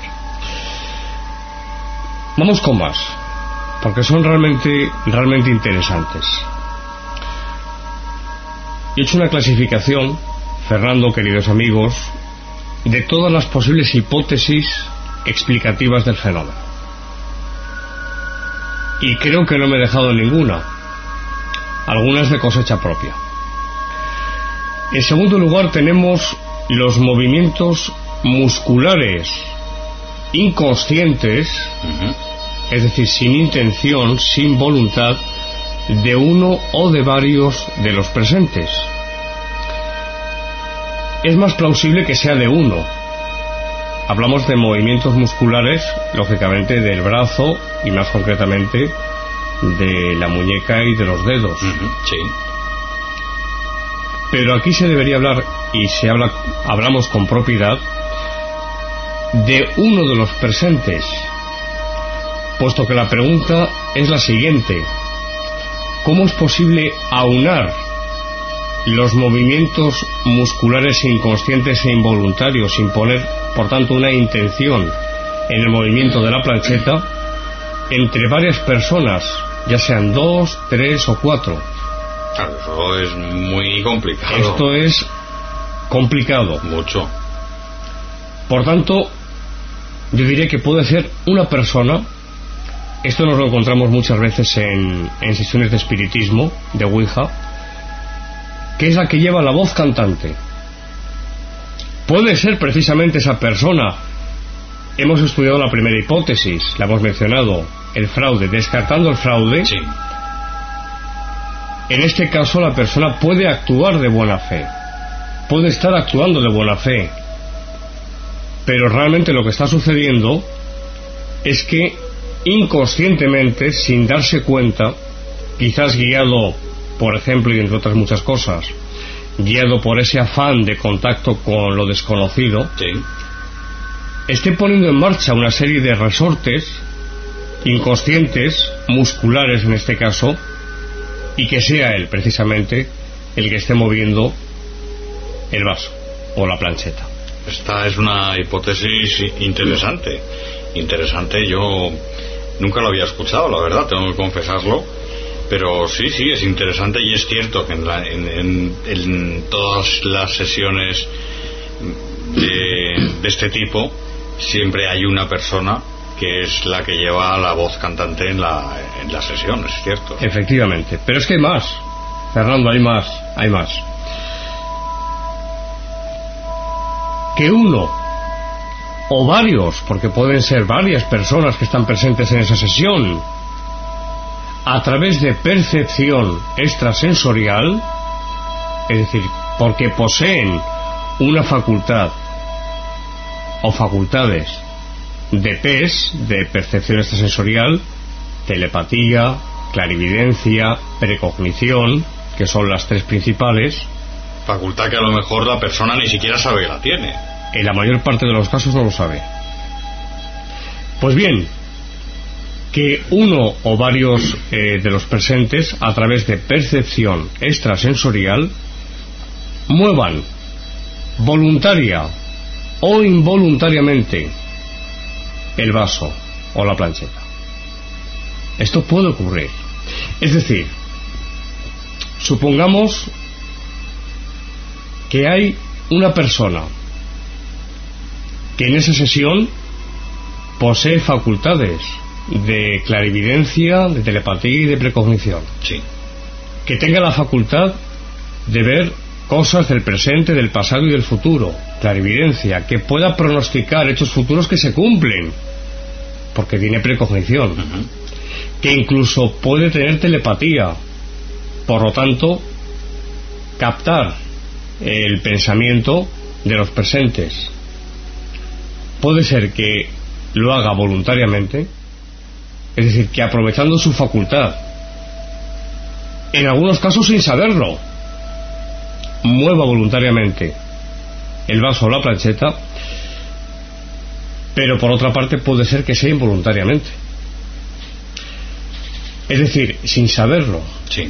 Vamos con más, porque son realmente, realmente interesantes. He hecho una clasificación, Fernando, queridos amigos, de todas las posibles hipótesis explicativas del fenómeno. Y creo que no me he dejado ninguna. Algunas de cosecha propia. En segundo lugar tenemos los movimientos musculares inconscientes, uh-huh. es decir, sin intención, sin voluntad, de uno o de varios de los presentes. Es más plausible que sea de uno. Hablamos de movimientos musculares, lógicamente, del brazo y más concretamente de la muñeca y de los dedos. Uh-huh, sí. Pero aquí se debería hablar, y se habla, hablamos con propiedad, de uno de los presentes, puesto que la pregunta es la siguiente: ¿cómo es posible aunar los movimientos musculares inconscientes e involuntarios sin poner, por tanto, una intención en el movimiento de la plancheta entre varias personas, ya sean dos, tres o cuatro? Claro, eso es muy complicado. Esto es complicado. Mucho. Por tanto, yo diría que puede ser una persona. Esto nos lo encontramos muchas veces en, en sesiones de espiritismo, de Ouija, que es la que lleva la voz cantante. Puede ser precisamente esa persona. Hemos estudiado la primera hipótesis, la hemos mencionado, el fraude. Descartando el fraude, sí. En este caso la persona puede actuar de buena fe, puede estar actuando de buena fe, pero realmente lo que está sucediendo es que inconscientemente, sin darse cuenta, quizás guiado, por ejemplo, y entre otras muchas cosas, guiado por ese afán de contacto con lo desconocido, sí. esté poniendo en marcha una serie de resortes inconscientes, musculares en este caso, y que sea él precisamente el que esté moviendo el vaso o la plancheta. Esta es una hipótesis interesante. Interesante, yo nunca lo había escuchado, la verdad, tengo que confesarlo. Pero sí, sí, es interesante, y es cierto que en, la, en, en, en todas las sesiones de, de este tipo siempre hay una persona que es la que lleva la voz cantante en la, en la sesión, es cierto. Efectivamente, pero es que hay más, Fernando, hay más, hay más. Que uno o varios, porque pueden ser varias personas que están presentes en esa sesión, a través de percepción extrasensorial, es decir, porque poseen una facultad o facultades de P E S, de percepción extrasensorial, telepatía, clarividencia, precognición, que son las tres principales. Facultad que a lo mejor la persona ni siquiera sabe que la tiene. En la mayor parte de los casos no lo sabe. Pues bien, que uno o varios eh, de los presentes, a través de percepción extrasensorial, muevan voluntaria o involuntariamente el vaso, o la plancheta. Esto puede ocurrir. Es decir, supongamos que hay una persona que en esa sesión posee facultades de clarividencia, de telepatía y de precognición. Sí. Que tenga la facultad de ver cosas del presente, del pasado y del futuro. Clarividencia, que pueda pronosticar hechos futuros que se cumplen, porque tiene precognición. Uh-huh. Que incluso puede tener telepatía, por lo tanto, captar el pensamiento de los presentes. Puede ser que lo haga voluntariamente, es decir, que aprovechando su facultad, en algunos casos sin saberlo, mueva voluntariamente el vaso o la plancheta, pero por otra parte puede ser que sea involuntariamente. Es decir, sin saberlo, sí,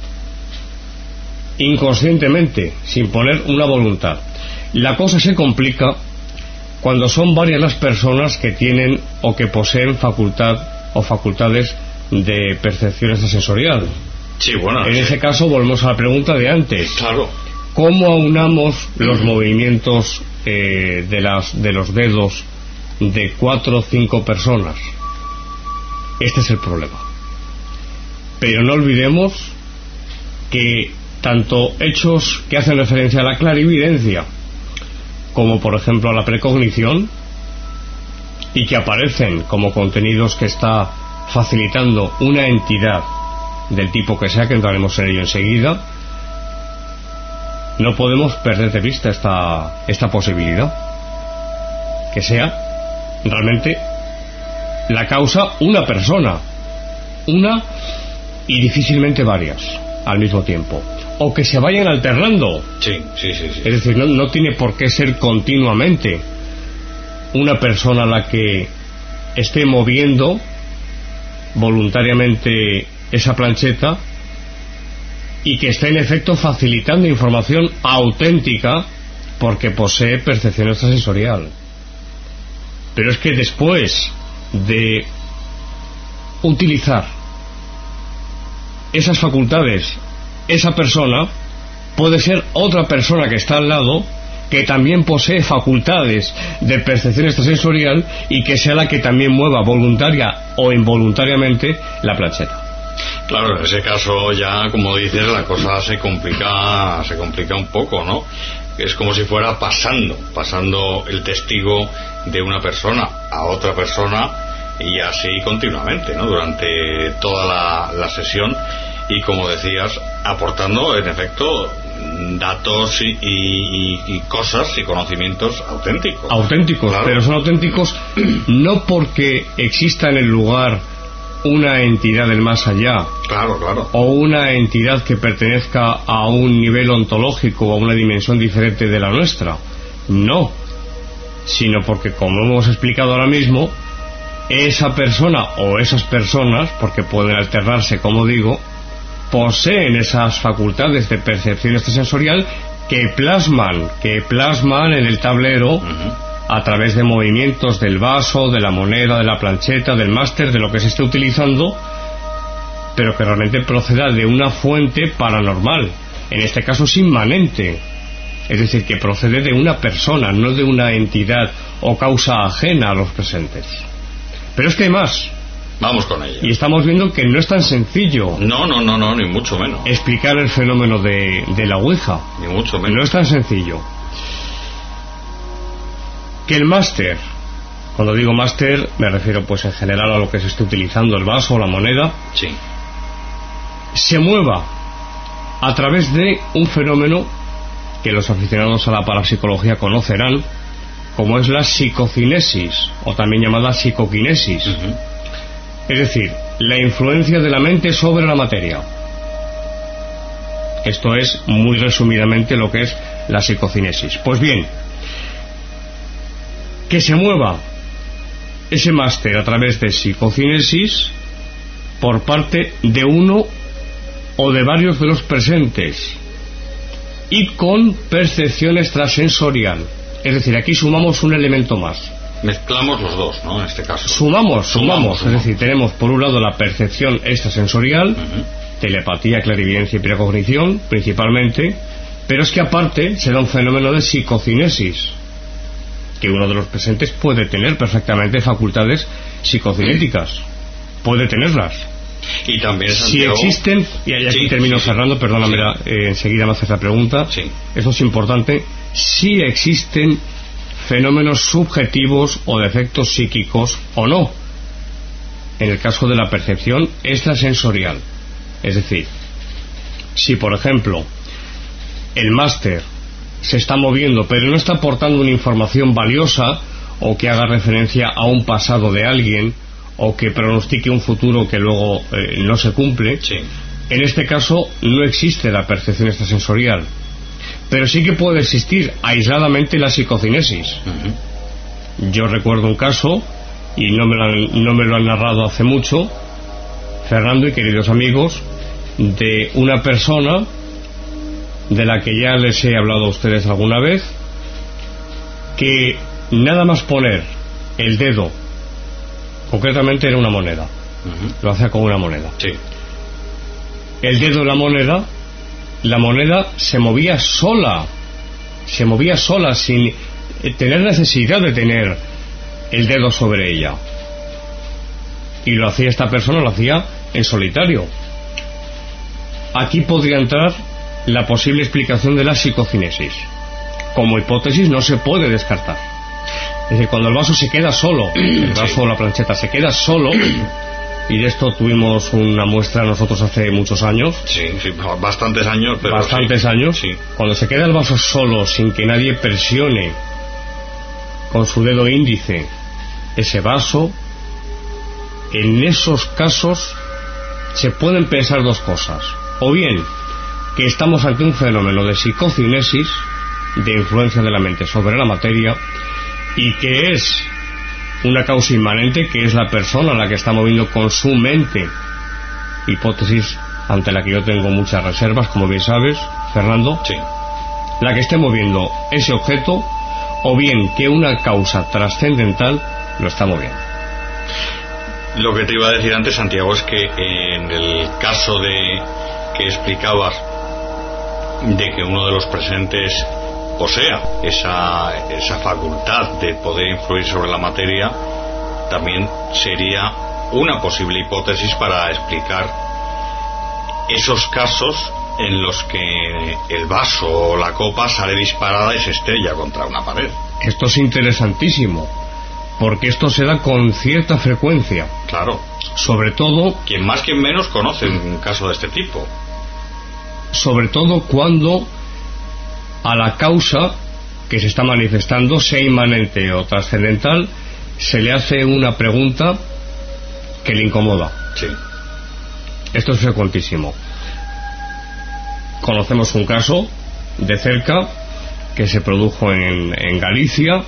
inconscientemente, sin poner una voluntad. La cosa se complica cuando son varias las personas que tienen o que poseen facultad o facultades de percepción extrasensorial. Sí, bueno, en sí. ese caso volvemos a la pregunta de antes. Claro. ¿Cómo aunamos los movimientos eh, de, las, de los dedos de cuatro o cinco personas? Este es el problema. Pero no olvidemos que tanto hechos que hacen referencia a la clarividencia, como por ejemplo a la precognición, y que aparecen como contenidos que está facilitando una entidad del tipo que sea, que entraremos en ello enseguida, no podemos perder de vista esta, esta posibilidad, que sea realmente la causa una persona, una y difícilmente varias al mismo tiempo, o que se vayan alternando. Sí, sí, sí, sí. Es decir, no, no tiene por qué ser continuamente una persona la que esté moviendo voluntariamente esa plancheta y que esté en efecto facilitando información auténtica porque posee percepción extrasensorial. Pero es que después de utilizar esas facultades, esa persona puede ser otra persona que está al lado que también posee facultades de percepción extrasensorial y que sea la que también mueva voluntaria o involuntariamente la plancheta. Claro, en ese caso ya, como dices, la cosa se complica, se complica un poco, ¿no? Es como si fuera pasando, pasando el testigo de una persona a otra persona y así continuamente, ¿no? Durante toda la, la sesión y, como decías, aportando en efecto datos y, y, y cosas y conocimientos auténticos. Auténticos, claro. Pero son auténticos no porque exista en el lugar una entidad del más allá, claro, claro, o una entidad que pertenezca a un nivel ontológico o a una dimensión diferente de la nuestra, no, sino porque, como hemos explicado ahora mismo, esa persona o esas personas, porque pueden alternarse, como digo, poseen esas facultades de percepción extrasensorial que plasman, que plasman en el tablero, uh-huh, a través de movimientos del vaso, de la moneda, de la plancheta, del máster, de lo que se esté utilizando, pero que realmente proceda de una fuente paranormal, en este caso es inmanente, es decir, que procede de una persona, no de una entidad o causa ajena a los presentes. Pero es que hay más. Vamos con ello. Y estamos viendo que no es tan sencillo. No, no, no, no, ni mucho menos. Explicar el fenómeno de, de la Ouija. Ni mucho menos. No es tan sencillo. Que el máster, cuando digo máster me refiero pues en general a lo que se esté utilizando, el vaso o la moneda, sí, se mueva a través de un fenómeno que los aficionados a la parapsicología conocerán, como es la psicocinesis, o también llamada psicoquinesis. Uh-huh. Es decir, la influencia de la mente sobre la materia. Esto es muy resumidamente lo que es la psicocinesis. Pues bien, que se mueva ese máster a través de psicocinesis por parte de uno o de varios de los presentes y con percepción extrasensorial. Es decir, aquí sumamos un elemento más. Mezclamos los dos, ¿no? En este caso. Sumamos, sumamos. Sumamos, Es sumamos. decir, tenemos por un lado la percepción extrasensorial, Uh-huh. telepatía, clarividencia y precognición, principalmente, pero es que aparte se da un fenómeno de psicocinesis, que uno de los presentes puede tener perfectamente facultades psicocinéticas, puede tenerlas. Y también Si Santiago... existen, y aquí Sí, termino, sí, sí. Fernando, perdóname, Sí. la- eh, enseguida me haces la pregunta. Sí. Eso es importante. Si existen fenómenos subjetivos o defectos psíquicos o no, en el caso de la percepción extrasensorial. Es decir, si por ejemplo el máster se está moviendo pero no está aportando una información valiosa, o que haga referencia a un pasado de alguien, o que pronostique un futuro que luego eh, no se cumple, Sí. en este caso no existe la percepción extrasensorial, pero sí que puede existir aisladamente la psicocinesis. Uh-huh. Yo recuerdo un caso, y no me, lo han, no me lo han narrado hace mucho, Fernando y queridos amigos, de una persona de la que ya les he hablado a ustedes alguna vez, que nada más poner el dedo, concretamente era una moneda, Uh-huh. lo hacía con una moneda, Sí. el dedo de la moneda, la moneda se movía sola, se movía sola sin tener necesidad de tener el dedo sobre ella, y lo hacía esta persona, lo hacía en solitario. Aquí podría entrar la posible explicación de la psicocinesis. Como hipótesis no se puede descartar. Es decir, cuando el vaso se queda solo, el vaso o la plancheta se queda solo, y de esto tuvimos una muestra nosotros hace muchos años, Sí, sí, bastantes años, pero bastantes sí. años, Sí. cuando se queda el vaso solo sin que nadie presione con su dedo índice ese vaso, en esos casos se pueden pensar dos cosas: o bien que estamos ante un fenómeno de psicocinesis, de influencia de la mente sobre la materia, y que es una causa inmanente, que es la persona la que está moviendo con su mente, hipótesis ante la que yo tengo muchas reservas, como bien sabes, Fernando, Sí. la que esté moviendo ese objeto, o bien que una causa trascendental lo está moviendo. Lo que te iba a decir antes, Santiago, es que en el caso de que explicabas de que uno de los presentes posea esa, esa facultad de poder influir sobre la materia, también sería una posible hipótesis para explicar esos casos en los que el vaso o la copa sale disparada y se estrella contra una pared. Esto es interesantísimo, porque esto se da con cierta frecuencia, Claro. sobre todo, Quien más, quien menos conoce un caso de este tipo. sobre todo cuando a la causa que se está manifestando, sea inmanente o trascendental, se le hace una pregunta que le incomoda. Sí. Esto es frecuentísimo. Conocemos un caso de cerca que se produjo en, en Galicia.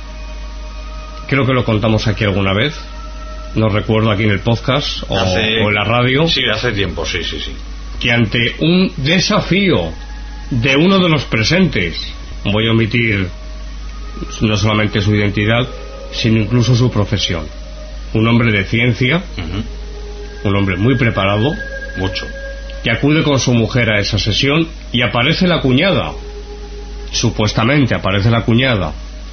Creo que lo contamos aquí alguna vez, no recuerdo aquí en el podcast o, Hace- o en la radio, Sí, hace tiempo, sí, sí, sí. que ante un desafío de uno de los presentes, voy a omitir no solamente su identidad, sino incluso su profesión, un hombre de ciencia, Ujú. un hombre muy preparado, Mucho. que acude con su mujer a esa sesión, y aparece la cuñada, supuestamente aparece la cuñada,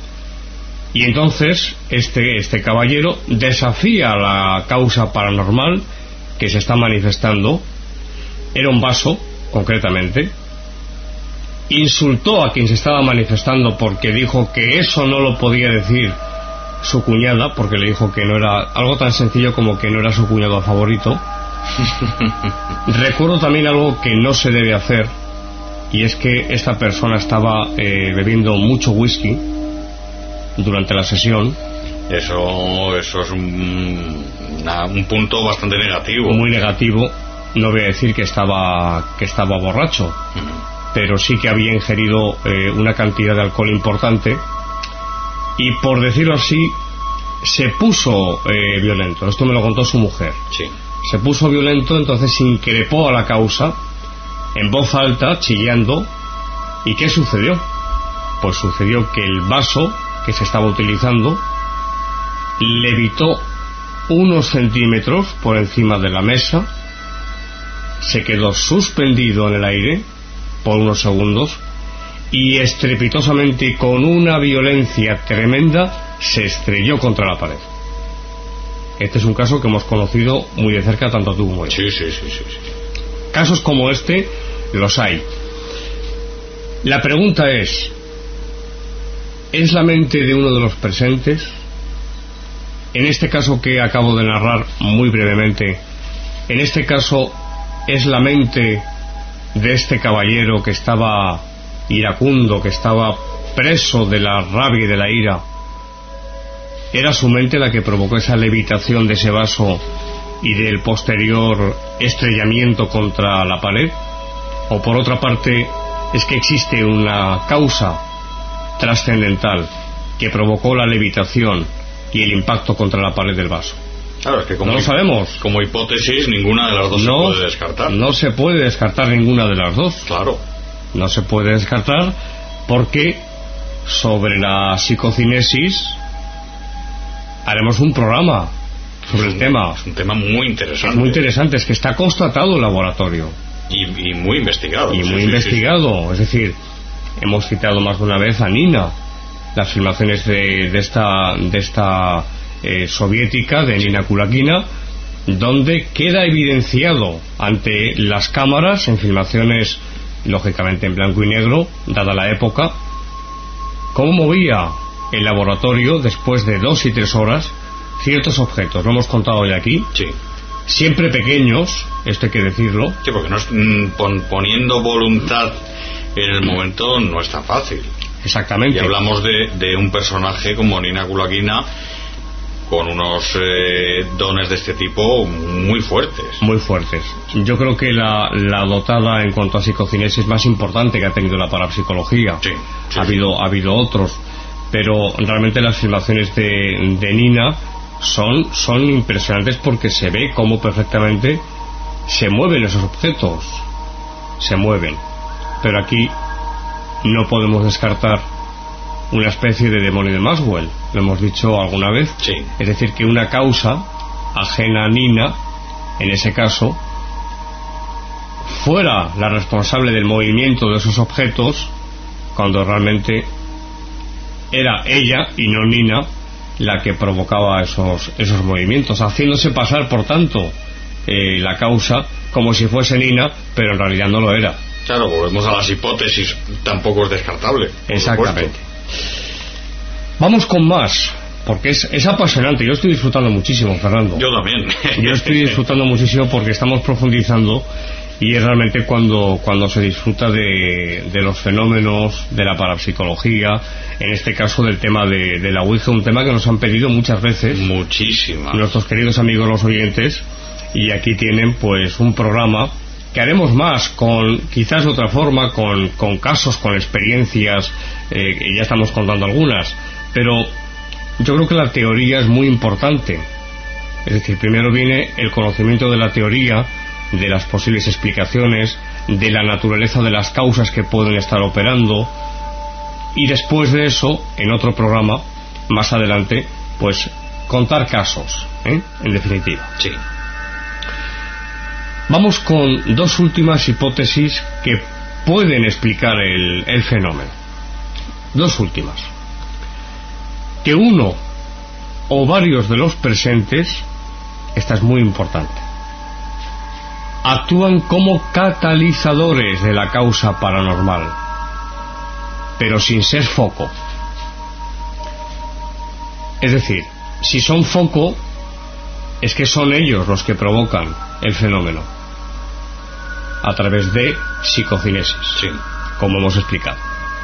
y entonces este, este caballero desafía la causa paranormal que se está manifestando. Era un vaso, concretamente. Insultó a quien se estaba manifestando porque dijo que eso no lo podía decir su cuñada, porque le dijo que no era algo tan sencillo como que no era su cuñado favorito. Recuerdo también algo que no se debe hacer, y es que esta persona estaba eh, bebiendo mucho whisky durante la sesión. Eso, eso es un, una- un punto bastante negativo. Muy negativo. No voy a decir que estaba que estaba borracho, Ujú. pero sí que había ingerido eh, una cantidad de alcohol importante, y por decirlo así se puso eh, violento. Esto me lo contó su mujer. Sí. Se puso violento, entonces increpó a la causa en voz alta, chillando. ¿Y qué sucedió? Pues sucedió que el vaso que se estaba utilizando levitó unos centímetros por encima de la mesa, se quedó suspendido en el aire por unos segundos y estrepitosamente y con una violencia tremenda se estrelló contra la pared. Este es un caso que hemos conocido muy de cerca, tanto tú como yo. Sí, sí, sí, sí, sí. Casos como este los hay. La pregunta es, ¿es la mente de uno de los presentes? En este caso que acabo de narrar muy brevemente, en este caso es la mente de este caballero que estaba iracundo, que estaba preso de la rabia y de la ira. ¿Era su mente la que provocó esa levitación de ese vaso y del posterior estrellamiento contra la pared? ¿O por otra parte es que existe una causa trascendental que provocó la levitación y el impacto contra la pared del vaso? Claro, es que como no lo sabemos. Como hipótesis, ninguna de las dos no, se puede descartar. No se puede descartar ninguna de las dos. Claro. No se puede descartar porque sobre la psicocinesis haremos un programa sobre es el un, tema. Es un tema muy interesante. Es muy interesante, es que está constatado en laboratorio. Y, y muy investigado. Y sí, muy sí, investigado. Sí. Es decir, hemos citado más de una vez a Nina, las filmaciones de, de esta, de esta eh, soviética, de Nina Kulakina, donde queda evidenciado ante las cámaras, en filmaciones lógicamente en blanco y negro, dada la época, cómo movía el laboratorio después de dos y tres horas ciertos objetos. Lo hemos contado hoy aquí. Sí. Siempre pequeños, esto hay que decirlo. Sí, porque no es, mm, pon, poniendo voluntad en el momento no es tan fácil. Exactamente. Y hablamos de, de un personaje como Nina Kulakina con unos eh, dones de este tipo muy fuertes. Muy fuertes. Yo creo que la, la dotada en cuanto a psicocinesis más importante que ha tenido la parapsicología. Sí, sí, ha habido, sí. ha habido otros, pero realmente las filmaciones de, de Nina son, son impresionantes porque se ve cómo perfectamente se mueven esos objetos. Se mueven. Pero aquí no podemos descartar una especie de demonio de Maxwell, lo hemos dicho alguna vez. Sí. Es decir, que una causa ajena a Nina, en ese caso, fuera la responsable del movimiento de esos objetos, cuando realmente era ella y no Nina la que provocaba esos, esos movimientos, haciéndose pasar, por tanto, eh, la causa como si fuese Nina, pero en realidad no lo era. Claro, volvemos a las hipótesis, tampoco es descartable. Exactamente. Vamos con más, porque es, es apasionante. Yo estoy disfrutando muchísimo, Fernando. Yo también. Yo estoy disfrutando muchísimo porque estamos profundizando y es realmente cuando, cuando se disfruta de, de los fenómenos, de la parapsicología, en este caso del tema de, de la Ouija, un tema que nos han pedido muchas veces. Muchísimas. Nuestros queridos amigos los oyentes, y aquí tienen pues un programa que haremos más, con quizás de otra forma, con, con casos, con experiencias, eh, que ya estamos contando algunas, pero yo creo que la teoría es muy importante. Es decir, primero viene el conocimiento de la teoría, de las posibles explicaciones, de la naturaleza de las causas que pueden estar operando, y después de eso, en otro programa, más adelante, pues contar casos, ¿eh? En definitiva. Sí. Vamos con dos últimas hipótesis que pueden explicar el, el fenómeno. Dos últimas. Que uno o varios de los presentes, esta es muy importante, actúan como catalizadores de la causa paranormal, pero sin ser foco. Es decir, si son foco, es que son ellos los que provocan el fenómeno a través de psicocinesis, sí, como hemos explicado.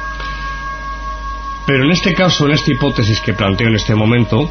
Pero en este caso, en esta hipótesis que planteo en este momento,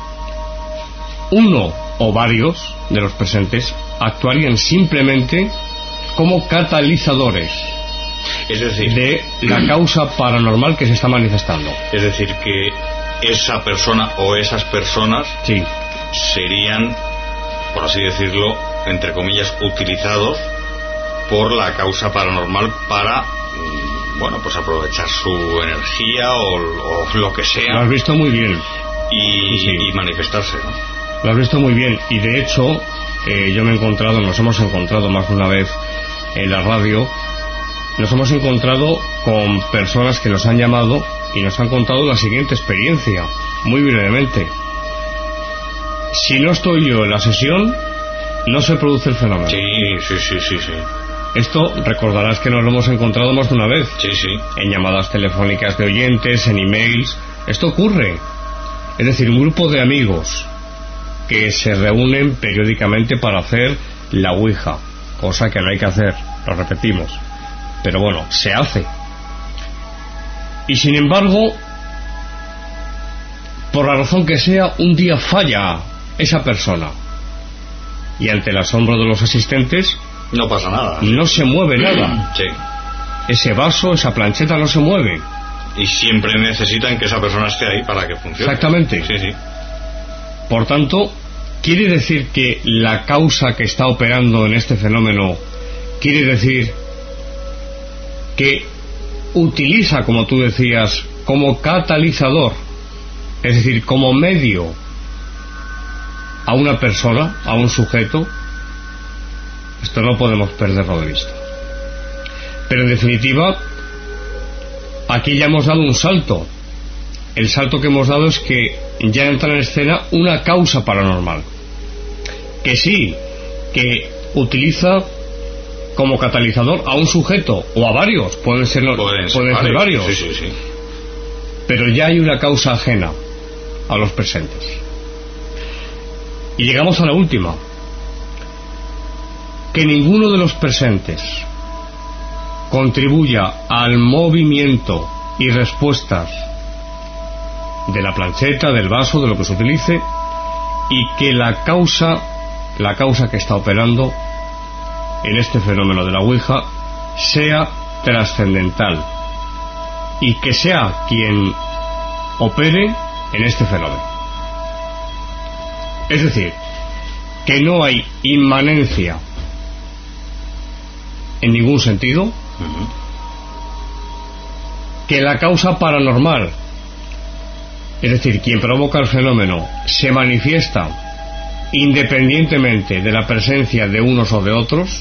uno o varios de los presentes actuarían simplemente como catalizadores, es decir, de la causa paranormal que se está manifestando. Es decir, que esa persona o esas personas sí. serían, por así decirlo, entre comillas, utilizados por la causa paranormal para, bueno, pues aprovechar su energía o, o lo que sea. Lo has visto muy bien. y, sí. y manifestarse, ¿no? Lo has visto muy bien, y de hecho eh, yo me he encontrado, nos hemos encontrado más de una vez en la radio, nos hemos encontrado con personas que nos han llamado y nos han contado la siguiente experiencia, muy brevemente. Si no estoy yo en la sesión, no se produce el fenómeno. Sí, sí, sí, sí, sí. Esto recordarás que nos lo hemos encontrado más de una vez. Sí, sí. En llamadas telefónicas de oyentes, en emails. Esto ocurre. Es decir, un grupo de amigos que se reúnen periódicamente para hacer la Ouija, cosa que no hay que hacer, lo repetimos. Pero bueno, se hace. Y sin embargo, por la razón que sea, un día falla esa persona. Y ante el asombro de los asistentes, no pasa nada. No se mueve nada. Sí. Ese vaso, esa plancheta no se mueve. Y siempre necesitan que esa persona esté ahí para que funcione. Exactamente. Sí, sí. Por tanto, quiere decir que la causa que está operando en este fenómeno, quiere decir que utiliza, como tú decías, como catalizador, es decir, como medio, a una persona, a un sujeto. Esto no podemos perderlo de vista. Pero en definitiva, aquí ya hemos dado un salto. El salto que hemos dado es que ya entra en escena una causa paranormal, que sí, que utiliza como catalizador a un sujeto o a varios, pueden ser, pueden ser, pueden ser varios, sí, sí, sí. Pero ya hay una causa ajena a los presentes. Y llegamos a la última, que ninguno de los presentes contribuya al movimiento y respuestas de la plancheta, del vaso, de lo que se utilice, y que la causa, la causa que está operando en este fenómeno de la Ouija sea trascendental y que sea quien opere en este fenómeno. Es decir, que no hay inmanencia en ningún sentido, uh-huh. Que la causa paranormal, es decir, quien provoca el fenómeno, se manifiesta independientemente de la presencia de unos o de otros,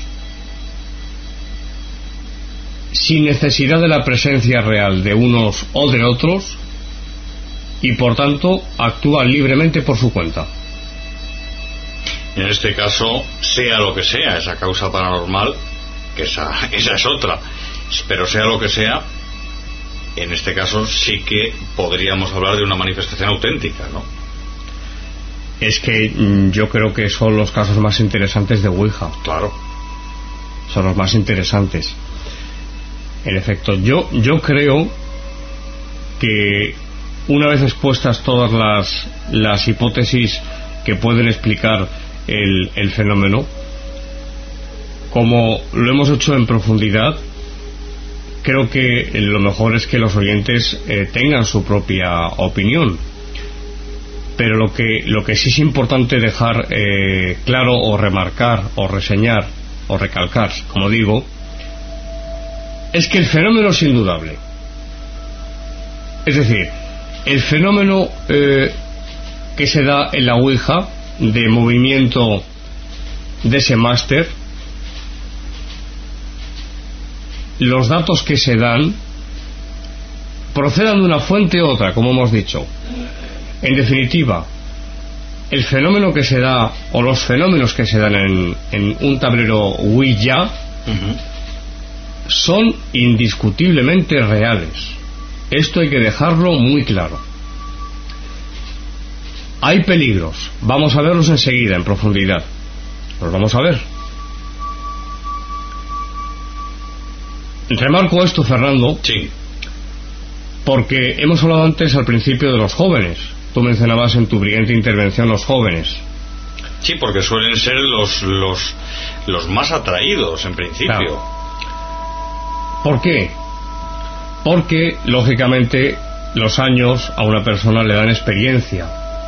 sin necesidad de la presencia real de unos o de otros, y por tanto actúa libremente por su cuenta. En este caso, sea lo que sea esa causa paranormal, que esa, esa es otra, pero sea lo que sea, en este caso sí que podríamos hablar de una manifestación auténtica, ¿no? Es que mm, yo creo que son los casos más interesantes de Ouija. Claro. Son los más interesantes. En efecto, yo, yo creo que una vez expuestas todas las, las hipótesis que pueden explicar el, el fenómeno, como lo hemos hecho en profundidad, creo que lo mejor es que los oyentes eh, tengan su propia opinión. Pero lo que, lo que sí es importante dejar eh, claro o remarcar o reseñar o recalcar, como digo, es que el fenómeno es indudable. Es decir, el fenómeno eh, que se da en la Ouija de movimiento de ese máster, los datos que se dan procedan de una fuente u otra, como hemos dicho. En definitiva, el fenómeno que se da, o los fenómenos que se dan en, en un tablero Ouija, uh-huh. son indiscutiblemente reales. Esto hay que dejarlo muy claro. Hay peligros, vamos a verlos enseguida en profundidad. Los vamos a ver. Remarco esto, Fernando, sí, porque hemos hablado antes al principio de los jóvenes. Tú mencionabas en tu brillante intervención los jóvenes. Sí, porque suelen ser los los los más atraídos en principio. Claro. ¿Por qué? Porque lógicamente los años a una persona le dan experiencia.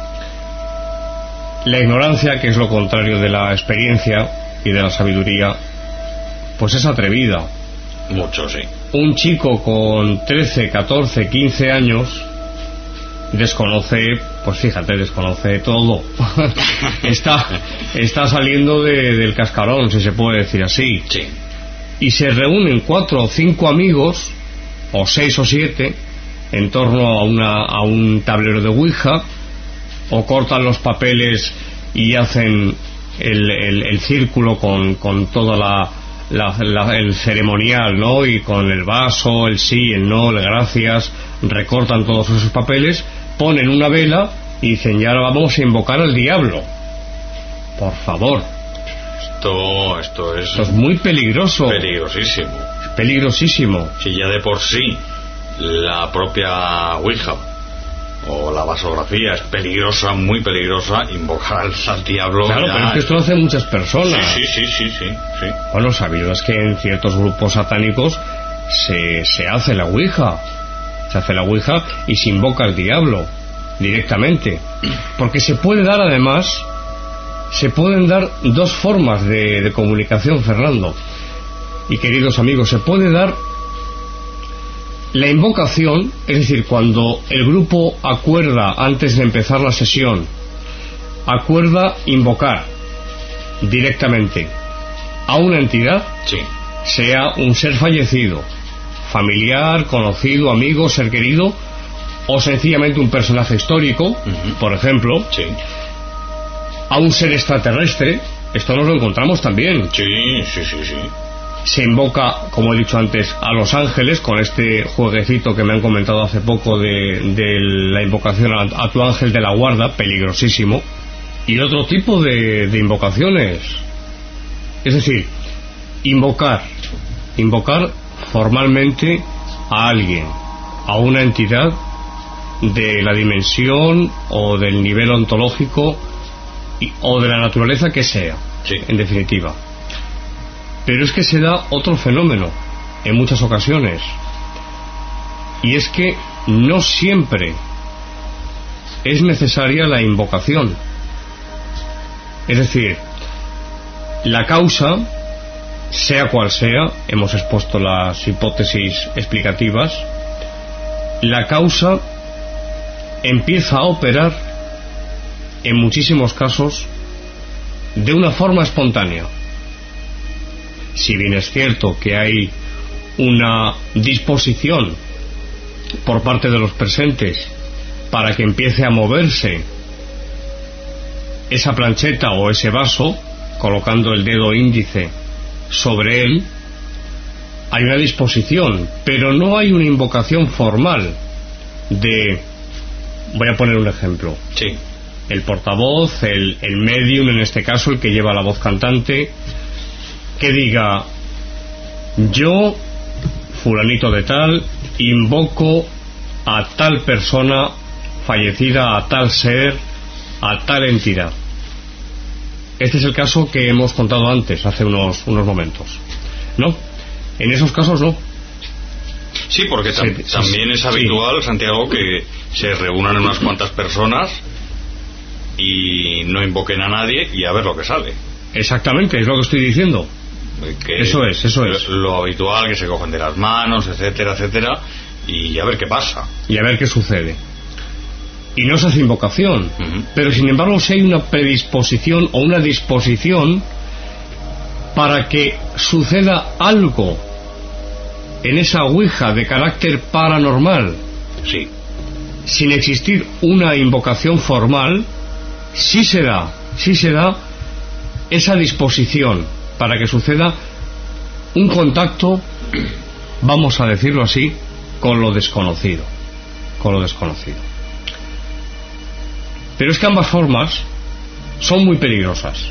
La ignorancia, que es lo contrario de la experiencia y de la sabiduría, pues es atrevida. Mucho, sí. Un chico con trece, catorce, quince años desconoce, pues fíjate, desconoce todo. está está saliendo de, del cascarón, si se puede decir así. Sí. Y se reúnen cuatro o cinco amigos, o seis o siete, en torno a, una, a un tablero de Ouija, o cortan los papeles y hacen el, el, el círculo con, con toda la, la, la el ceremonial, ¿no? Y con el vaso, el sí, el no, el gracias, recortan todos esos papeles, ponen una vela y dicen, ya ahora vamos a invocar al diablo. Por favor. Esto, esto es... Esto es muy peligroso. Peligrosísimo. Peligrosísimo. Si ya de por sí la propia Ouija o la vasografía es peligrosa, muy peligrosa, invocar al, al diablo... Claro, pero es que esto lo hacen muchas personas. Sí, sí, sí, sí, sí, sí. Bueno, sabido es que en ciertos grupos satánicos se, se hace la Ouija. Se hace la Ouija y se invoca al diablo directamente. Porque se puede dar además... Se pueden dar dos formas de, de comunicación, Fernando y queridos amigos. Se puede dar la invocación, es decir, cuando el grupo acuerda antes de empezar la sesión, acuerda invocar directamente a una entidad, sí, sea un ser fallecido, familiar, conocido, amigo, ser querido, o sencillamente un personaje histórico, uh-huh. por ejemplo, sí, a un ser extraterrestre. Esto nos lo encontramos también. Sí, sí, sí, sí. Se invoca, como he dicho antes, a los ángeles con este jueguecito que me han comentado hace poco de, de la invocación a, a tu ángel de la guarda, peligrosísimo, y otro tipo de, de invocaciones. Es decir, invocar, invocar formalmente a alguien, a una entidad de la dimensión o del nivel ontológico o de la naturaleza que sea, sí, en definitiva. Pero es que se da otro fenómeno en muchas ocasiones, y es que no siempre es necesaria la invocación. Es decir, la causa, sea cual sea, hemos expuesto las hipótesis explicativas, la causa empieza a operar en muchísimos casos de una forma espontánea. Si bien es cierto que hay una disposición por parte de los presentes para que empiece a moverse esa plancheta o ese vaso, colocando el dedo índice sobre él, hay una disposición, pero no hay una invocación formal de... Voy a poner un ejemplo. Sí. El portavoz, el, el medium, en este caso el que lleva la voz cantante, que diga: yo, fulanito de tal, invoco a tal persona fallecida, a tal ser, a tal entidad. Este es el caso que hemos contado antes, hace unos, unos momentos, ¿no? En esos casos no. Sí, porque tam sí, también es habitual, sí, Santiago, que se reúnan unas cuantas personas y no invoquen a nadie y a ver lo que sale. Exactamente, es lo que estoy diciendo. Que eso es, eso es. Lo habitual, que se cogen de las manos, etcétera, etcétera, y a ver qué pasa. Y a ver qué sucede. Y no se hace invocación. Uh-huh. Pero sin embargo, si hay una predisposición o una disposición para que suceda algo en esa ouija de carácter paranormal, sí, sin existir una invocación formal, sí se da, sí se da esa disposición para que suceda un contacto, vamos a decirlo así, con lo desconocido, con lo desconocido. Pero es que ambas formas son muy peligrosas.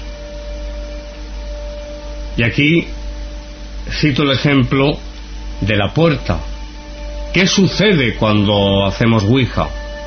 Y aquí cito el ejemplo de la puerta. ¿Qué sucede cuando hacemos ouija?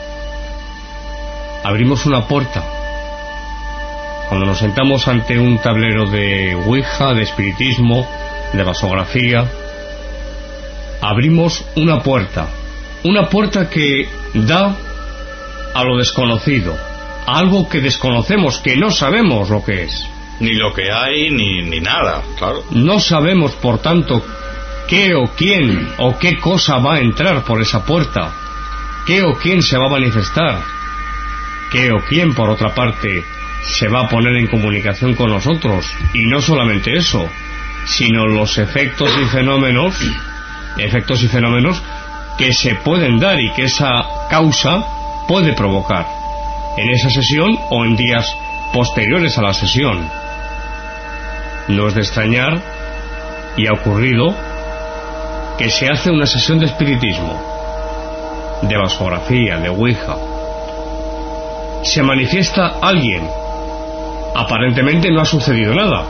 Abrimos una puerta. Cuando nos sentamos ante un tablero de ouija, de espiritismo, de vasografía, abrimos una puerta. Una puerta que da a lo desconocido, a algo que desconocemos, que no sabemos lo que es. Ni lo que hay, ni, ni nada, claro. No sabemos, por tanto, qué o quién o qué cosa va a entrar por esa puerta. qué o quién se va a manifestar, qué o quién, por otra parte, se va a poner en comunicación con nosotros. Y no solamente eso, sino los efectos y fenómenos, efectos y fenómenos que se pueden dar y que esa causa puede provocar en esa sesión o en días posteriores a la sesión. No es de extrañar, y ha ocurrido, que se hace una sesión de espiritismo, de vasografía, de ouija. Se manifiesta alguien, aparentemente no ha sucedido nada,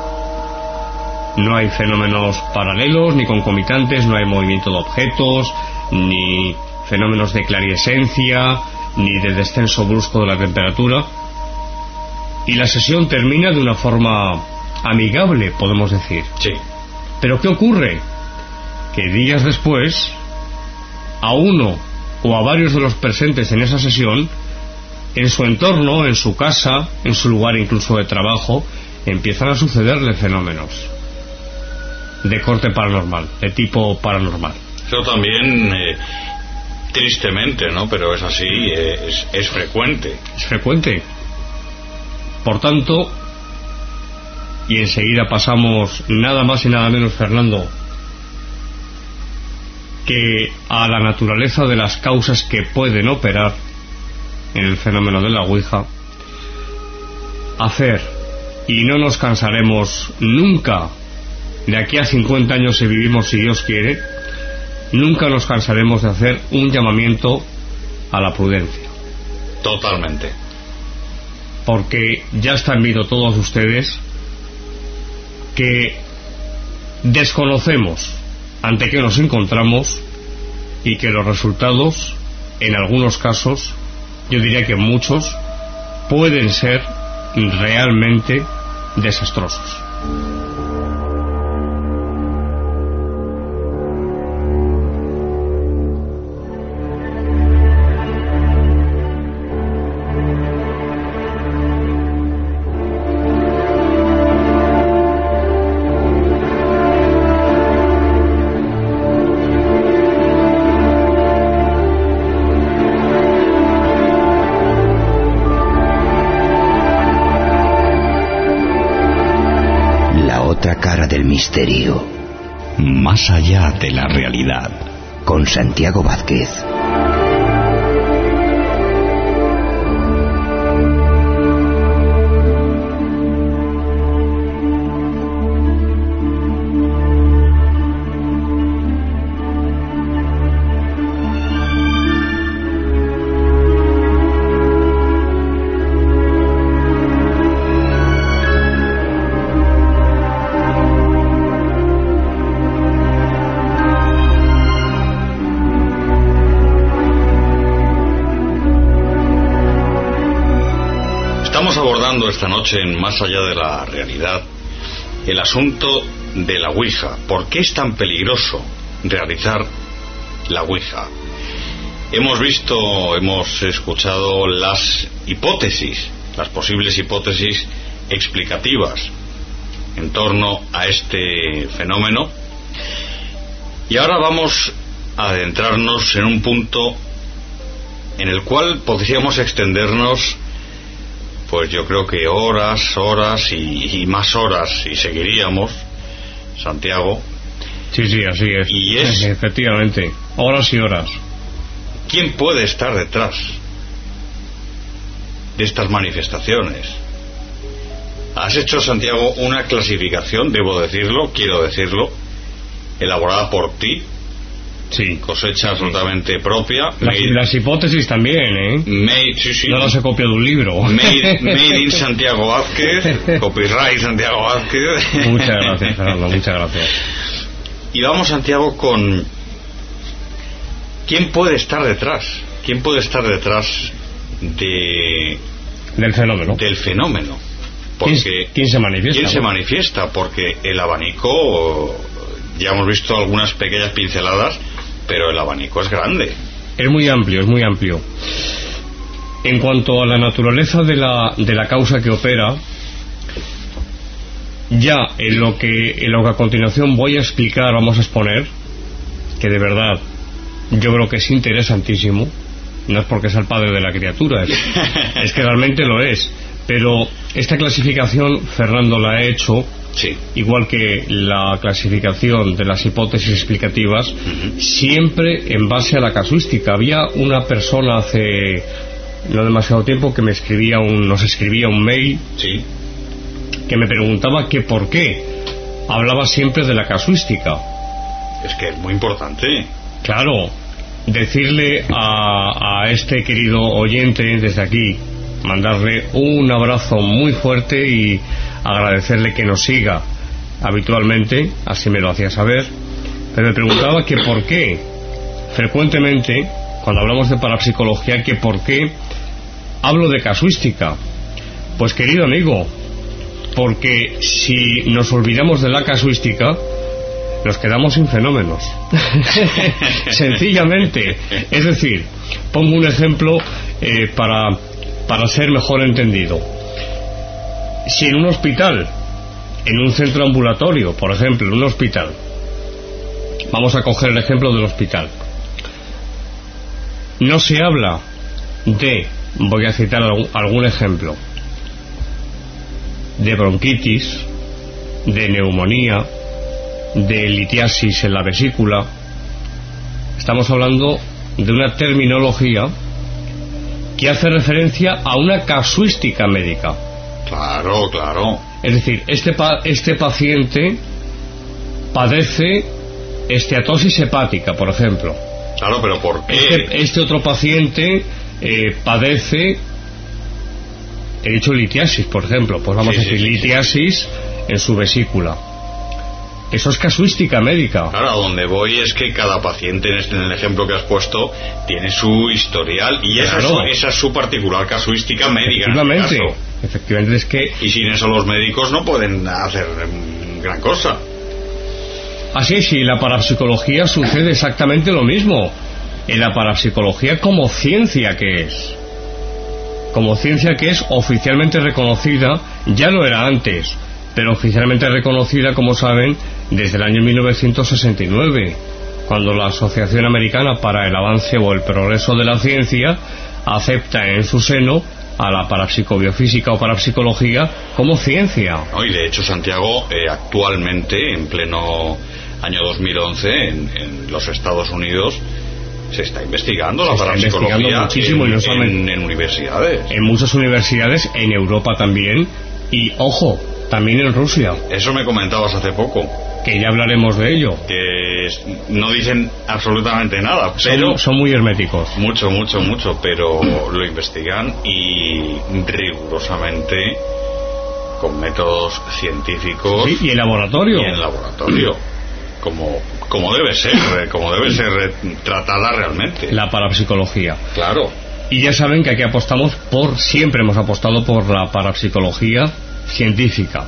no hay fenómenos paralelos ni concomitantes, no hay movimiento de objetos, ni fenómenos de clariesencia, ni de descenso brusco de la temperatura, y la sesión termina de una forma amigable, podemos decir. Sí. Pero ¿qué ocurre? Que días después, a uno o a varios de los presentes en esa sesión, en su entorno, en su casa, en su lugar incluso de trabajo, empiezan a sucederle fenómenos de corte paranormal, de tipo paranormal. Eso también, eh, tristemente, ¿no? Pero es así, eh, es, es frecuente. Es frecuente. Por tanto, y enseguida pasamos nada más y nada menos, Fernando, que a la naturaleza de las causas que pueden operar en el fenómeno de la ouija, hacer, y no nos cansaremos nunca, de aquí a cincuenta años si vivimos, si Dios quiere, nunca nos cansaremos de hacer un llamamiento a la prudencia. Totalmente. Porque ya están viendo todos ustedes que desconocemos ante qué nos encontramos y que los resultados, en algunos casos, yo diría que muchos, pueden ser realmente desastrosos. Misterio. Más allá de la realidad. Con Santiago Vázquez. Esta noche en Más allá de la realidad, el asunto de la ouija. ¿Por qué es tan peligroso realizar la ouija? Hemos visto, hemos escuchado las hipótesis, las posibles hipótesis explicativas en torno a este fenómeno, y ahora vamos a adentrarnos en un punto en el cual podríamos extendernos, pues yo creo que horas, horas y, y más horas, y seguiríamos, Santiago. Sí, sí, así es. Y es, efectivamente, horas y horas. ¿Quién puede estar detrás de estas manifestaciones? Has hecho, Santiago, una clasificación, debo decirlo, quiero decirlo, elaborada por ti. Sí. Cosecha absolutamente propia. Las, made, las hipótesis también, ¿eh? Made, sí, sí. No las he copiado de un libro. Made, made in Santiago Vázquez. Copyright Santiago Vázquez. Muchas gracias, Fernando, muchas gracias. Y vamos, Santiago, con... ¿Quién puede estar detrás? ¿Quién puede estar detrás de... del fenómeno? Del fenómeno. Porque ¿Quién, ¿Quién se manifiesta? ¿Quién se manifiesta? Porque el abanico... Ya hemos visto algunas pequeñas pinceladas, pero el abanico es grande. Es muy amplio, es muy amplio. En cuanto a la naturaleza de la, de la causa que opera, ya en lo que en lo que a continuación voy a explicar, vamos a exponer, que de verdad yo creo que es interesantísimo. No es porque sea el padre de la criatura, es, es que realmente lo es. Pero esta clasificación Fernando la ha hecho, sí, igual que la clasificación de las hipótesis explicativas, uh-huh, siempre en base a la casuística. Había una persona hace no demasiado tiempo que me escribía un, nos escribía un mail, sí, que me preguntaba que por qué hablaba siempre de la casuística. Es que es muy importante. Claro, decirle a, a este querido oyente desde aquí, mandarle un abrazo muy fuerte y agradecerle que nos siga habitualmente, así me lo hacía saber, pero me preguntaba que por qué frecuentemente cuando hablamos de parapsicología, que por qué hablo de casuística. Pues querido amigo, porque si nos olvidamos de la casuística nos quedamos sin fenómenos. Sencillamente. Es decir, pongo un ejemplo eh, para para ser mejor entendido. Si en un hospital, en un centro ambulatorio, por ejemplo, en un hospital, vamos a coger el ejemplo del hospital, no se habla de, voy a citar algún, algún ejemplo, de bronquitis, de neumonía, de litiasis en la vesícula. Estamos hablando de una terminología que hace referencia a una casuística médica. Claro, claro. Es decir, este, pa este paciente padece esteatosis hepática, por ejemplo. Claro, pero ¿por qué? Este, este otro paciente eh, padece, he dicho litiasis, por ejemplo, pues vamos sí, a decir sí, litiasis sí. en su vesícula. Eso es casuística médica. Claro, a donde voy es que cada paciente, en el ejemplo que has puesto, tiene su historial y esa, claro. es, esa es su particular casuística médica. Efectivamente, en este caso. efectivamente es que... Y sin eso los médicos no pueden hacer gran cosa. Así es, y la parapsicología sucede exactamente lo mismo. En la parapsicología como ciencia que es, como ciencia que es oficialmente reconocida, ya lo era antes, pero oficialmente reconocida, como saben, desde el año mil novecientos sesenta y nueve, cuando la Asociación Americana para el Avance o el Progreso de la Ciencia acepta en su seno a la parapsicobiofísica o parapsicología como ciencia. No, y de hecho, Santiago, eh, actualmente, en pleno año dos mil once, en, en los Estados Unidos, se está investigando se la parapsicología muchísimo, en, y no en, en universidades. En muchas universidades, en Europa también, y ojo, también en Rusia. Eso me comentabas hace poco. Que ya hablaremos de ello. Que es, no dicen absolutamente nada, pero... Son, son muy herméticos. Mucho, mucho, mucho, pero lo investigan y rigurosamente con métodos científicos. Sí, y en laboratorio. Y en laboratorio. Como, como debe ser, como debe ser tratada realmente. La parapsicología. Claro. Y ya saben que aquí apostamos por, siempre hemos apostado por la parapsicología científica.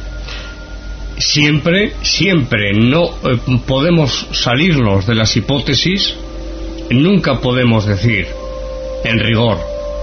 Siempre, siempre no eh, podemos salirnos de las hipótesis, nunca podemos decir, en rigor,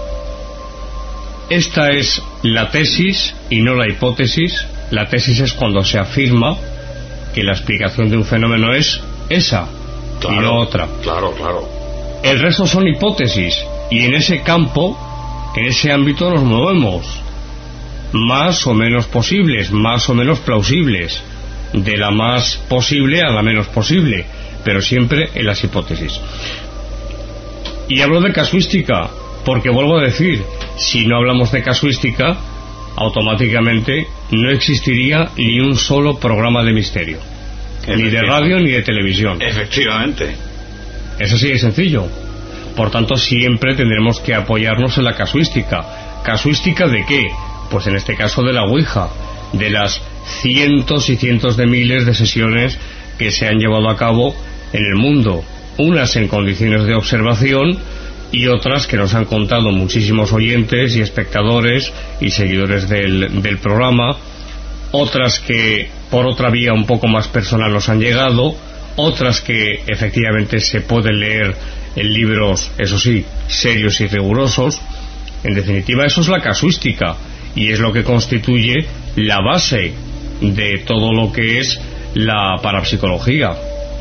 esta es la tesis y no la hipótesis. La tesis es cuando se afirma que la explicación de un fenómeno es esa, claro, y no otra. Claro, claro. El resto son hipótesis, y en ese campo, en ese ámbito nos movemos, más o menos posibles, más o menos plausibles, de la más posible a la menos posible, pero siempre en las hipótesis. Y hablo de casuística porque, vuelvo a decir, si no hablamos de casuística, automáticamente no existiría ni un solo programa de misterio, ni de radio ni de televisión. Efectivamente. Es así de sencillo. Por tanto, siempre tendremos que apoyarnos en la casuística. ¿Casuística de qué? Pues en este caso de la Ouija, de las cientos y cientos de miles de sesiones que se han llevado a cabo en el mundo, unas en condiciones de observación y otras que nos han contado muchísimos oyentes y espectadores y seguidores del, del programa, otras que por otra vía un poco más personal nos han llegado, otras que efectivamente se pueden leer en libros, eso sí, serios y rigurosos. En definitiva, eso es la casuística y es lo que constituye la base de todo lo que es la parapsicología.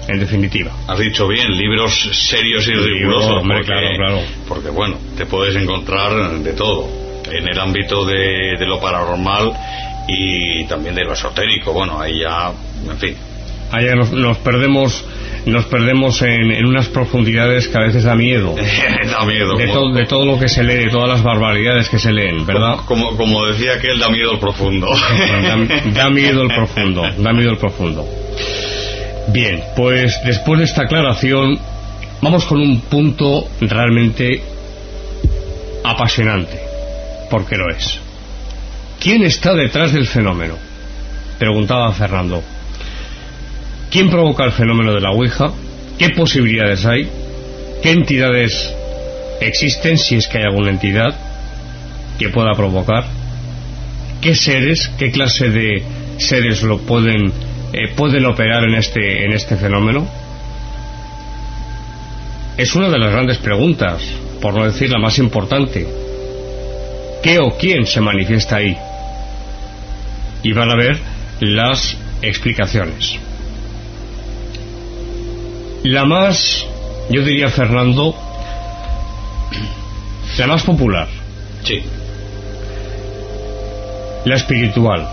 en definitiva. Has dicho bien, libros serios y Libro, rigurosos, hombre, porque, claro, claro. porque bueno, te puedes encontrar de todo, en el ámbito de, de lo paranormal y también de lo esotérico, bueno, ahí ya, en fin. Allá nos, nos perdemos nos perdemos en, en unas profundidades que a veces da miedo. Da miedo. De, como, to, de todo lo que se lee, de todas las barbaridades que se leen, ¿verdad? Como, como, como decía aquel, da miedo el profundo. Da, da miedo el profundo, da miedo el profundo. Bien, pues después de esta aclaración, vamos con un punto realmente apasionante, porque lo es. ¿Quién está detrás del fenómeno? Preguntaba Fernando. ¿Quién provoca el fenómeno de la Ouija? ¿Qué posibilidades hay? ¿Qué entidades existen, si es que hay alguna entidad que pueda provocar? ¿Qué seres, qué clase de seres lo pueden eh, pueden operar en este en este fenómeno? Es una de las grandes preguntas, por no decir la más importante. ¿Qué o quién se manifiesta ahí? Y van a ver las explicaciones. La más, yo diría, Fernando, la más popular. Sí. La espiritual.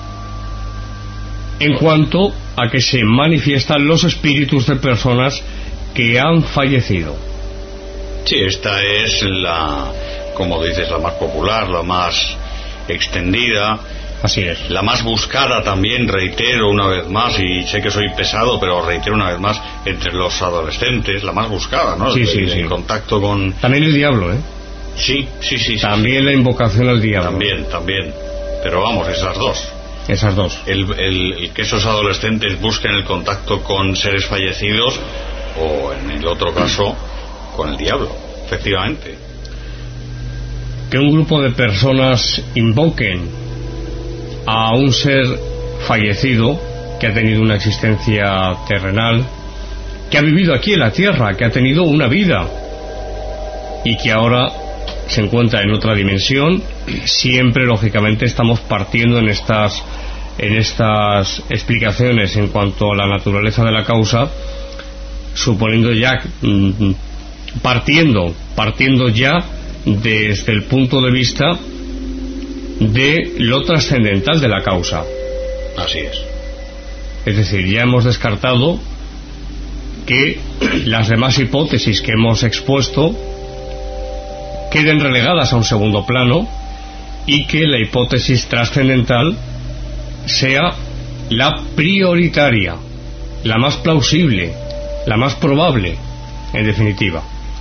En cuanto a que se manifiestan los espíritus de personas que han fallecido. Sí, esta es la, como dices, la más popular, la más extendida. Así es. La más buscada también, reitero una vez más, y sé que soy pesado, pero reitero una vez más, entre los adolescentes, la más buscada, ¿no? Sí, el, sí, el, sí. el contacto con... También el diablo, ¿eh? Sí, sí, sí. También sí, la invocación al diablo. También, también. Pero vamos, esas dos. Esas dos. El, el, el que esos adolescentes busquen el contacto con seres fallecidos, o en el otro caso, con el diablo, efectivamente. Que un grupo de personas invoquen a un ser fallecido que ha tenido una existencia terrenal, que ha vivido aquí en la tierra, que ha tenido una vida y que ahora se encuentra en otra dimensión. Siempre, lógicamente, estamos partiendo en estas en estas explicaciones en cuanto a la naturaleza de la causa, suponiendo ya partiendo partiendo ya desde el punto de vista de lo trascendental de la causa. Así es. Es decir, ya hemos descartado que las demás hipótesis que hemos expuesto queden relegadas a un segundo plano y que la hipótesis trascendental sea la prioritaria, la más plausible, la más probable, en definitiva.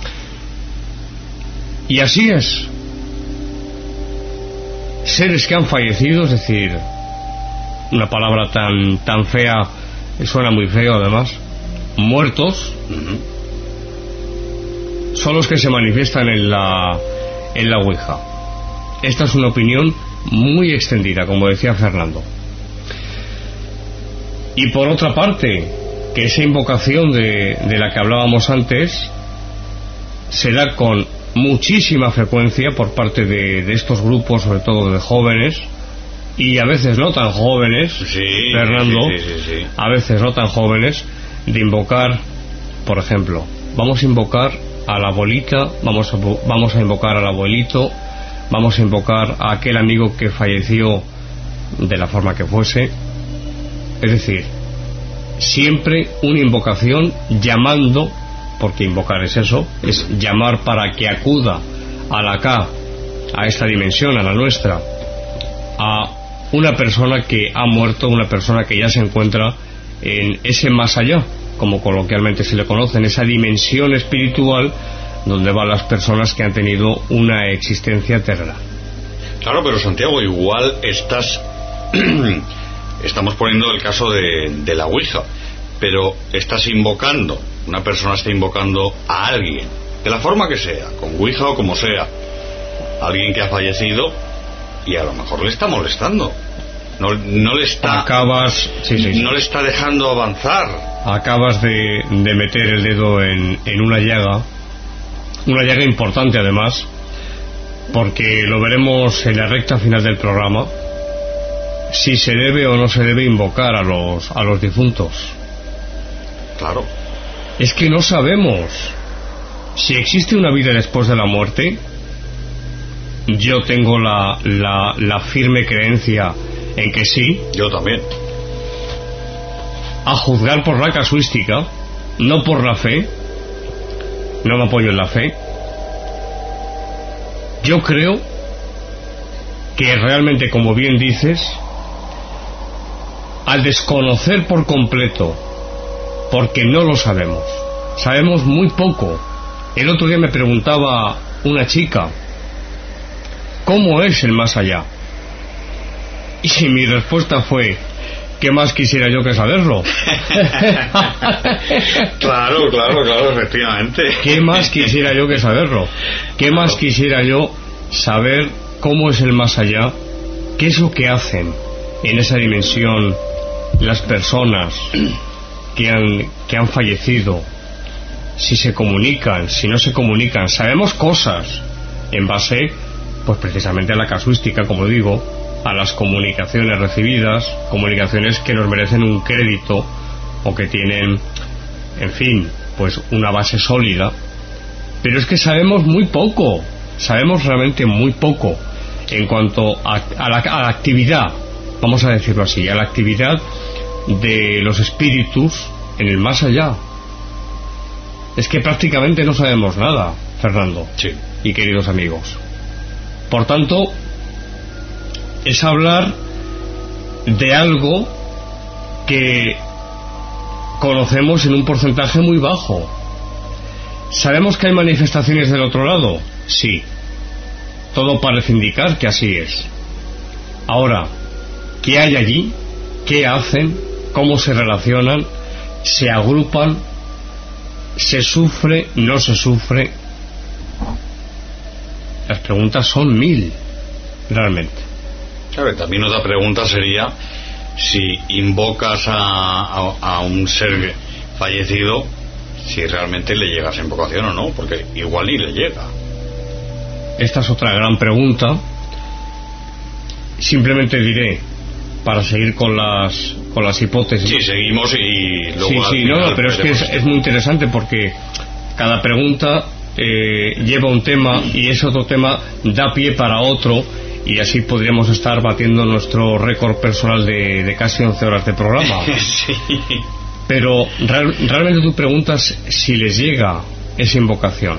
Y así es. Seres que han fallecido, es decir, una palabra tan tan fea, suena muy feo además, muertos, uh-huh. son los que se manifiestan en la en la Ouija. Esta es una opinión muy extendida, como decía Fernando. Y por otra parte, que esa invocación de, de la que hablábamos antes se da con muchísima frecuencia por parte de, de estos grupos, sobre todo de jóvenes, y a veces no tan jóvenes, sí, Fernando, sí, sí, sí, sí. a veces no tan jóvenes, de invocar, por ejemplo, vamos a invocar a la abuelita, vamos a, vamos a invocar al abuelito, vamos a invocar a aquel amigo que falleció de la forma que fuese. Es decir, siempre una invocación llamando, porque invocar es eso, es llamar para que acuda a la acá, a esta dimensión, a la nuestra, a una persona que ha muerto, una persona que ya se encuentra en ese más allá, como coloquialmente se le conoce, en esa dimensión espiritual donde van las personas que han tenido una existencia terrenal. Claro, pero Santiago, igual estás estamos poniendo el caso de, de la Ouija, pero estás invocando, una persona está invocando a alguien, de la forma que sea, con Ouija o como sea, alguien que ha fallecido, y a lo mejor le está molestando, no, no le está acabas sí, sí, sí. no le está dejando avanzar. Acabas de, de meter el dedo en, en una llaga, una llaga importante además, porque lo veremos en la recta final del programa, si se debe o no se debe invocar a los a los difuntos. Claro. Es que no sabemos si existe una vida después de la muerte. Yo tengo la, la, la firme creencia en que sí. Yo también. A juzgar por la casuística, no por la fe. No me apoyo en la fe. Yo creo que realmente, como bien dices, al desconocer por completo, porque no lo sabemos, sabemos muy poco. El otro día me preguntaba una chica, ¿cómo es el más allá? Y mi respuesta fue, ¿qué más quisiera yo que saberlo? Claro, claro, claro, efectivamente. ¿Qué más quisiera yo que saberlo? ¿Qué más Claro. quisiera yo saber cómo es el más allá? ¿Qué es lo que hacen en esa dimensión las personas que han, que han fallecido? Si se comunican, si no se comunican. Sabemos cosas en base, pues precisamente a la casuística, como digo, a las comunicaciones recibidas, comunicaciones que nos merecen un crédito o que tienen, en fin, pues una base sólida. Pero es que sabemos muy poco, sabemos realmente muy poco en cuanto a, a, la, a la actividad, vamos a decirlo así, a la actividad de los espíritus en el más allá. Es que prácticamente no sabemos nada, Fernando. Sí. Y queridos amigos. Por tanto, es hablar de algo que conocemos en un porcentaje muy bajo. ¿Sabemos que hay manifestaciones del otro lado? Sí. Todo parece indicar que así es. Ahora, ¿qué hay allí? ¿Qué hacen? ¿Cómo se relacionan? ¿Se agrupan? ¿Se sufre? ¿No se sufre? Las preguntas son mil, realmente. Claro, también otra pregunta sería si invocas a, a, a un ser fallecido, si realmente le llega esa invocación o no, porque igual ni le llega. Esta es otra gran pregunta. Simplemente diré, para seguir con las con las hipótesis. Sí, seguimos y luego... Sí, al sí, final no, pero es que es, es muy interesante porque cada pregunta eh, lleva un tema y ese otro tema da pie para otro, y así podríamos estar batiendo nuestro récord personal de, de casi once horas de programa. Sí. Pero real, realmente tú preguntas si les llega esa invocación.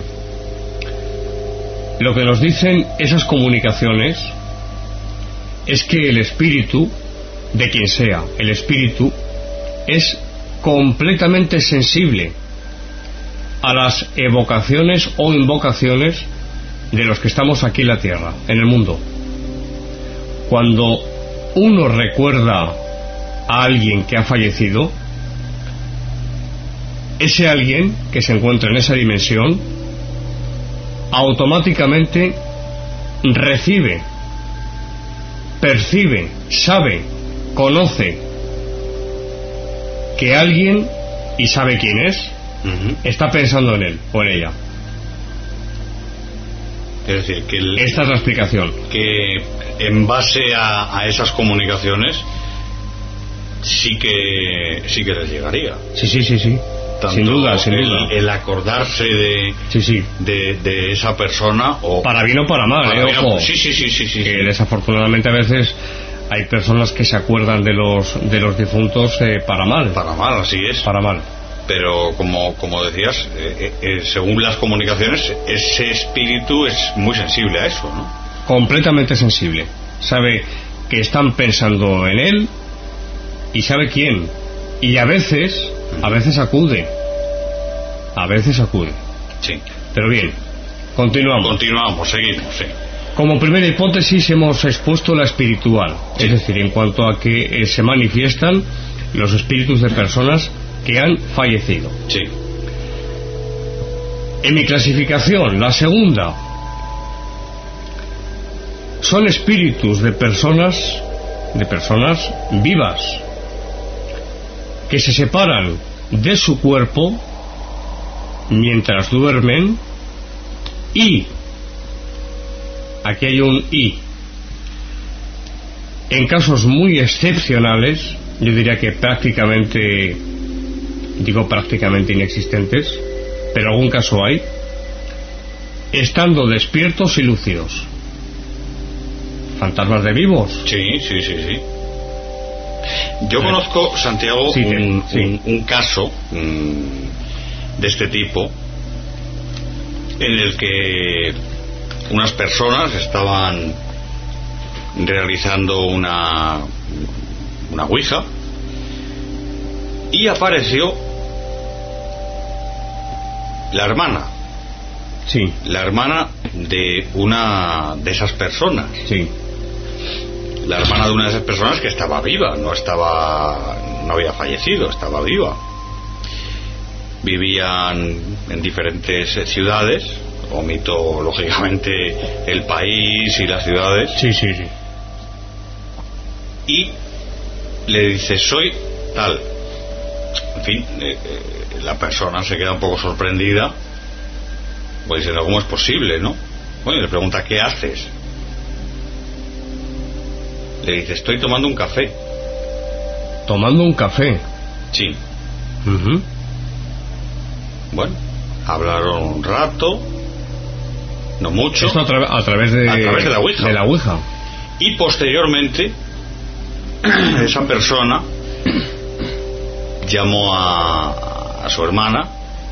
Lo que nos dicen esas comunicaciones es que el espíritu, de quien sea, el espíritu es completamente sensible a las evocaciones o invocaciones de los que estamos aquí en la tierra, en el mundo. Cuando uno recuerda a alguien que ha fallecido, ese alguien que se encuentra en esa dimensión automáticamente recibe, percibe, sabe, conoce que alguien, y sabe quién es, uh-huh, está pensando en él o en ella. Es decir, que el, esta es la explicación. Que en base a, a esas comunicaciones sí que sí que les llegaría. Sí, sí, sí, sí. Tanto sin duda, sin el, duda. El acordarse de, sí, sí. de de esa persona, o para bien o para mal, para eh, bien, ojo. Sí, sí, sí, sí, sí, que sí. Desafortunadamente a veces hay personas que se acuerdan de los de los difuntos eh, para mal. Para mal, así es. Para mal. Pero como como decías, eh, eh, según las comunicaciones, ese espíritu es muy sensible a eso, ¿no? Completamente sensible. Sabe que están pensando en él y sabe quién. Y a veces, a veces acude. A veces acude. Sí. Pero bien, continuamos. Continuamos, seguimos, sí. Como primera hipótesis hemos expuesto la espiritual, sí. Es decir, en cuanto a que eh, se manifiestan los espíritus de personas que han fallecido. Sí. En mi clasificación, la segunda, son espíritus de personas, de personas vivas, que se separan de su cuerpo mientras duermen y, aquí hay un y, en casos muy excepcionales, yo diría que prácticamente digo prácticamente inexistentes, pero algún caso hay, estando despiertos y lúcidos. ¿Fantasmas de vivos? Sí, sí, sí, sí. Yo conozco, Santiago, sí, un, sí. un, un caso um, de este tipo, en el que unas personas estaban realizando una una ouija y apareció la hermana. Sí. La hermana de una de esas personas. Sí. La hermana de una de esas personas que estaba viva, no estaba, no había fallecido, estaba viva. Vivían en diferentes ciudades, omito lógicamente el país y las ciudades. Sí, sí, sí. Y le dice, soy tal. En fin, eh, eh, la persona se queda un poco sorprendida, pues diciendo, ¿cómo es posible, no? Bueno, y le pregunta, ¿qué haces? Le dice, estoy tomando un café. ¿Tomando un café? Sí. Uh-huh. Bueno, hablaron un rato, no mucho. Esto a, tra- a través de a través de la ouija. De la ouija. Y posteriormente esa persona llamó a, a su hermana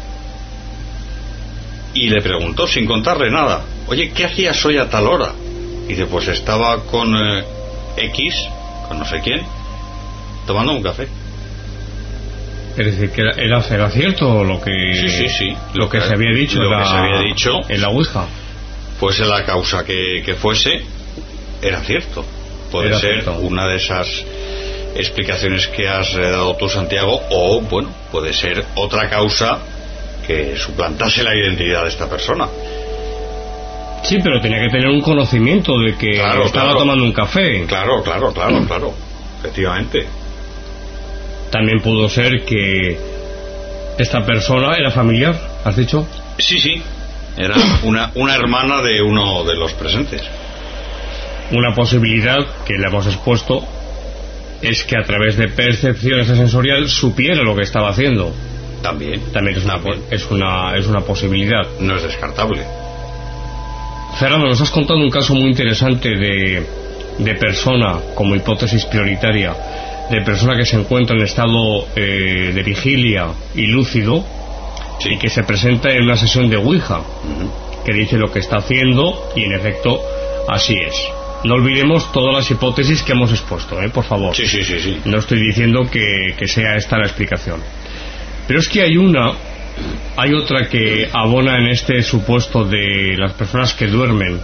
y le preguntó, sin contarle nada, oye, ¿qué hacías hoy a tal hora? Y dice, pues estaba con eh, X, con no sé quién, tomando un café. Es decir, que era, era, era cierto lo que sí, sí, sí. lo, lo que, que se había dicho, lo la, que se había dicho en la ouija. Fuese la causa que, que fuese, era cierto. Puede era ser cierto. Una de esas explicaciones que has dado tú, Santiago, o bueno, puede ser otra causa que suplantase la identidad de esta persona. Sí, pero tenía que tener un conocimiento de que claro, estaba claro. tomando un café. Claro, claro, claro, claro. Efectivamente. También pudo ser que esta persona era familiar, ¿has dicho? Sí, sí. Era una, una hermana de uno de los presentes. Una posibilidad que le hemos expuesto es que a través de percepción sensorial supiera lo que estaba haciendo. También. También es una, También. es una, es una posibilidad. No es descartable. Fernando, nos has contado un caso muy interesante de, de persona, como hipótesis prioritaria, de persona que se encuentra en estado eh, de vigilia y lúcido, sí. Y que se presenta en una sesión de ouija, uh-huh. que dice lo que está haciendo y en efecto así es. No olvidemos todas las hipótesis que hemos expuesto, ¿eh? Por favor. Sí, sí, sí, sí. No estoy diciendo que, que sea esta la explicación. Pero es que hay una, hay otra que abona en este supuesto de las personas que duermen.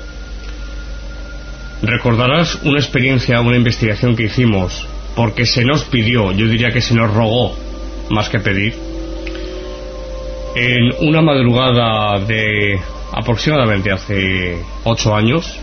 Recordarás una experiencia, una investigación que hicimos, porque se nos pidió, yo diría que se nos rogó, más que pedir, en una madrugada de aproximadamente hace ocho años,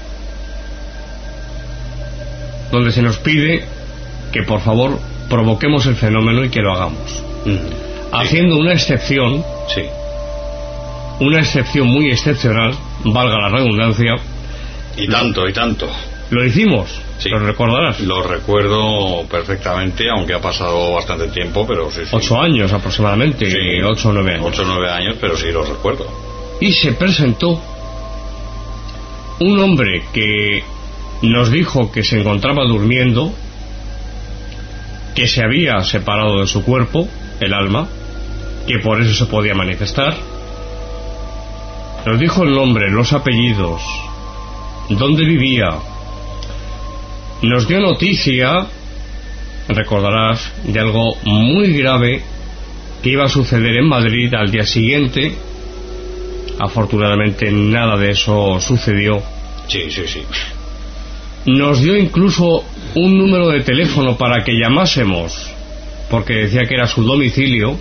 donde se nos pide que por favor provoquemos el fenómeno y que lo hagamos. Mm. Haciendo sí. una excepción, sí. una excepción muy excepcional, valga la redundancia. Y tanto, y tanto. Lo hicimos, sí. ¿Lo recordarás? Lo recuerdo perfectamente, aunque ha pasado bastante tiempo, pero sí, sí. Ocho años aproximadamente, sí. ocho o nueve años. Ocho o nueve años, pero sí lo recuerdo. Y se presentó un hombre que nos dijo que se encontraba durmiendo, que se había separado de su cuerpo, el alma, que por eso se podía manifestar. Nos dijo el nombre, los apellidos, dónde vivía. Nos dio noticia, recordarás, de algo muy grave que iba a suceder en Madrid al día siguiente. Afortunadamente nada de eso sucedió. Sí, sí, sí. Nos dio incluso un número de teléfono para que llamásemos, porque decía que era su domicilio.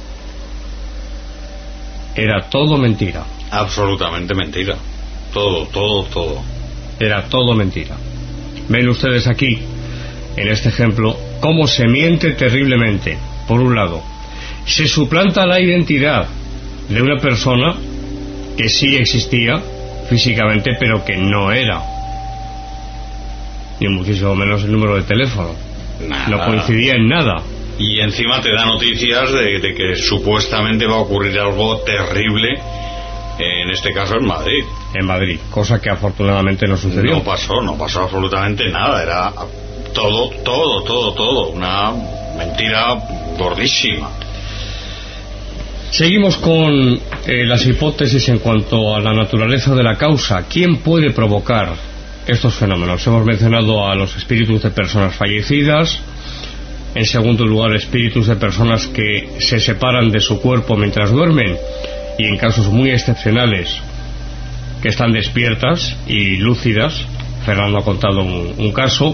Era todo mentira. Absolutamente mentira. Todo, todo, todo. Era todo mentira. Ven ustedes aquí, en este ejemplo, cómo se miente terriblemente. Por un lado, se suplanta la identidad de una persona que sí existía físicamente, pero que no era, ni muchísimo menos el número de teléfono. Nada. No coincidía en nada. Y encima te da noticias de, de que supuestamente va a ocurrir algo terrible, en este caso en Madrid. En Madrid, cosa que afortunadamente no sucedió. No pasó, no pasó absolutamente nada, era todo, todo, todo, todo, una mentira gordísima. Seguimos con eh, las hipótesis en cuanto a la naturaleza de la causa. ¿Quién puede provocar estos fenómenos? Hemos mencionado a los espíritus de personas fallecidas. En segundo lugar, espíritus de personas que se separan de su cuerpo mientras duermen, y en casos muy excepcionales que están despiertas y lúcidas. Fernando ha contado un, un caso.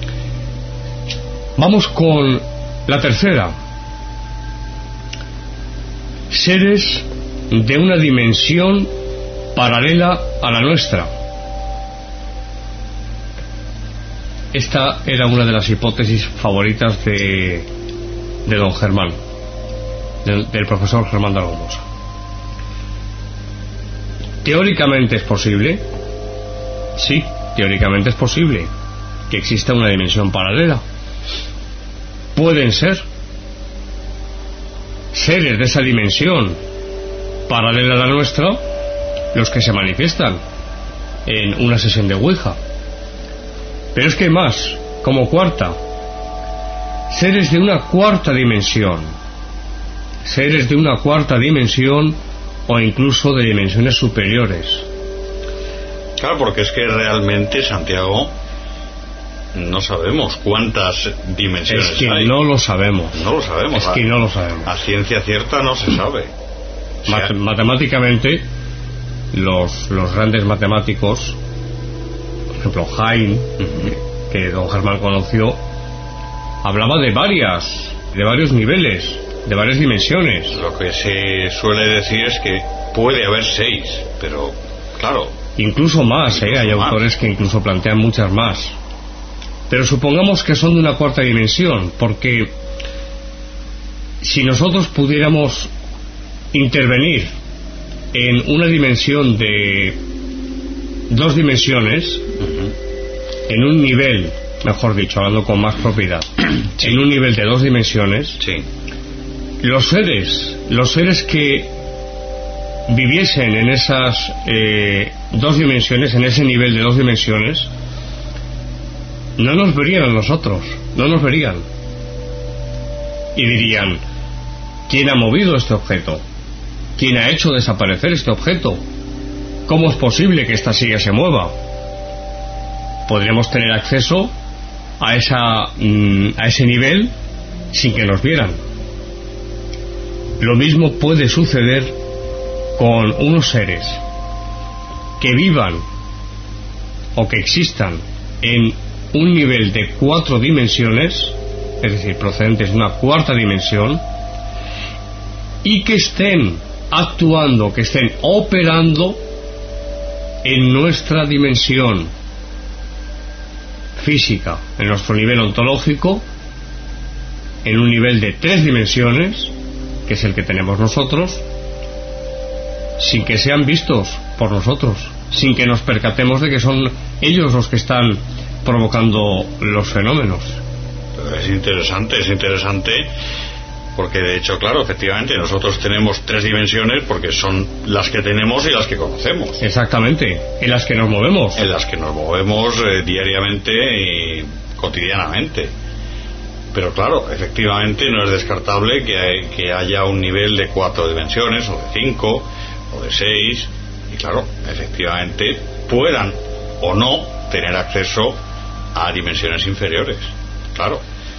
Vamos con la tercera. Seres de una dimensión paralela a la nuestra. Esta era una de las hipótesis favoritas de, de don Germán, del, del profesor Germán de Argumosa. Teóricamente es posible, sí, teóricamente es posible que exista una dimensión paralela. Pueden ser seres de esa dimensión paralela a la nuestra los que se manifiestan en una sesión de Ouija. Pero es que hay más, como cuarta, seres de una cuarta dimensión, seres de una cuarta dimensión o incluso de dimensiones superiores. Claro, porque es que realmente, Santiago, no sabemos cuántas dimensiones es que hay. no lo sabemos. No lo sabemos. Es que no lo sabemos. A ciencia cierta no se sabe. O sea, Mat- matemáticamente, los, los grandes matemáticos, por ejemplo Hein, uh-huh. que don Germán conoció, hablaba de varias, de varios niveles, de varias dimensiones. Lo que se suele decir es que puede haber seis, pero claro, incluso más, incluso ¿eh? hay más. Autores que incluso plantean muchas más. Pero supongamos que son de una cuarta dimensión, porque si nosotros pudiéramos intervenir en una dimensión de dos dimensiones, uh-huh. en un nivel, mejor dicho, hablando con más propiedad, sí. en un nivel de dos dimensiones, sí. los seres, los seres que viviesen en esas eh, dos dimensiones, en ese nivel de dos dimensiones, no nos verían a nosotros, no nos verían. Y dirían, ¿quién ha movido este objeto? ¿Quién ha hecho desaparecer este objeto? ¿Cómo es posible que esta silla se mueva? Podríamos tener acceso a, esa, mm, a ese nivel sin que nos vieran. Lo mismo puede suceder con unos seres que vivan o que existan en un nivel de cuatro dimensiones, es decir, procedentes de una cuarta dimensión, y que estén actuando, que estén operando en nuestra dimensión física, en nuestro nivel ontológico, en un nivel de tres dimensiones, que es el que tenemos nosotros, sin que sean vistos por nosotros, sin que nos percatemos de que son ellos los que están provocando los fenómenos. Es interesante, es interesante, porque de hecho, claro, efectivamente, nosotros tenemos tres dimensiones porque son las que tenemos y las que conocemos. Exactamente, en las que nos movemos. En las que nos movemos eh, diariamente y cotidianamente. Pero claro, efectivamente no es descartable que, hay, que haya un nivel de cuatro dimensiones, o de cinco, o de seis, y claro, efectivamente puedan o no tener acceso a dimensiones inferiores. Claro.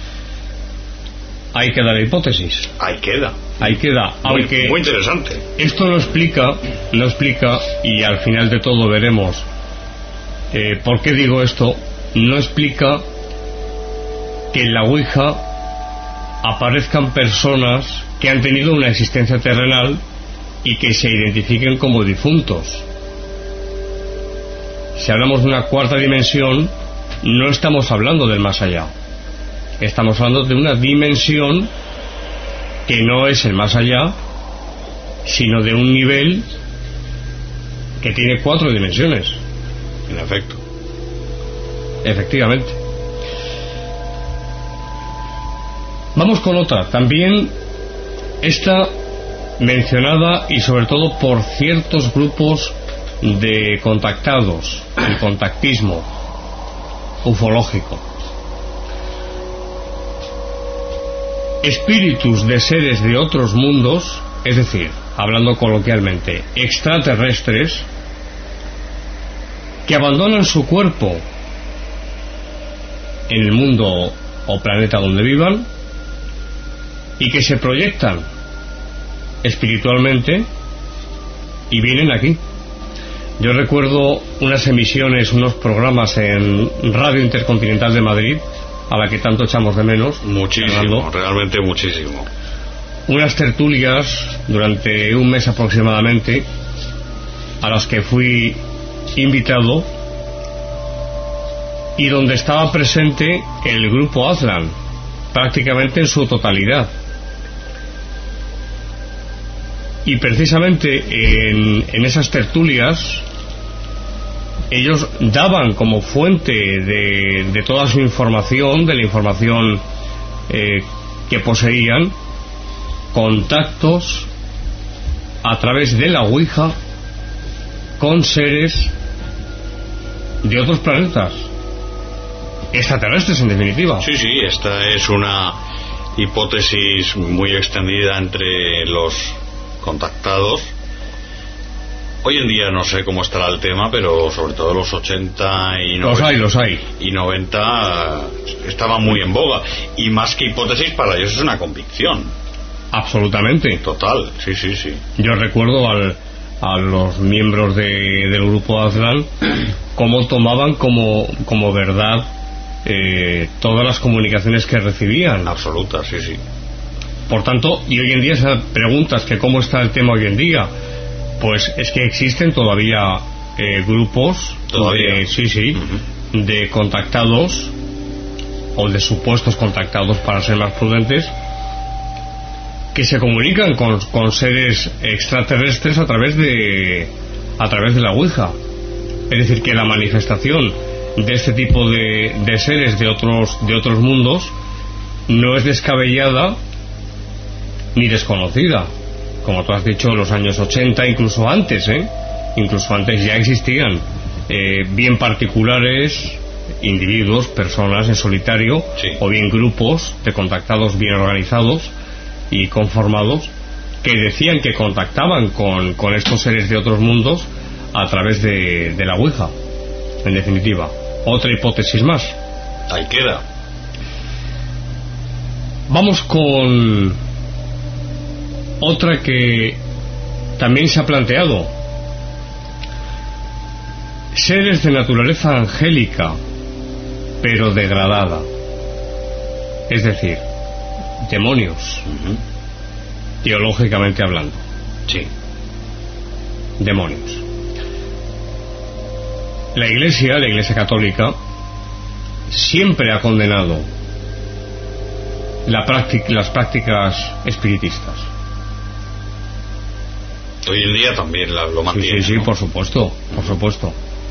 Ahí queda la hipótesis. Ahí queda. Ahí queda. Muy, Aunque muy interesante. Esto no explica, no explica, y al final de todo veremos eh, por qué digo esto, no explica que en la Ouija aparezcan personas que han tenido una existencia terrenal y que se identifiquen como difuntos. Si hablamos de una cuarta dimensión, no estamos hablando del más allá. Estamos hablando de una dimensión que no es el más allá, sino de un nivel que tiene cuatro dimensiones. En efecto. Efectivamente. Vamos con otra, también esta mencionada y sobre todo por ciertos grupos de contactados, el contactismo ufológico. Espíritus de seres de otros mundos, es decir, hablando coloquialmente, extraterrestres, que abandonan su cuerpo en el mundo o planeta donde vivan y que se proyectan espiritualmente y vienen aquí. Yo recuerdo unas emisiones, unos programas en Radio Intercontinental de Madrid, a la que tanto echamos de menos. Muchísimo, Fernando. Realmente muchísimo. Unas tertulias durante un mes aproximadamente, a las que fui invitado y donde estaba presente el grupo Aztlán, prácticamente en su totalidad. Y precisamente en, en esas tertulias ellos daban como fuente de, de toda su información, de la información eh, que poseían, contactos a través de la Ouija con seres de otros planetas, extraterrestres en definitiva. Sí, sí, esta es una hipótesis muy extendida entre los contactados. Hoy en día no sé cómo estará el tema, pero sobre todo los ochenta y noventa, los hay, los hay. y noventa estaba muy en boga, y más que hipótesis para ellos es una convicción. Absolutamente. Total, sí, sí, sí. Yo recuerdo al, a los miembros de, del grupo Aztlán cómo tomaban como, como verdad eh, todas las comunicaciones que recibían. Absoluta, sí, sí. Por tanto, y hoy en día esas preguntas, que cómo está el tema hoy en día, pues es que existen todavía eh, grupos ¿Todavía? De, sí, sí, uh-huh. de contactados o de supuestos contactados, para ser más prudentes, que se comunican con, con seres extraterrestres a través de a través de la Ouija. Es decir, que la manifestación de este tipo de, de seres de otros de otros mundos no es descabellada ni desconocida. Como tú has dicho, en los años ochenta, incluso antes, ¿eh? Incluso antes ya existían eh, bien particulares, individuos, personas en solitario, sí, o bien grupos de contactados bien organizados y conformados, que decían que contactaban con, con estos seres de otros mundos a través de, de la Ouija. En definitiva, otra hipótesis más. Ahí queda. Vamos con otra que también se ha planteado: seres de naturaleza angélica pero degradada, es decir, demonios, uh-huh. teológicamente hablando. Sí. Demonios. La Iglesia, la Iglesia Católica, siempre ha condenado la práctica, las prácticas espiritistas. Hoy en día también la, lo mantiene. Sí, sí, sí, ¿no? por supuesto, por supuesto.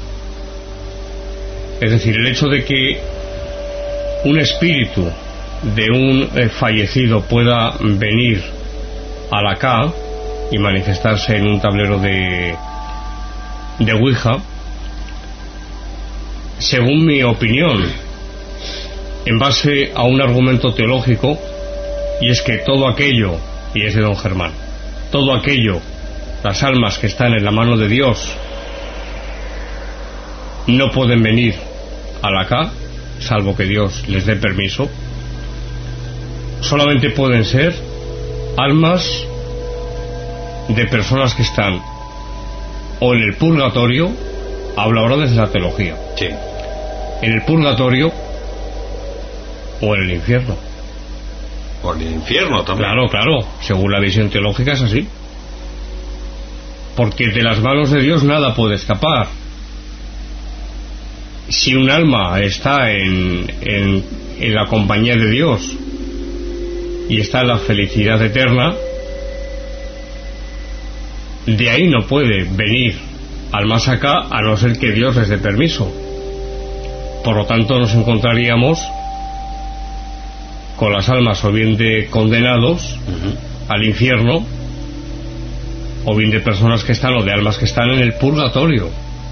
Es decir, el hecho de que un espíritu de un eh, fallecido pueda venir a la K y manifestarse en un tablero de de Ouija, según mi opinión, en base a un argumento teológico, y es que todo aquello, y es de don Germán, todo aquello, las almas que están en la mano de Dios, no pueden venir a la K, salvo que Dios les dé permiso. Solamente pueden ser almas de personas que están o en el purgatorio, hablo ahora desde la teología, sí, en el purgatorio o en el infierno. O en el infierno también. Claro, claro, según la visión teológica es así. Porque de las manos de Dios nada puede escapar. Si un alma está en, en, en la compañía de Dios y está en la felicidad eterna, de ahí no puede venir al más acá a no ser que Dios les dé permiso. Por lo tanto, nos encontraríamos con las almas o bien de condenados uh-huh. al infierno, o bien de personas que están o de almas que están en el purgatorio.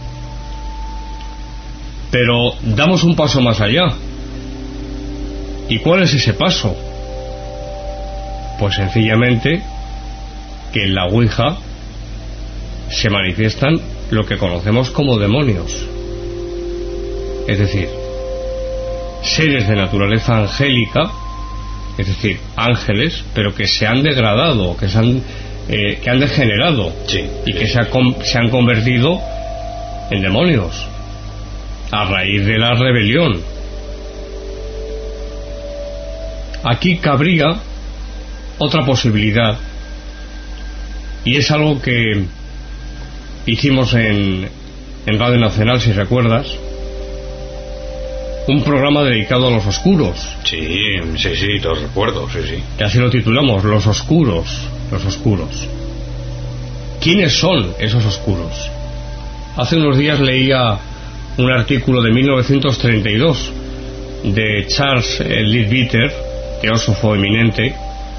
Pero damos un paso más allá. ¿Y cuál es ese paso? Pues sencillamente que en la Ouija se manifiestan lo que conocemos como demonios, es decir, seres de naturaleza angélica, es decir, ángeles, pero que se han degradado, que se han, eh, que han degenerado, sí, y sí. que se, ha, se han convertido en demonios a raíz de la rebelión. Aquí cabría otra posibilidad, y es algo que hicimos en, en Radio Nacional, si recuerdas, un programa dedicado a los oscuros. Sí, sí, sí, lo recuerdo, sí, sí. Que así lo titulamos, Los Oscuros, los Oscuros. ¿Quiénes son esos oscuros? Hace unos días leía un artículo de mil novecientos treinta y dos de Charles Leadbeater, teósofo eminente,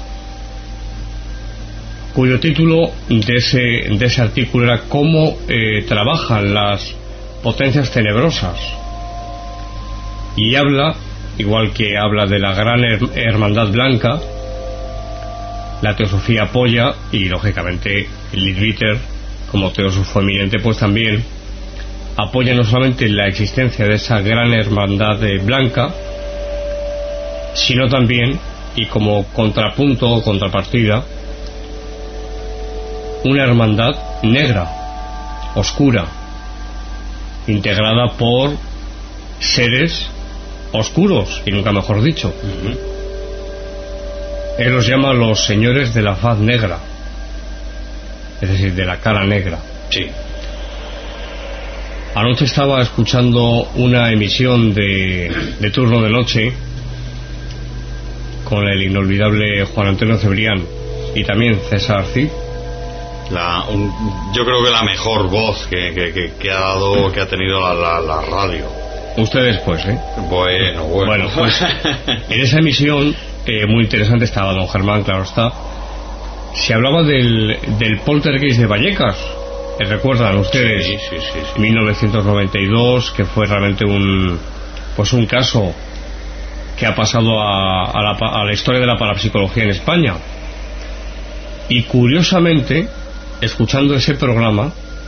cuyo título de ese, de ese artículo era Cómo eh, trabajan las potencias tenebrosas, y habla, igual que habla de la gran her- hermandad blanca, la teosofía apoya, y lógicamente Leadbeater, como teósofo eminente, pues también apoya no solamente la existencia de esa gran hermandad blanca, sino también, y como contrapunto o contrapartida, una hermandad negra, oscura, integrada por seres oscuros, y nunca mejor dicho. Uh-huh. Él los llama los señores de la faz negra, es decir, de la cara negra. Sí. Anoche estaba escuchando una emisión de, de turno de noche con el inolvidable Juan Antonio Cebrián y también César Cid. La, un, yo creo que la mejor voz que, que, que, que ha dado, que ha tenido la, la, la radio. Usted después, ¿eh? Bueno, bueno. Bueno, pues en esa emisión, eh, muy interesante, estaba don Germán, claro está. Se hablaba del, del poltergeist de Vallecas. ¿Recuerdan ustedes? Sí, sí, sí, sí. mil novecientos noventa y dos, que fue realmente un, pues un caso que ha pasado a, a, la, a la historia de la parapsicología en España. Y curiosamente, escuchando ese programa,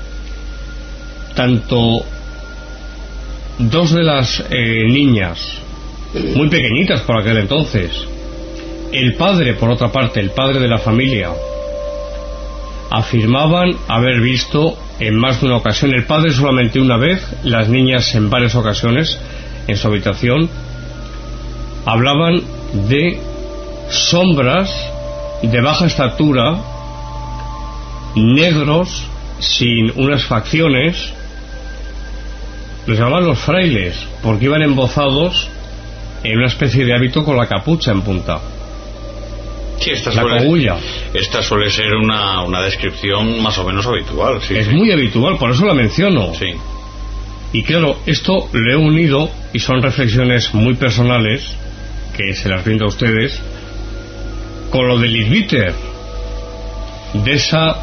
tanto dos de las eh, niñas, muy pequeñitas por aquel entonces, el padre, por otra parte, el padre de la familia, afirmaban haber visto en más de una ocasión, el padre solamente una vez, las niñas en varias ocasiones, en su habitación, hablaban de sombras de baja estatura, negros, sin unas facciones. Los llamaban los frailes, porque iban embozados en una especie de hábito con la capucha en punta. Sí, esta la suele, cogulla. Esta suele ser una, una descripción más o menos habitual. Sí, es sí. muy habitual, por eso la menciono. Sí. Y claro, esto lo he unido, y son reflexiones muy personales, que se las brindo a ustedes, con lo de Leadbeater, de esa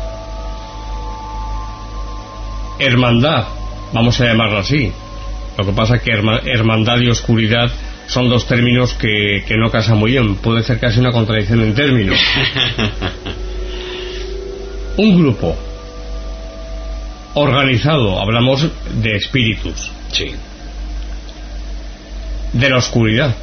hermandad, vamos a llamarla así. Lo que pasa es que herma, hermandad y oscuridad son dos términos que, que no casan muy bien. Puede ser casi una contradicción en términos. Un grupo organizado, hablamos de espíritus, sí, de la oscuridad,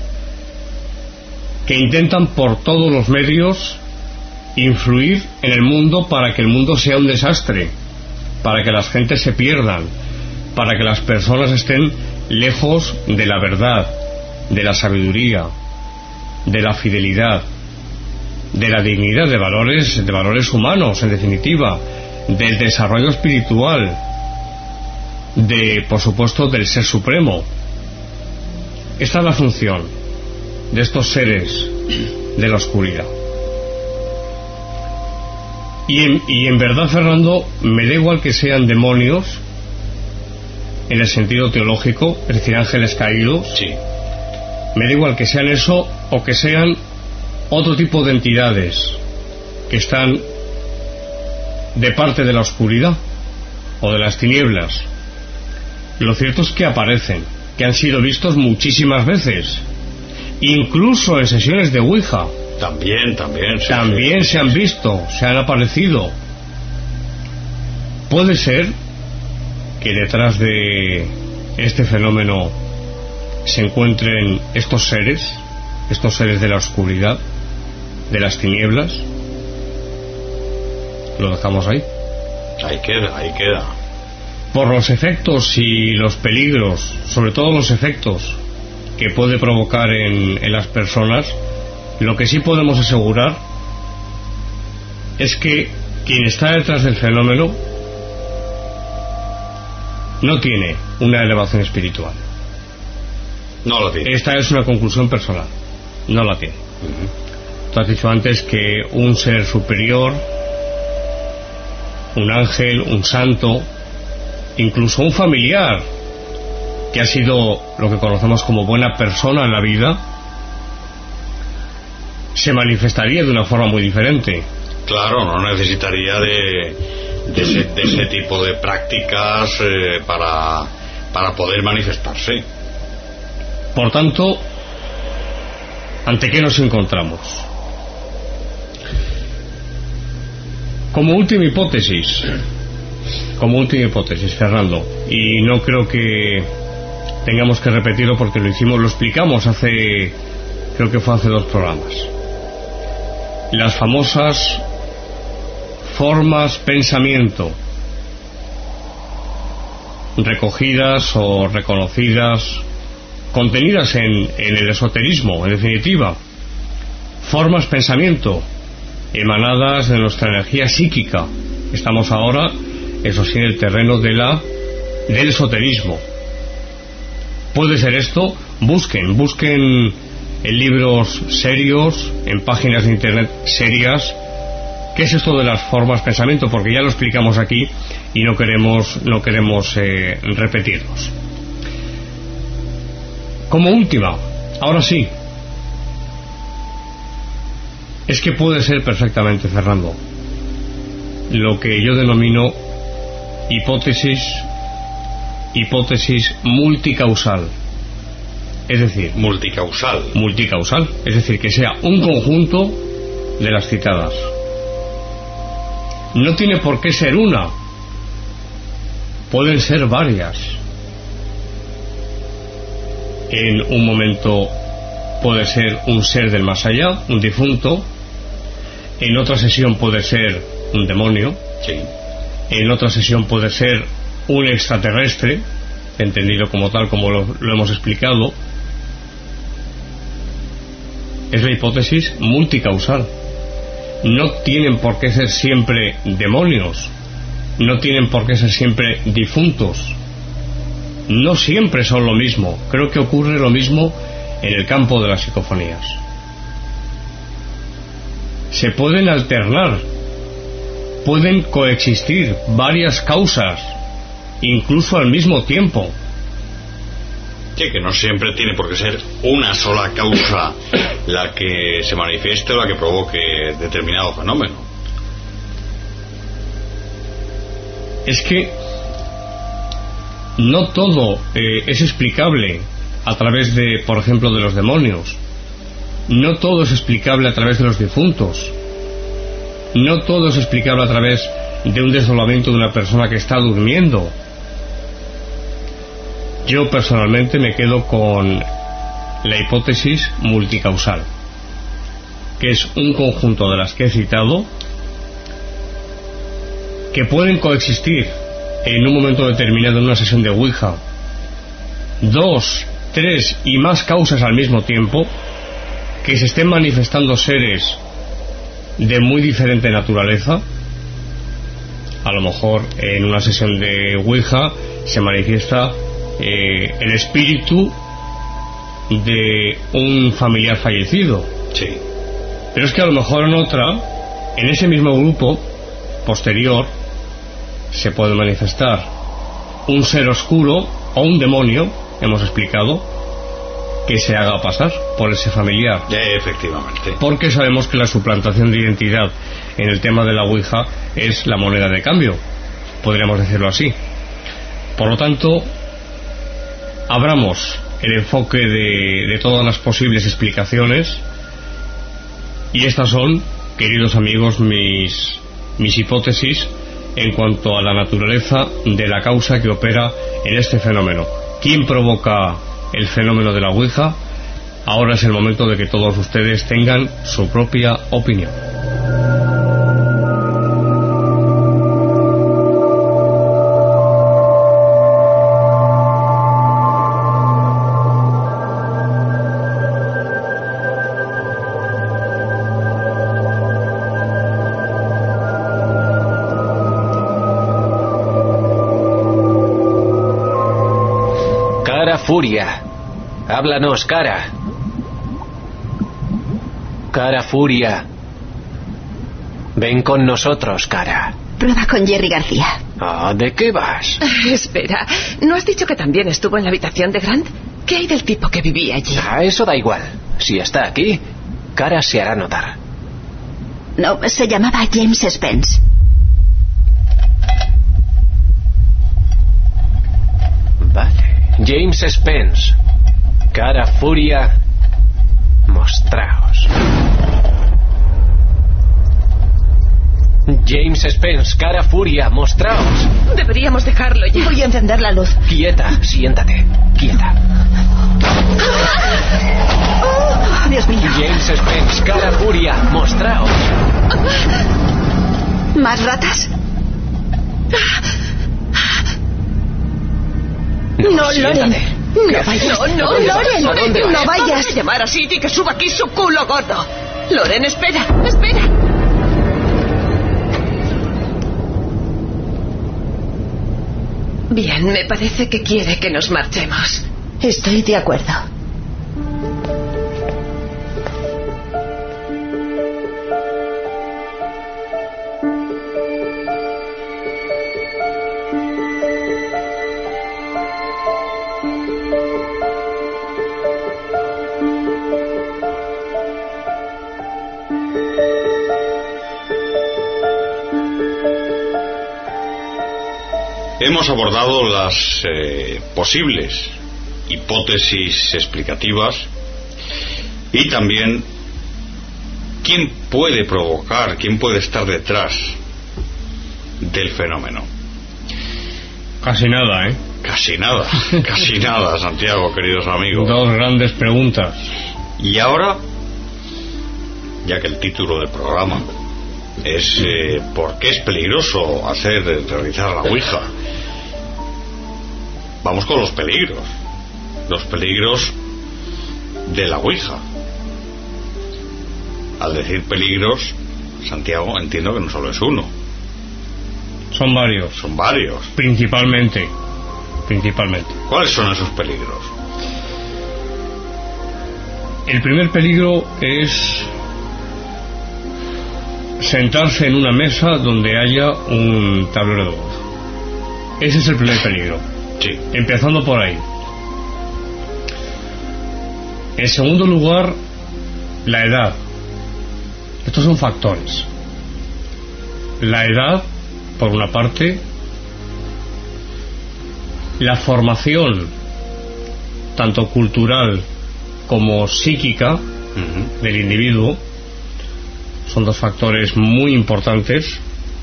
que intentan por todos los medios influir en el mundo para que el mundo sea un desastre, para que las gentes se pierdan, para que las personas estén lejos de la verdad, de la sabiduría, de la fidelidad, de la dignidad, de valores, de valores humanos, en definitiva, del desarrollo espiritual, de, por supuesto, del ser supremo. Esta es la función de estos seres de la oscuridad. Y en, y en verdad, Fernando, me da igual que sean demonios en el sentido teológico, es decir, ángeles caídos, sí, Me da igual que sean eso o que sean otro tipo de entidades que están de parte de la oscuridad o de las tinieblas. Lo cierto es que aparecen, que han sido vistos muchísimas veces, incluso en sesiones de Ouija. También, también. Sí, también sí, se han sí. visto, se han aparecido. Puede ser que detrás de este fenómeno se encuentren estos seres, estos seres de la oscuridad, de las tinieblas. Lo dejamos ahí. Ahí queda, ahí queda. Por los efectos y los peligros, sobre todo los efectos que puede provocar en, en las personas, lo que sí podemos asegurar es que quien está detrás del fenómeno no tiene una elevación espiritual. No la tiene. Esta es una conclusión personal. No la tiene. Uh-huh. Tú has dicho antes que un ser superior, un ángel, un santo, incluso un familiar que ha sido lo que conocemos como buena persona en la vida, se manifestaría de una forma muy diferente. Claro, no necesitaría de, de, ese, de ese tipo de prácticas eh, para, para poder manifestarse. Por tanto, ¿ante qué nos encontramos? Como última hipótesis, como última hipótesis, Fernando, y no creo que tengamos que repetirlo porque lo hicimos, lo explicamos hace, creo que fue hace dos programas. Las famosas formas pensamiento recogidas o reconocidas, contenidas en, en el esoterismo, en definitiva, formas pensamiento emanadas de nuestra energía psíquica. Estamos ahora, eso sí, en el terreno de la del esoterismo. Puede ser esto. Busquen, busquen en libros serios, en páginas de internet serias, qué es esto de las formas pensamiento, porque ya lo explicamos aquí y no queremos no queremos eh, repetirnos. Como última, ahora sí, es que puede ser perfectamente, Fernando, lo que yo denomino hipótesis hipótesis multicausal. Es decir, multicausal. Multicausal, es decir, que sea un conjunto de las citadas. No tiene por qué ser una, pueden ser varias. En un momento puede ser un ser del más allá, un difunto. En otra sesión puede ser un demonio. Sí. En otra sesión puede ser un extraterrestre, entendido como tal, como lo, lo hemos explicado. Es la hipótesis multicausal. No tienen por qué ser siempre demonios, no tienen por qué ser siempre difuntos, no siempre son lo mismo. Creo que ocurre lo mismo en el campo de las psicofonías. Se pueden alternar, pueden coexistir varias causas, incluso al mismo tiempo. Sí, que no siempre tiene por qué ser una sola causa la que se manifieste o la que provoque determinado fenómeno. Es que no todo eh, es explicable a través de, por ejemplo, de los demonios. No todo es explicable a través de los difuntos. No todo es explicable a través de un desdoblamiento de una persona que está durmiendo. Yo personalmente me quedo con la hipótesis multicausal, que es un conjunto de las que he citado que pueden coexistir en un momento determinado en una sesión de Ouija, dos, tres y más causas al mismo tiempo, que se estén manifestando seres de muy diferente naturaleza. A lo mejor en una sesión de Ouija se manifiesta eh, el espíritu de un familiar fallecido. Sí. Pero es que a lo mejor en otra, en ese mismo grupo posterior, se puede manifestar un ser oscuro o un demonio, hemos explicado, que se haga pasar por ese familiar. Efectivamente. Porque sabemos que la suplantación de identidad en el tema de la Ouija es la moneda de cambio, podríamos decirlo así. Por lo tanto, abramos el enfoque de, de todas las posibles explicaciones, y estas son, queridos amigos, mis, mis hipótesis en cuanto a la naturaleza de la causa que opera en este fenómeno. ¿Quién provoca el fenómeno de la Ouija? Ahora es el momento de que todos ustedes tengan su propia opinión. Furia, háblanos, Cara. Cara Furia, ven con nosotros, Cara. Prueba con Jerry García. Oh, ¿de qué vas? Espera, ¿no has dicho que también estuvo en la habitación de Grant? ¿Qué hay del tipo que vivía allí? Ah, eso da igual. Si está aquí, Cara se hará notar. No, se llamaba James Spence. Vale. James Spence, Cara Furia, mostraos. James Spence, Cara Furia, mostraos. Deberíamos dejarlo ya. Voy a encender la luz. Quieta, siéntate, quieta. Oh, Dios mío. James Spence, Cara Furia, mostraos. ¿Más ratas? No, no Loren. No vayas. No, no, Loren. ¿A dónde vas? No vayas a llamar a Sid y que suba aquí su culo gordo. Loren, espera, espera. Bien, me parece que quiere que nos marchemos. Estoy de acuerdo. Hemos abordado las eh, posibles hipótesis explicativas y también quién puede provocar, quién puede estar detrás del fenómeno. Casi nada, ¿eh? Casi nada, casi nada, Santiago, queridos amigos. Dos grandes preguntas. Y ahora, ya que el título del programa es eh, ¿por qué es peligroso hacer realizar la Ouija? Vamos con los peligros. Los peligros de la Ouija. Al decir peligros, Santiago, entiendo que no solo es uno. Son varios. Son varios. Principalmente. Principalmente. ¿Cuáles son esos peligros? El primer peligro es sentarse en una mesa donde haya un tablero de Ouija. Ese es el primer peligro. Sí. Empezando por ahí. En segundo lugar, la edad. Estos son factores. La edad, por una parte, la formación, tanto cultural como psíquica, uh-huh, del individuo, son dos factores muy importantes.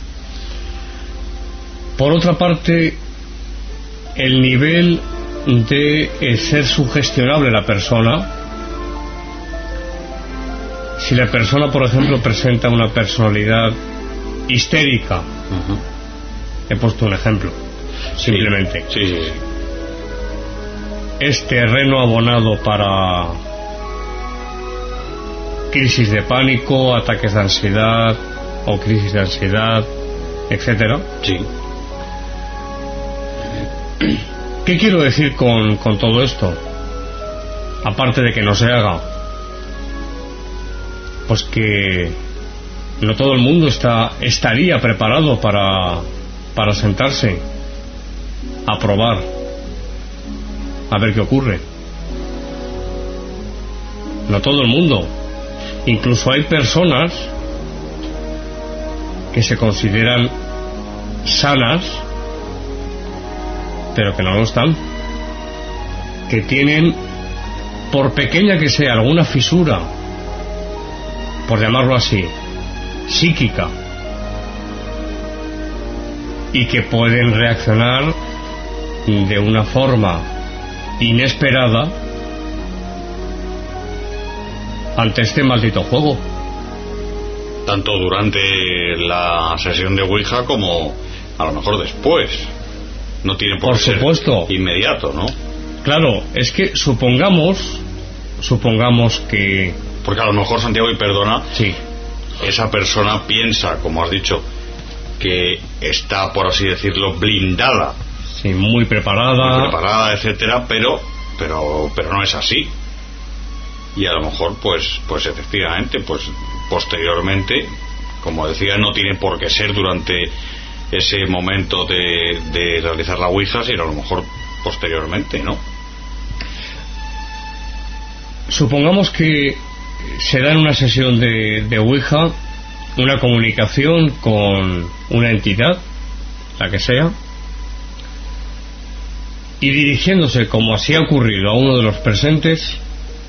Por otra parte, el nivel de eh, ser sugestionable la persona. Si la persona, por ejemplo, presenta una personalidad histérica, uh-huh, he puesto un ejemplo, sí, simplemente, sí, sí, sí. es terreno abonado para crisis de pánico, ataques de ansiedad o crisis de ansiedad, etcétera. Sí. ¿Qué quiero decir con, con todo esto? Aparte de que no se haga, pues que no todo el mundo está estaría preparado para para sentarse a probar, a ver qué ocurre. no todo el mundo. Incluso hay personas que se consideran sanas, pero que no lo están, que tienen, por pequeña que sea, alguna fisura, por llamarlo así, psíquica, y que pueden reaccionar de una forma inesperada ante este maldito juego. Tanto durante la sesión de Ouija como a lo mejor después. No tiene por, por qué supuesto. ser inmediato, ¿no? Claro, es que supongamos, supongamos que... Porque a lo mejor, Santiago, y perdona, sí, esa persona piensa, como has dicho, que está, por así decirlo, blindada. Sí, muy preparada. Muy preparada, etcétera, pero, pero, pero no es así. Y a lo mejor, pues, pues efectivamente, pues posteriormente, como decía, no tiene por qué ser durante ese momento de, de realizar la Ouija, sino a lo mejor posteriormente, ¿no? Supongamos que se da en una sesión de, de Ouija una comunicación con una entidad, la que sea, y dirigiéndose, como así ha ocurrido, a uno de los presentes,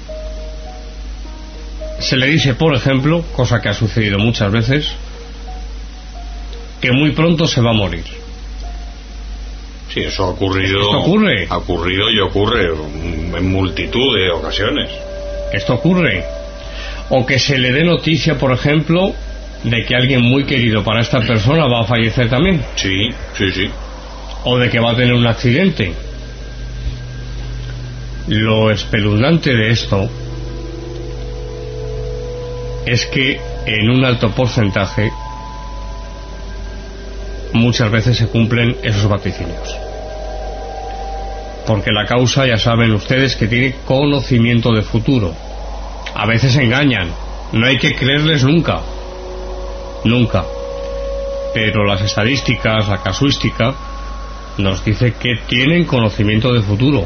se le dice, por ejemplo, cosa que ha sucedido muchas veces, que muy pronto se va a morir. Sí, eso ha ocurrido. Esto ocurre. Ha ocurrido y ocurre en multitud de ocasiones. Esto ocurre. O que se le dé noticia, por ejemplo, de que alguien muy querido para esta persona va a fallecer también. Sí, sí, sí. O de que va a tener un accidente. Lo espeluznante de esto es que en un alto porcentaje muchas veces se cumplen esos vaticinios, porque la causa, ya saben ustedes, que tiene conocimiento de futuro. A veces engañan, no hay que creerles nunca, nunca, pero las estadísticas, la casuística nos dice que tienen conocimiento de futuro.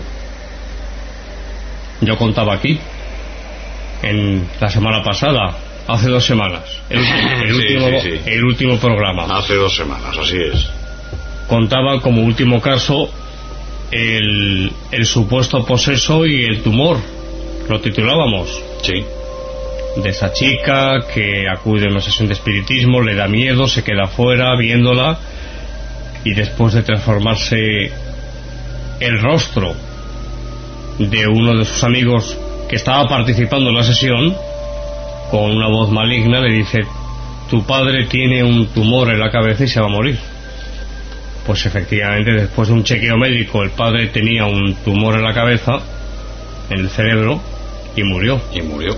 Yo contaba aquí en la semana pasada, hace dos semanas, el, el, sí, último, sí, sí. el último programa. Hace dos semanas, así es. Contaba como último caso el, el supuesto poseso y el tumor, lo titulábamos. Sí. De esa chica que acude a una sesión de espiritismo, le da miedo, se queda fuera viéndola, y después de transformarse el rostro de uno de sus amigos que estaba participando en la sesión, con una voz maligna le dice: tu padre tiene un tumor en la cabeza y se va a morir. Pues efectivamente, después de un chequeo médico, el padre tenía un tumor en la cabeza, en el cerebro, y murió. Y murió.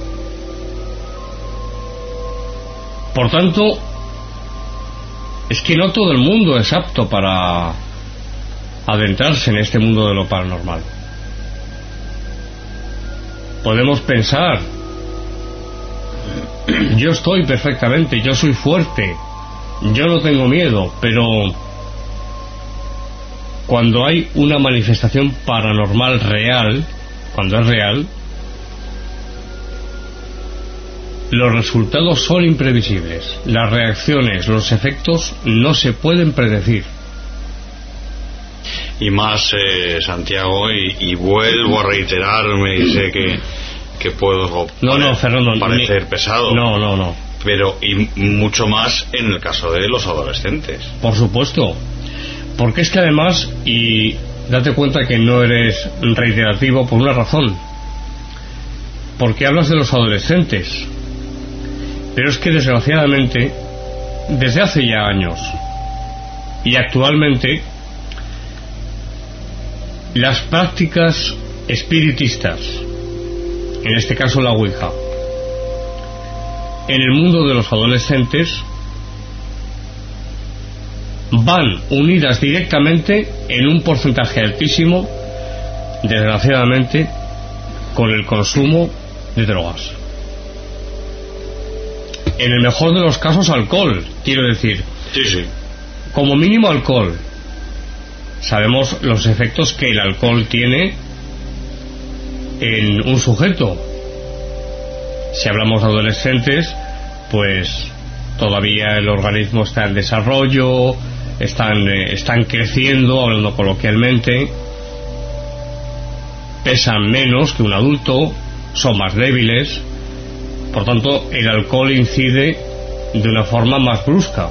Por tanto, es que no todo el mundo es apto para adentrarse en este mundo de lo paranormal. Podemos pensar: yo estoy perfectamente, yo soy fuerte, yo no tengo miedo, pero cuando hay una manifestación paranormal real, cuando es real, los resultados son imprevisibles. Las reacciones, los efectos no se pueden predecir. Y más, eh, Santiago, y, y vuelvo a reiterarme, y sé que, que puedo no, pare- no, Fernando, parecer ni, pesado. No, no, no. Pero, y mucho más en el caso de los adolescentes. Por supuesto. Porque es que además, y date cuenta que no eres reiterativo por una razón. Porque hablas de los adolescentes. Pero es que desgraciadamente, desde hace ya años y actualmente, las prácticas espiritistas, en este caso la Ouija, en el mundo de los adolescentes, van unidas directamente, en un porcentaje altísimo, desgraciadamente, con el consumo de drogas. En el mejor de los casos, alcohol, quiero decir. Sí, sí. Como mínimo alcohol. Sabemos los efectos que el alcohol tiene en un sujeto. Si hablamos de adolescentes, pues todavía el organismo está en desarrollo, están, eh, están creciendo, hablando coloquialmente, pesan menos que un adulto, son más débiles, por tanto el alcohol incide de una forma más brusca.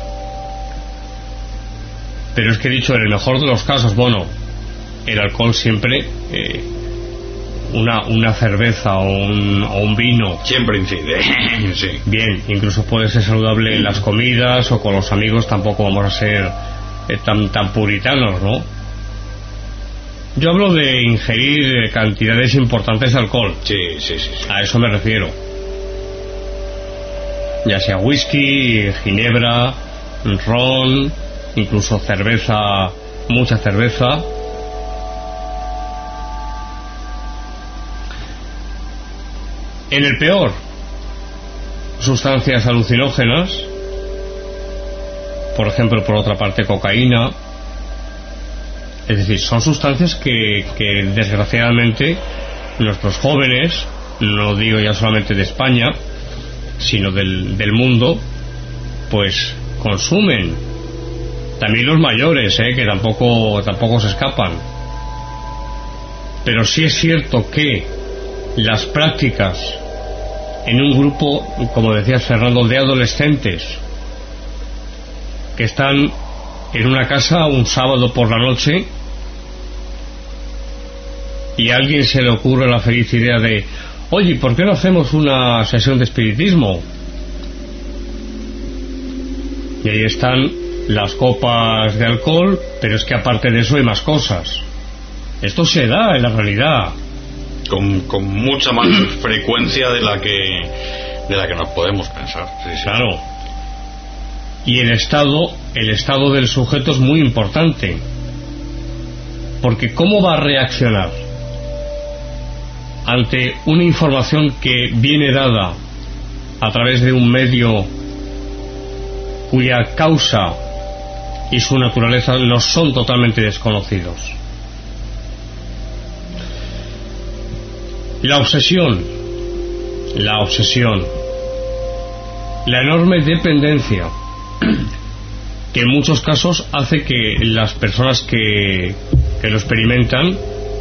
Pero es que he dicho, en el mejor de los casos, bueno, el alcohol siempre, eh, una, una cerveza o un, o un vino siempre incide. Sí. Bien, incluso puede ser saludable en las comidas o con los amigos, tampoco vamos a ser eh, tan, tan puritanos, ¿no? Yo hablo de ingerir cantidades importantes de alcohol. Sí, sí, sí, sí. A eso me refiero. Ya sea whisky, ginebra, ron, incluso cerveza, mucha cerveza. En el peor, sustancias alucinógenas, por ejemplo, por otra parte, cocaína. Es decir, son sustancias que, que desgraciadamente nuestros jóvenes, no digo ya solamente de España, sino del, del mundo, pues consumen. También los mayores, ¿eh? que tampoco, tampoco se escapan. Pero sí es cierto que las prácticas en un grupo, como decías, Fernando, de adolescentes que están en una casa un sábado por la noche y a alguien se le ocurre la feliz idea de: oye, ¿por qué no hacemos una sesión de espiritismo? Y ahí están las copas de alcohol, pero es que aparte de eso hay más cosas. Esto se da en la realidad con, con mucha más frecuencia de la que de la que nos podemos pensar. Sí, sí. Claro. Y el estado el estado del sujeto es muy importante, porque ¿cómo va a reaccionar ante una información que viene dada a través de un medio cuya causa y su naturaleza no son totalmente desconocidos? La obsesión, la obsesión, la enorme dependencia, que en muchos casos hace que las personas que, que lo experimentan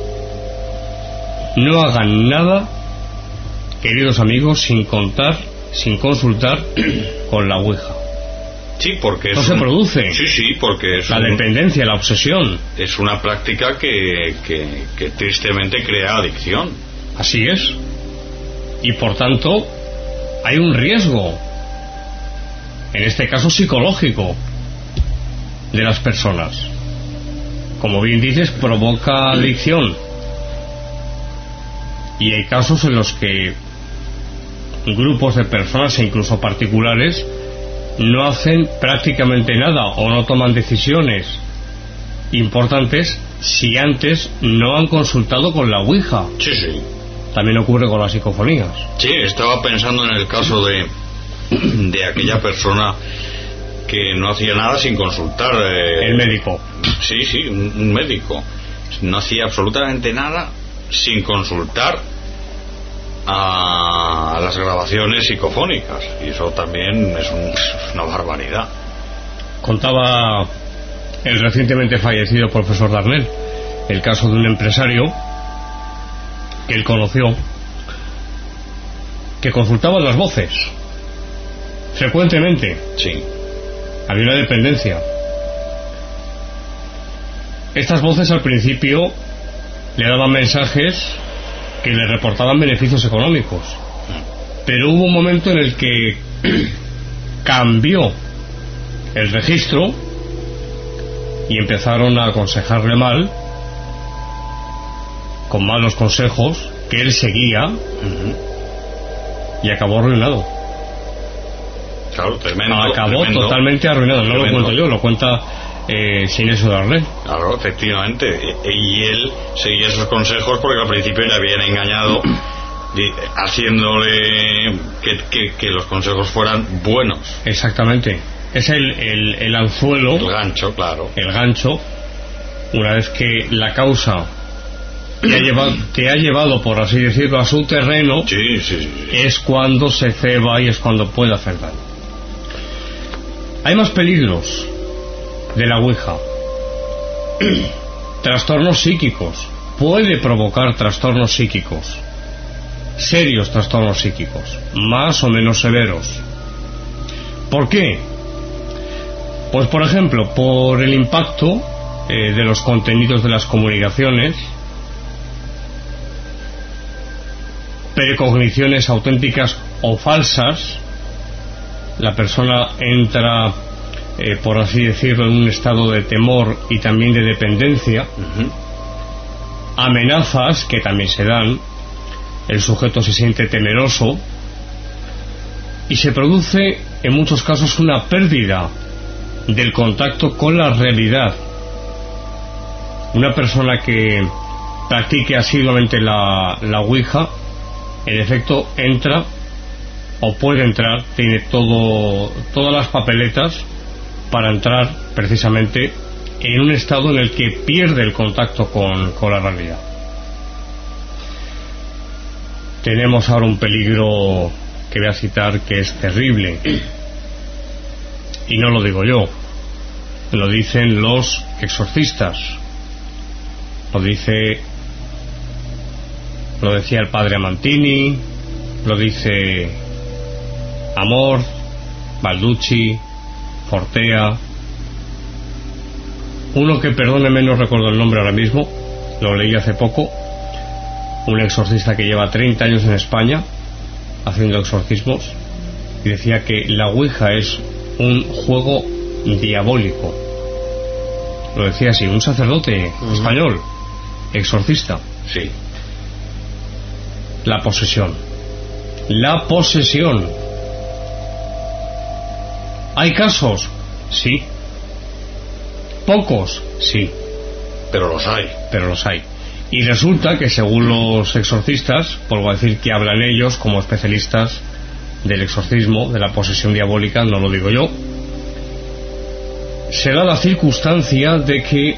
no hagan nada, queridos amigos, sin contar, sin consultar con la Ouija. Sí, porque no es se un... produce. Sí, sí, porque es la un... dependencia, la obsesión. Es una práctica que, que, que tristemente crea adicción. Así es. Y por tanto hay un riesgo, en este caso psicológico, de las personas. Como bien dices, provoca adicción. Y hay casos en los que grupos de personas e incluso particulares no hacen prácticamente nada o no toman decisiones importantes si antes no han consultado con la Ouija. Sí, sí. También ocurre con las psicofonías. Sí, estaba pensando en el caso de de aquella persona que no hacía nada sin consultar. Eh, el médico. Sí, sí, un, un médico. No hacía absolutamente nada sin consultar a, a las grabaciones psicofónicas. Y eso también es, un, es una barbaridad. Contaba el recientemente fallecido profesor Darnell el caso de un empresario que él conoció, que consultaba las voces frecuentemente. Sí. Había una dependencia. Estas voces al principio le daban mensajes que le reportaban beneficios económicos, pero hubo un momento en el que cambió el registro y empezaron a aconsejarle mal, con malos consejos que él seguía. Uh-huh. Y acabó arruinado. Claro, tremendo. Acabó tremendo, totalmente arruinado. No tremendo. Lo cuento yo, lo cuenta eh, sin eso darle. Claro, efectivamente. Y él seguía esos consejos porque al principio le habían engañado, haciéndole que, que, que los consejos fueran buenos. Exactamente. Es el, el, el anzuelo. El gancho, claro. El gancho. Una vez que la causa te ha llevado, te ha llevado, por así decirlo, a su terreno, sí, sí, sí, sí. es cuando se ceba y es cuando puede hacer daño. Hay más peligros de la Ouija. Trastornos psíquicos. Puede provocar trastornos psíquicos, serios trastornos psíquicos, más o menos severos. ¿Por qué? Pues por ejemplo, por el impacto eh, de los contenidos de las comunicaciones, precogniciones auténticas o falsas. La persona entra, eh, por así decirlo, en un estado de temor y también de dependencia. Uh-huh. Amenazas que también se dan, el sujeto se siente temeroso y se produce en muchos casos una pérdida del contacto con la realidad. Una persona que practique asiduamente la, la Ouija, en efecto entra o puede entrar, tiene todo, todas las papeletas para entrar precisamente en un estado en el que pierde el contacto con, con la realidad. Tenemos ahora un peligro que voy a citar que es terrible, y no lo digo yo, lo dicen los exorcistas, lo dice, lo decía el padre Amantini, lo dice Amor, Balducci, Fortea. Uno que, perdóneme, no recuerdo el nombre ahora mismo, lo leí hace poco, un exorcista que lleva treinta años en España haciendo exorcismos, y decía que la Ouija es un juego diabólico. Lo decía así, un sacerdote uh-huh. español, exorcista. Sí. La posesión. La posesión. ¿Hay casos? Sí. ¿Pocos? Sí. Pero los hay. Pero los hay. Y resulta que según los exorcistas, por decir que hablan ellos como especialistas del exorcismo, de la posesión diabólica, no lo digo yo, se da la circunstancia de que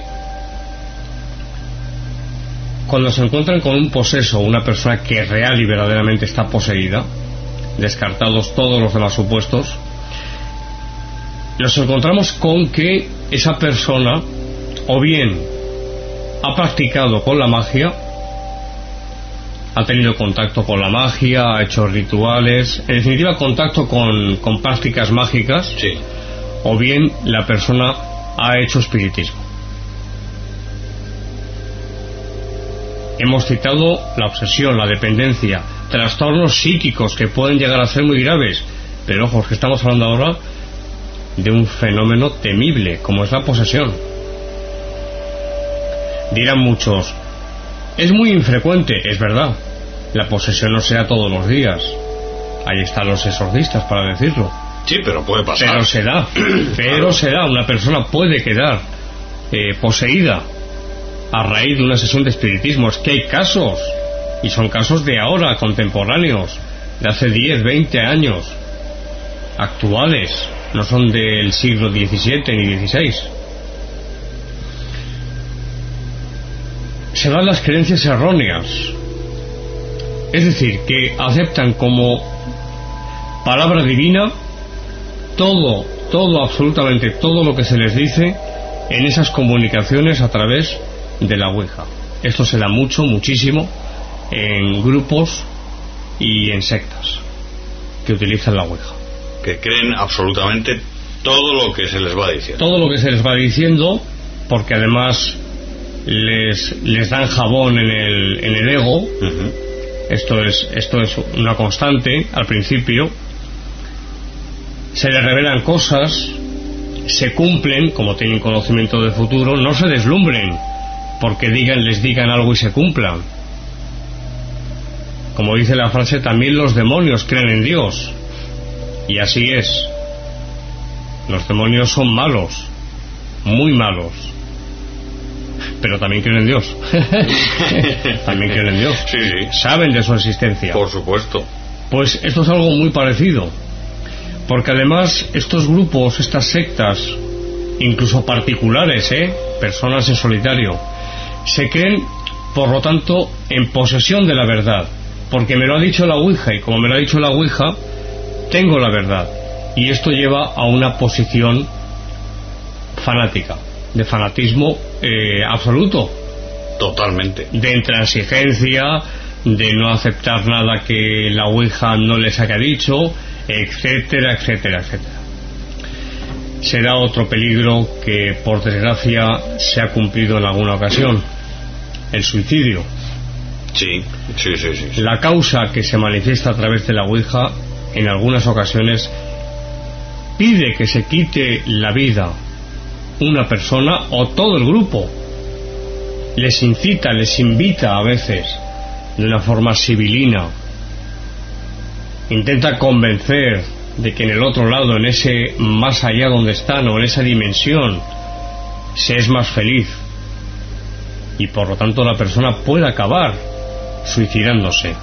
cuando se encuentran con un poseso, una persona que real y verdaderamente está poseída, descartados todos los demás supuestos, nos encontramos con que esa persona o bien ha practicado con la magia, ha tenido contacto con la magia, ha hecho rituales, en definitiva contacto con, con prácticas mágicas, sí. O bien la persona ha hecho espiritismo. Hemos citado la obsesión, la dependencia, trastornos psíquicos que pueden llegar a ser muy graves, pero ojo, que estamos hablando ahora de un fenómeno temible como es la posesión. Dirán muchos, es muy infrecuente, es verdad, la posesión no se da todos los días, ahí están los exorcistas para decirlo. Sí, pero puede pasar. Pero se da, pero se da, una persona puede quedar eh, poseída a raíz de una sesión de espiritismo. Es que hay casos, y son casos de ahora, contemporáneos, de hace diez, veinte años, actuales, no son del siglo diecisiete ni dieciséis. Se dan las creencias erróneas, es decir, que aceptan como palabra divina todo, todo, absolutamente todo lo que se les dice en esas comunicaciones a través de la Ouija. Esto se da mucho, muchísimo en grupos y en sectas que utilizan la Ouija, que creen absolutamente todo lo que se les va diciendo. Todo lo que se les va diciendo, porque además les, les dan jabón en el, en el ego. Uh-huh. Esto es, esto es una constante al principio. Se les revelan cosas, se cumplen, como tienen conocimiento del futuro, no se deslumbren porque digan, les digan algo y se cumplan. Como dice la frase, también los demonios creen en Dios. Y así es. Los demonios son malos, muy malos, pero también creen en Dios. También creen en Dios. Sí, sí. Saben de su existencia. Por supuesto. Pues esto es algo muy parecido, porque además estos grupos, estas sectas, incluso particulares, ¿eh? personas en solitario, se creen por lo tanto, en posesión de la verdad, porque me lo ha dicho la Ouija, y como me lo ha dicho la Ouija, tengo la verdad, y esto lleva a una posición fanática, de fanatismo eh, absoluto. Totalmente. De intransigencia, de no aceptar nada que la Ouija no les haya dicho, etcétera, etcétera, etcétera. Será otro peligro que, por desgracia, se ha cumplido en alguna ocasión: el suicidio. Sí, sí, sí, sí, sí. La causa que se manifiesta a través de la Ouija, en algunas ocasiones, pide que se quite la vida una persona o todo el grupo. Les incita, les invita a veces, de una forma sibilina. Intenta convencer de que en el otro lado, en ese más allá donde están, o en esa dimensión, se es más feliz, y por lo tanto la persona puede acabar suicidándose.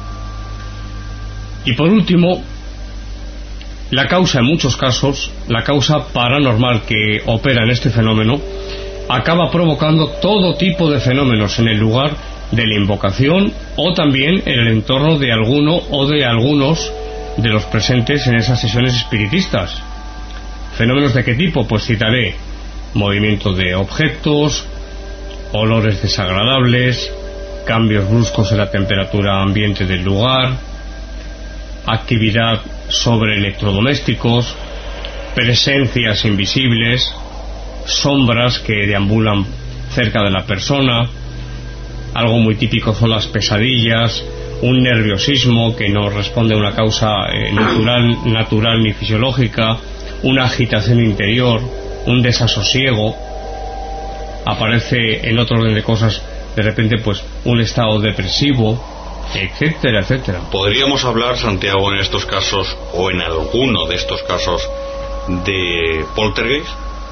Y por último, la causa, en muchos casos, la causa paranormal que opera en este fenómeno, acaba provocando todo tipo de fenómenos en el lugar de la invocación, o también en el entorno de alguno o de algunos de los presentes en esas sesiones espiritistas. ¿Fenómenos de qué tipo? Pues citaré: movimiento de objetos, olores desagradables, cambios bruscos en la temperatura ambiente del lugar, actividad sobre electrodomésticos, presencias invisibles, sombras que deambulan cerca de la persona. Algo muy típico son las pesadillas, un nerviosismo que no responde a una causa eh, natural, natural ni fisiológica, una agitación interior, un desasosiego. Aparece, en otro orden de cosas, de repente, pues un estado depresivo, etcétera, etcétera. ¿Podríamos hablar, Santiago, en estos casos, o en alguno de estos casos, de poltergeist?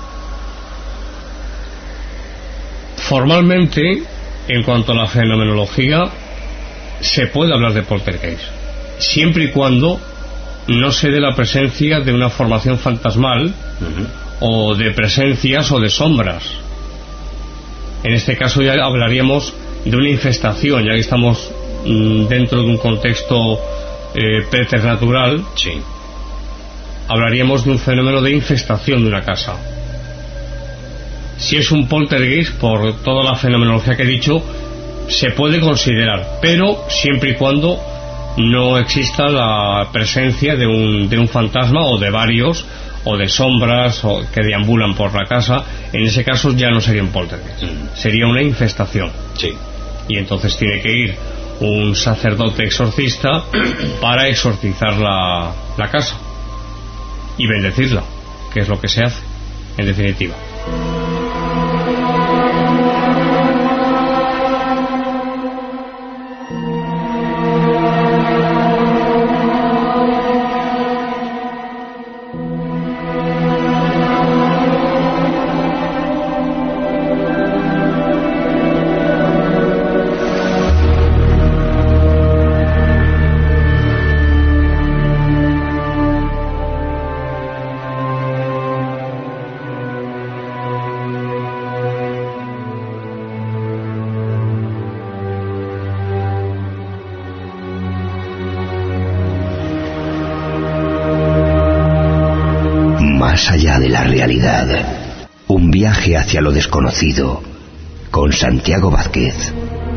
Formalmente, en cuanto a la fenomenología, se puede hablar de poltergeist, siempre y cuando no se dé la presencia de una formación fantasmal, uh-huh, o de presencias o de sombras. En este caso ya hablaríamos de una infestación, ya que estamos mm, dentro de un contexto eh, preternatural. Sí. Hablaríamos de un fenómeno de infestación de una casa. Si es un poltergeist, por toda la fenomenología que he dicho, se puede considerar, pero siempre y cuando no exista la presencia de un, de un fantasma, o de varios, o de sombras o que deambulan por la casa. En ese caso ya no sería un poltergeist, mm. sería una infestación. Sí. Y entonces tiene que ir un sacerdote exorcista para exorcizar la, la casa y bendecirla, que es lo que se hace, en definitiva. Más allá de la realidad, un viaje hacia lo desconocido, con Santiago Vázquez.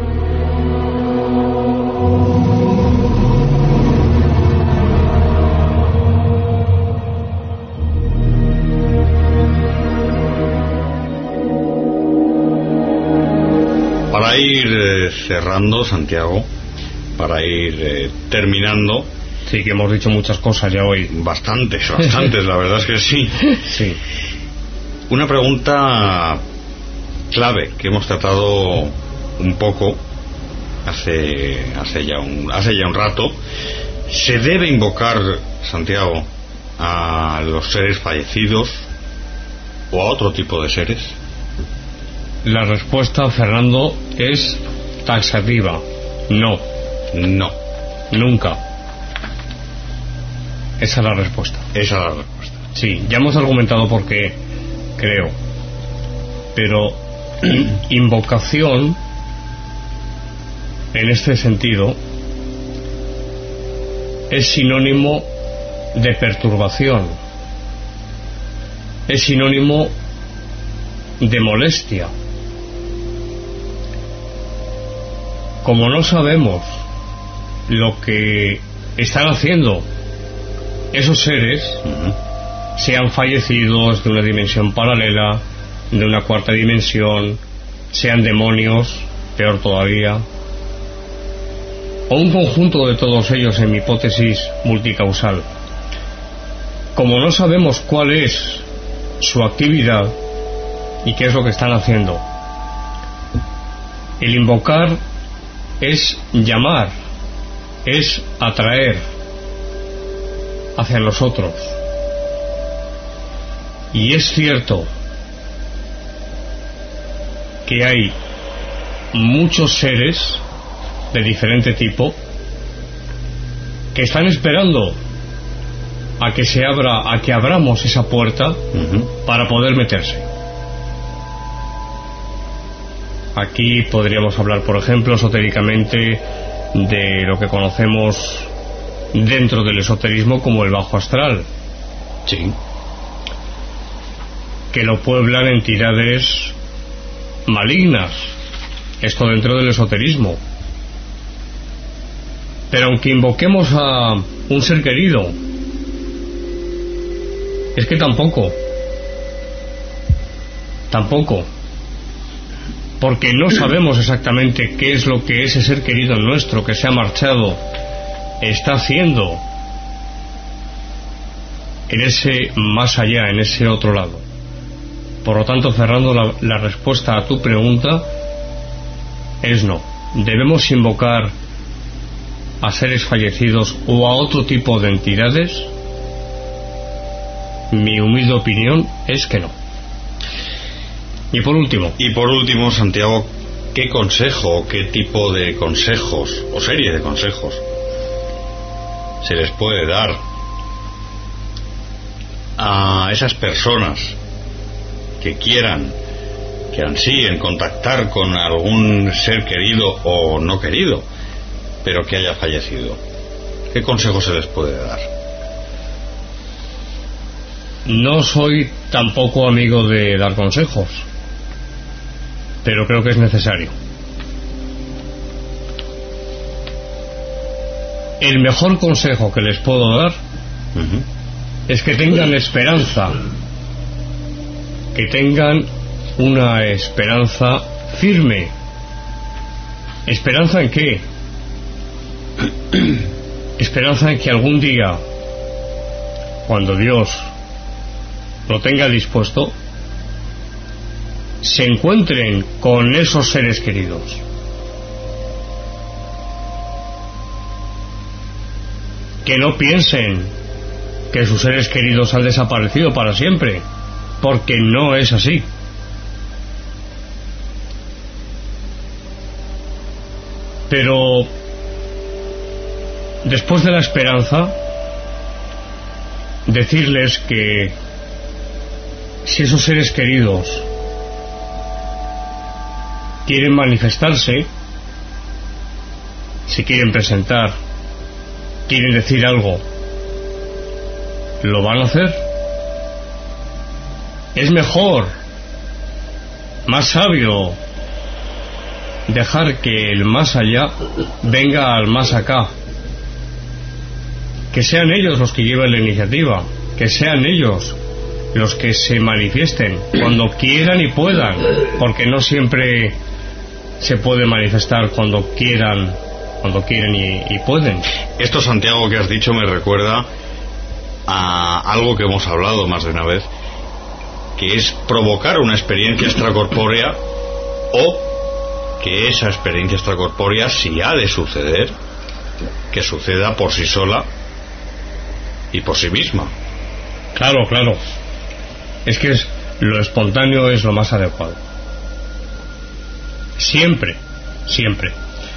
Para ir eh, cerrando, Santiago, para ir eh, terminando. Sí, que hemos dicho muchas cosas ya hoy. Bastantes, bastantes, la verdad es que sí. Sí. Una pregunta clave que hemos tratado un poco hace hace ya un hace ya un rato. ¿Se debe invocar, Santiago, a los seres fallecidos o a otro tipo de seres? La respuesta, Fernando, es taxativa. No. No. Nunca. Esa es la respuesta. Esa es la respuesta. Sí, ya hemos argumentado por qué, creo. Pero in- invocación en este sentido, es sinónimo de perturbación, es sinónimo de molestia. Como no sabemos lo que están haciendo esos seres, uh-huh. sean fallecidos de una dimensión paralela, de una cuarta dimensión, sean demonios, peor todavía, o un conjunto de todos ellos en mi hipótesis multicausal. Como no sabemos cuál es su actividad y qué es lo que están haciendo, el invocar es llamar, es atraer hacia nosotros. Y es cierto que hay muchos seres de diferente tipo que están esperando a que se abra, a que abramos esa puerta uh-huh. para poder meterse. Aquí podríamos hablar, por ejemplo, esotéricamente de lo que conocemos dentro del esoterismo como el bajo astral. Sí. Que lo pueblan entidades malignas. Esto dentro del esoterismo. Pero aunque invoquemos a un ser querido, es que tampoco. Tampoco. Porque no sabemos exactamente qué es lo que ese ser querido nuestro que se ha marchado está haciendo en ese más allá, en ese otro lado. Por lo tanto, Fernando, la, la respuesta a tu pregunta es no. Debemos invocar a seres fallecidos o a otro tipo de entidades. Mi humilde opinión es que no. Y por último. Y por último, Santiago, ¿qué consejo o qué tipo de consejos o serie de consejos se les puede dar a esas personas que quieran, que ansíen contactar con algún ser querido o no querido, pero que haya fallecido? ¿Qué consejo se les puede dar? No soy tampoco amigo de dar consejos, pero creo que es necesario. El mejor consejo que les puedo dar uh-huh. es que tengan esperanza, que tengan una esperanza firme. ¿Esperanza en qué? Esperanza en que algún día, cuando Dios lo tenga dispuesto, se encuentren con esos seres queridos. Que no piensen que sus seres queridos han desaparecido para siempre, porque no es así. Pero después de la esperanza, decirles que si esos seres queridos quieren manifestarse, si quieren presentar, quieren decir algo, lo van a hacer. Es mejor, más sabio, dejar que el más allá venga al más acá, que sean ellos los que lleven la iniciativa, que sean ellos los que se manifiesten cuando quieran y puedan, porque no siempre se puede manifestar cuando quieran, cuando quieren y, y pueden. Esto, Santiago, que has dicho me recuerda a algo que hemos hablado más de una vez, que es provocar una experiencia extracorpórea, o que esa experiencia extracorpórea, si ha de suceder, que suceda por sí sola y por sí misma. Claro, claro. Es que es, lo espontáneo es lo más adecuado. Siempre, siempre.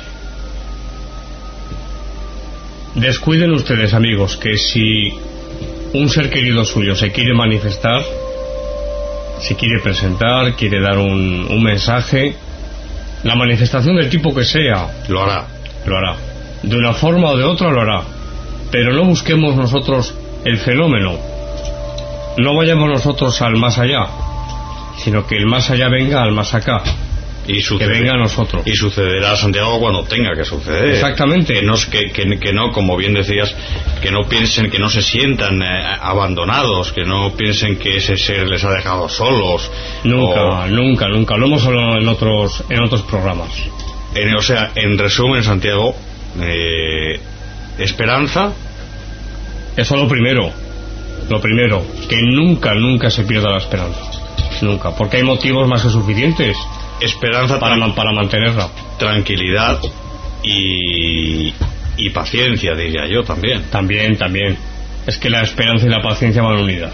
Descuiden ustedes, amigos, que si un ser querido suyo se quiere manifestar, se quiere presentar, quiere dar un, un mensaje, La manifestación del tipo que sea lo hará. Lo hará. De una forma o de otra lo hará. Pero no busquemos nosotros el fenómeno. No vayamos nosotros al más allá, sino que el más allá venga al más acá. Y sucede, que venga a nosotros. Y sucederá, Santiago, cuando tenga que suceder. Exactamente. Que no, que, que, que no, como bien decías, que no piensen, que no se sientan eh, abandonados, que no piensen que ese ser les ha dejado solos. Nunca, o... nunca, nunca. Lo hemos hablado en otros, en otros programas. En, o sea, en resumen, Santiago, eh, esperanza. Eso es lo primero. Lo primero, que nunca, nunca se pierda la esperanza. Nunca, porque hay motivos más que suficientes. Esperanza para, man, para mantenerla. Tranquilidad y, y paciencia, diría yo también. También, también. Es que la esperanza y la paciencia van unidas.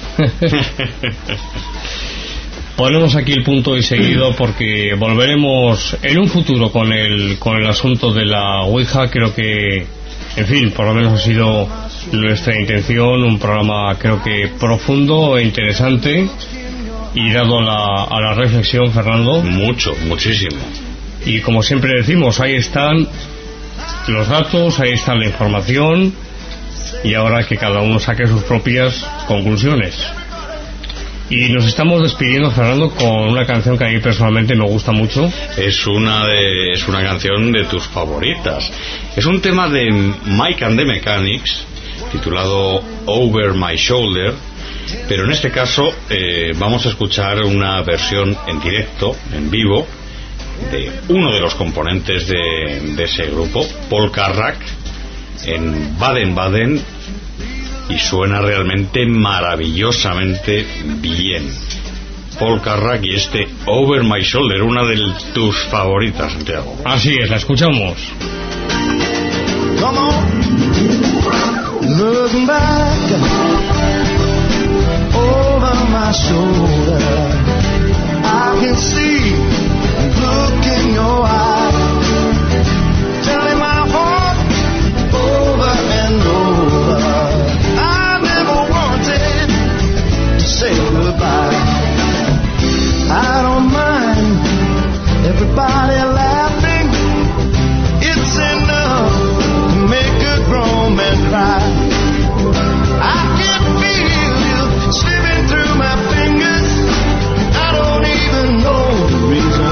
Ponemos aquí el punto y seguido porque volveremos en un futuro con el, con el asunto de la Ouija. Creo que, en fin, por lo menos ha sido nuestra intención. Un programa creo que profundo e interesante. Y dado la, a la reflexión, Fernando. Mucho, muchísimo. Y como siempre decimos, ahí están los datos, ahí está la información. Y ahora que cada uno saque sus propias conclusiones. Y nos estamos despidiendo, Fernando, con una canción que a mí personalmente me gusta mucho. Es una de, es una canción de tus favoritas. Es un tema de Mike and the Mechanics, titulado Over My Shoulder. Pero en este caso eh, vamos a escuchar una versión en directo, en vivo, de uno de los componentes de, de ese grupo, Paul Carrack, en Baden-Baden, y suena realmente maravillosamente bien. Paul Carrack y este Over My Shoulder, una de tus favoritas, Santiago. Así es, la escuchamos. Come on. Looking back over my shoulder, I can see a look in your eye, telling my heart over and over, I never wanted to say goodbye. I don't mind everybody laughing, it's enough to make a grown man cry. I can feel you slipping through my fingers, I don't even know the reason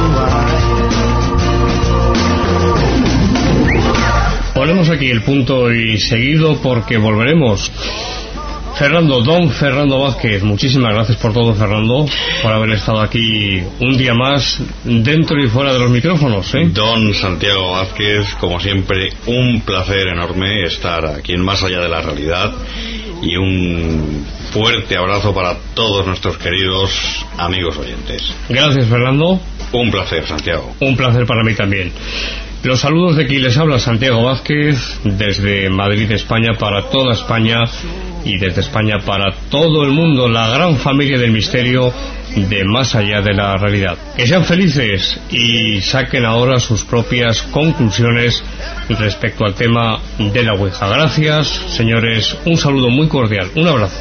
why. Ponemos aquí el punto y seguido porque volveremos. Fernando, don Fernando Vázquez, muchísimas gracias por todo, Fernando, por haber estado aquí un día más dentro y fuera de los micrófonos, ¿eh? Don Santiago Vázquez, como siempre, un placer enorme estar aquí en Más Allá de la Realidad, y un fuerte abrazo para todos nuestros queridos amigos oyentes. Gracias, Fernando. Un placer, Santiago. Un placer para mí también. Los saludos de quien les habla, Santiago Vázquez, desde Madrid, España, para toda España, y desde España para todo el mundo, la gran familia del misterio de Más Allá de la Realidad. Que sean felices y saquen ahora sus propias conclusiones respecto al tema de la Ouija. Gracias, señores, un saludo muy cordial, un abrazo.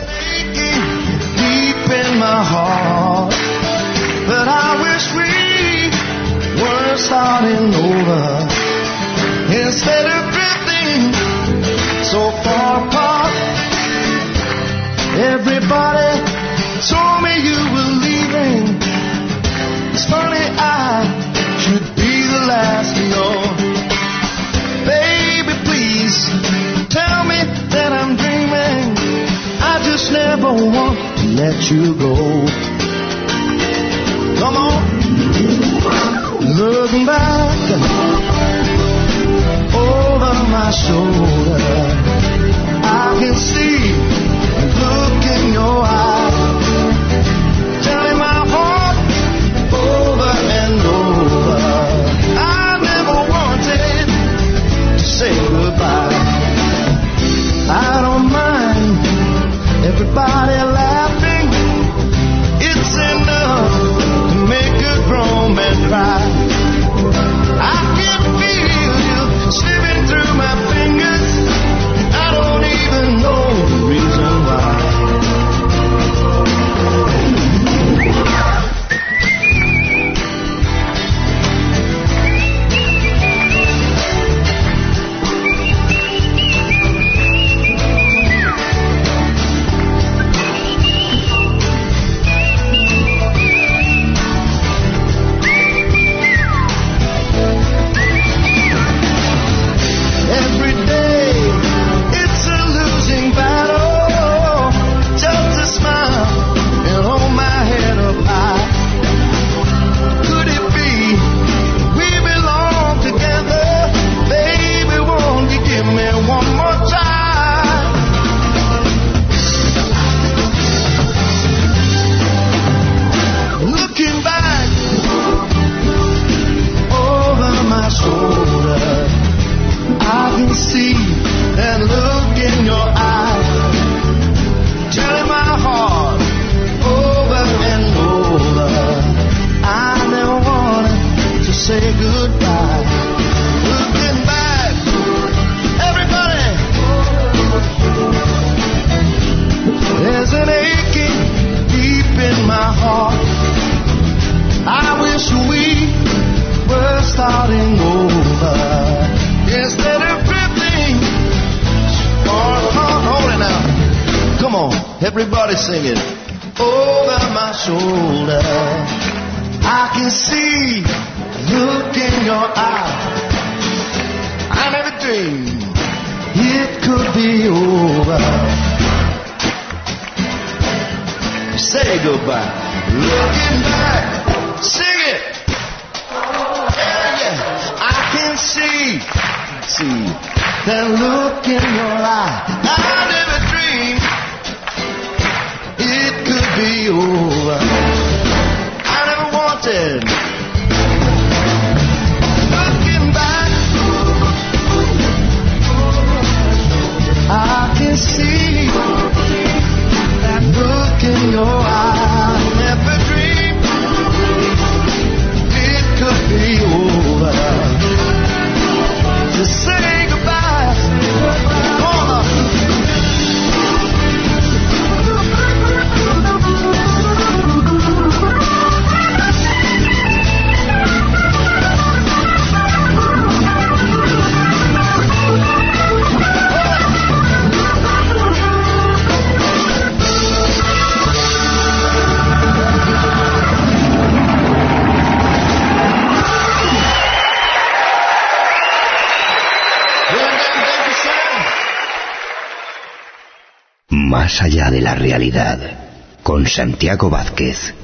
Starting over instead of drifting so far apart. Everybody told me you were leaving. It's funny, I should be the last to know. Baby, please tell me that I'm dreaming. I just never want to let you go. Come on. Looking back over my shoulder, I can see a look in your eye, telling my heart over and over, I never wanted to say goodbye. I don't mind everybody laughing, it's enough to make a grown man cry. I can feel you slipping through my fingers, in your eyes, telling my heart over and over, I never wanted to say goodbye. Looking back, everybody, there's an aching deep in my heart. I wish we were starting over instead of drifting far apart. Hold it now. Come on, everybody sing it. Over my shoulder, I can see the look in your eye. I never dreamed it could be over. Say goodbye. Looking back, sing it. Yeah, yeah. I can see, see that look in your eye. I never dreamed it could be over. I never wanted. Looking back, I can see that look in your eye. Never dreamed it could be over. To say goodbye, hold on. Más allá de la realidad, con Santiago Vázquez.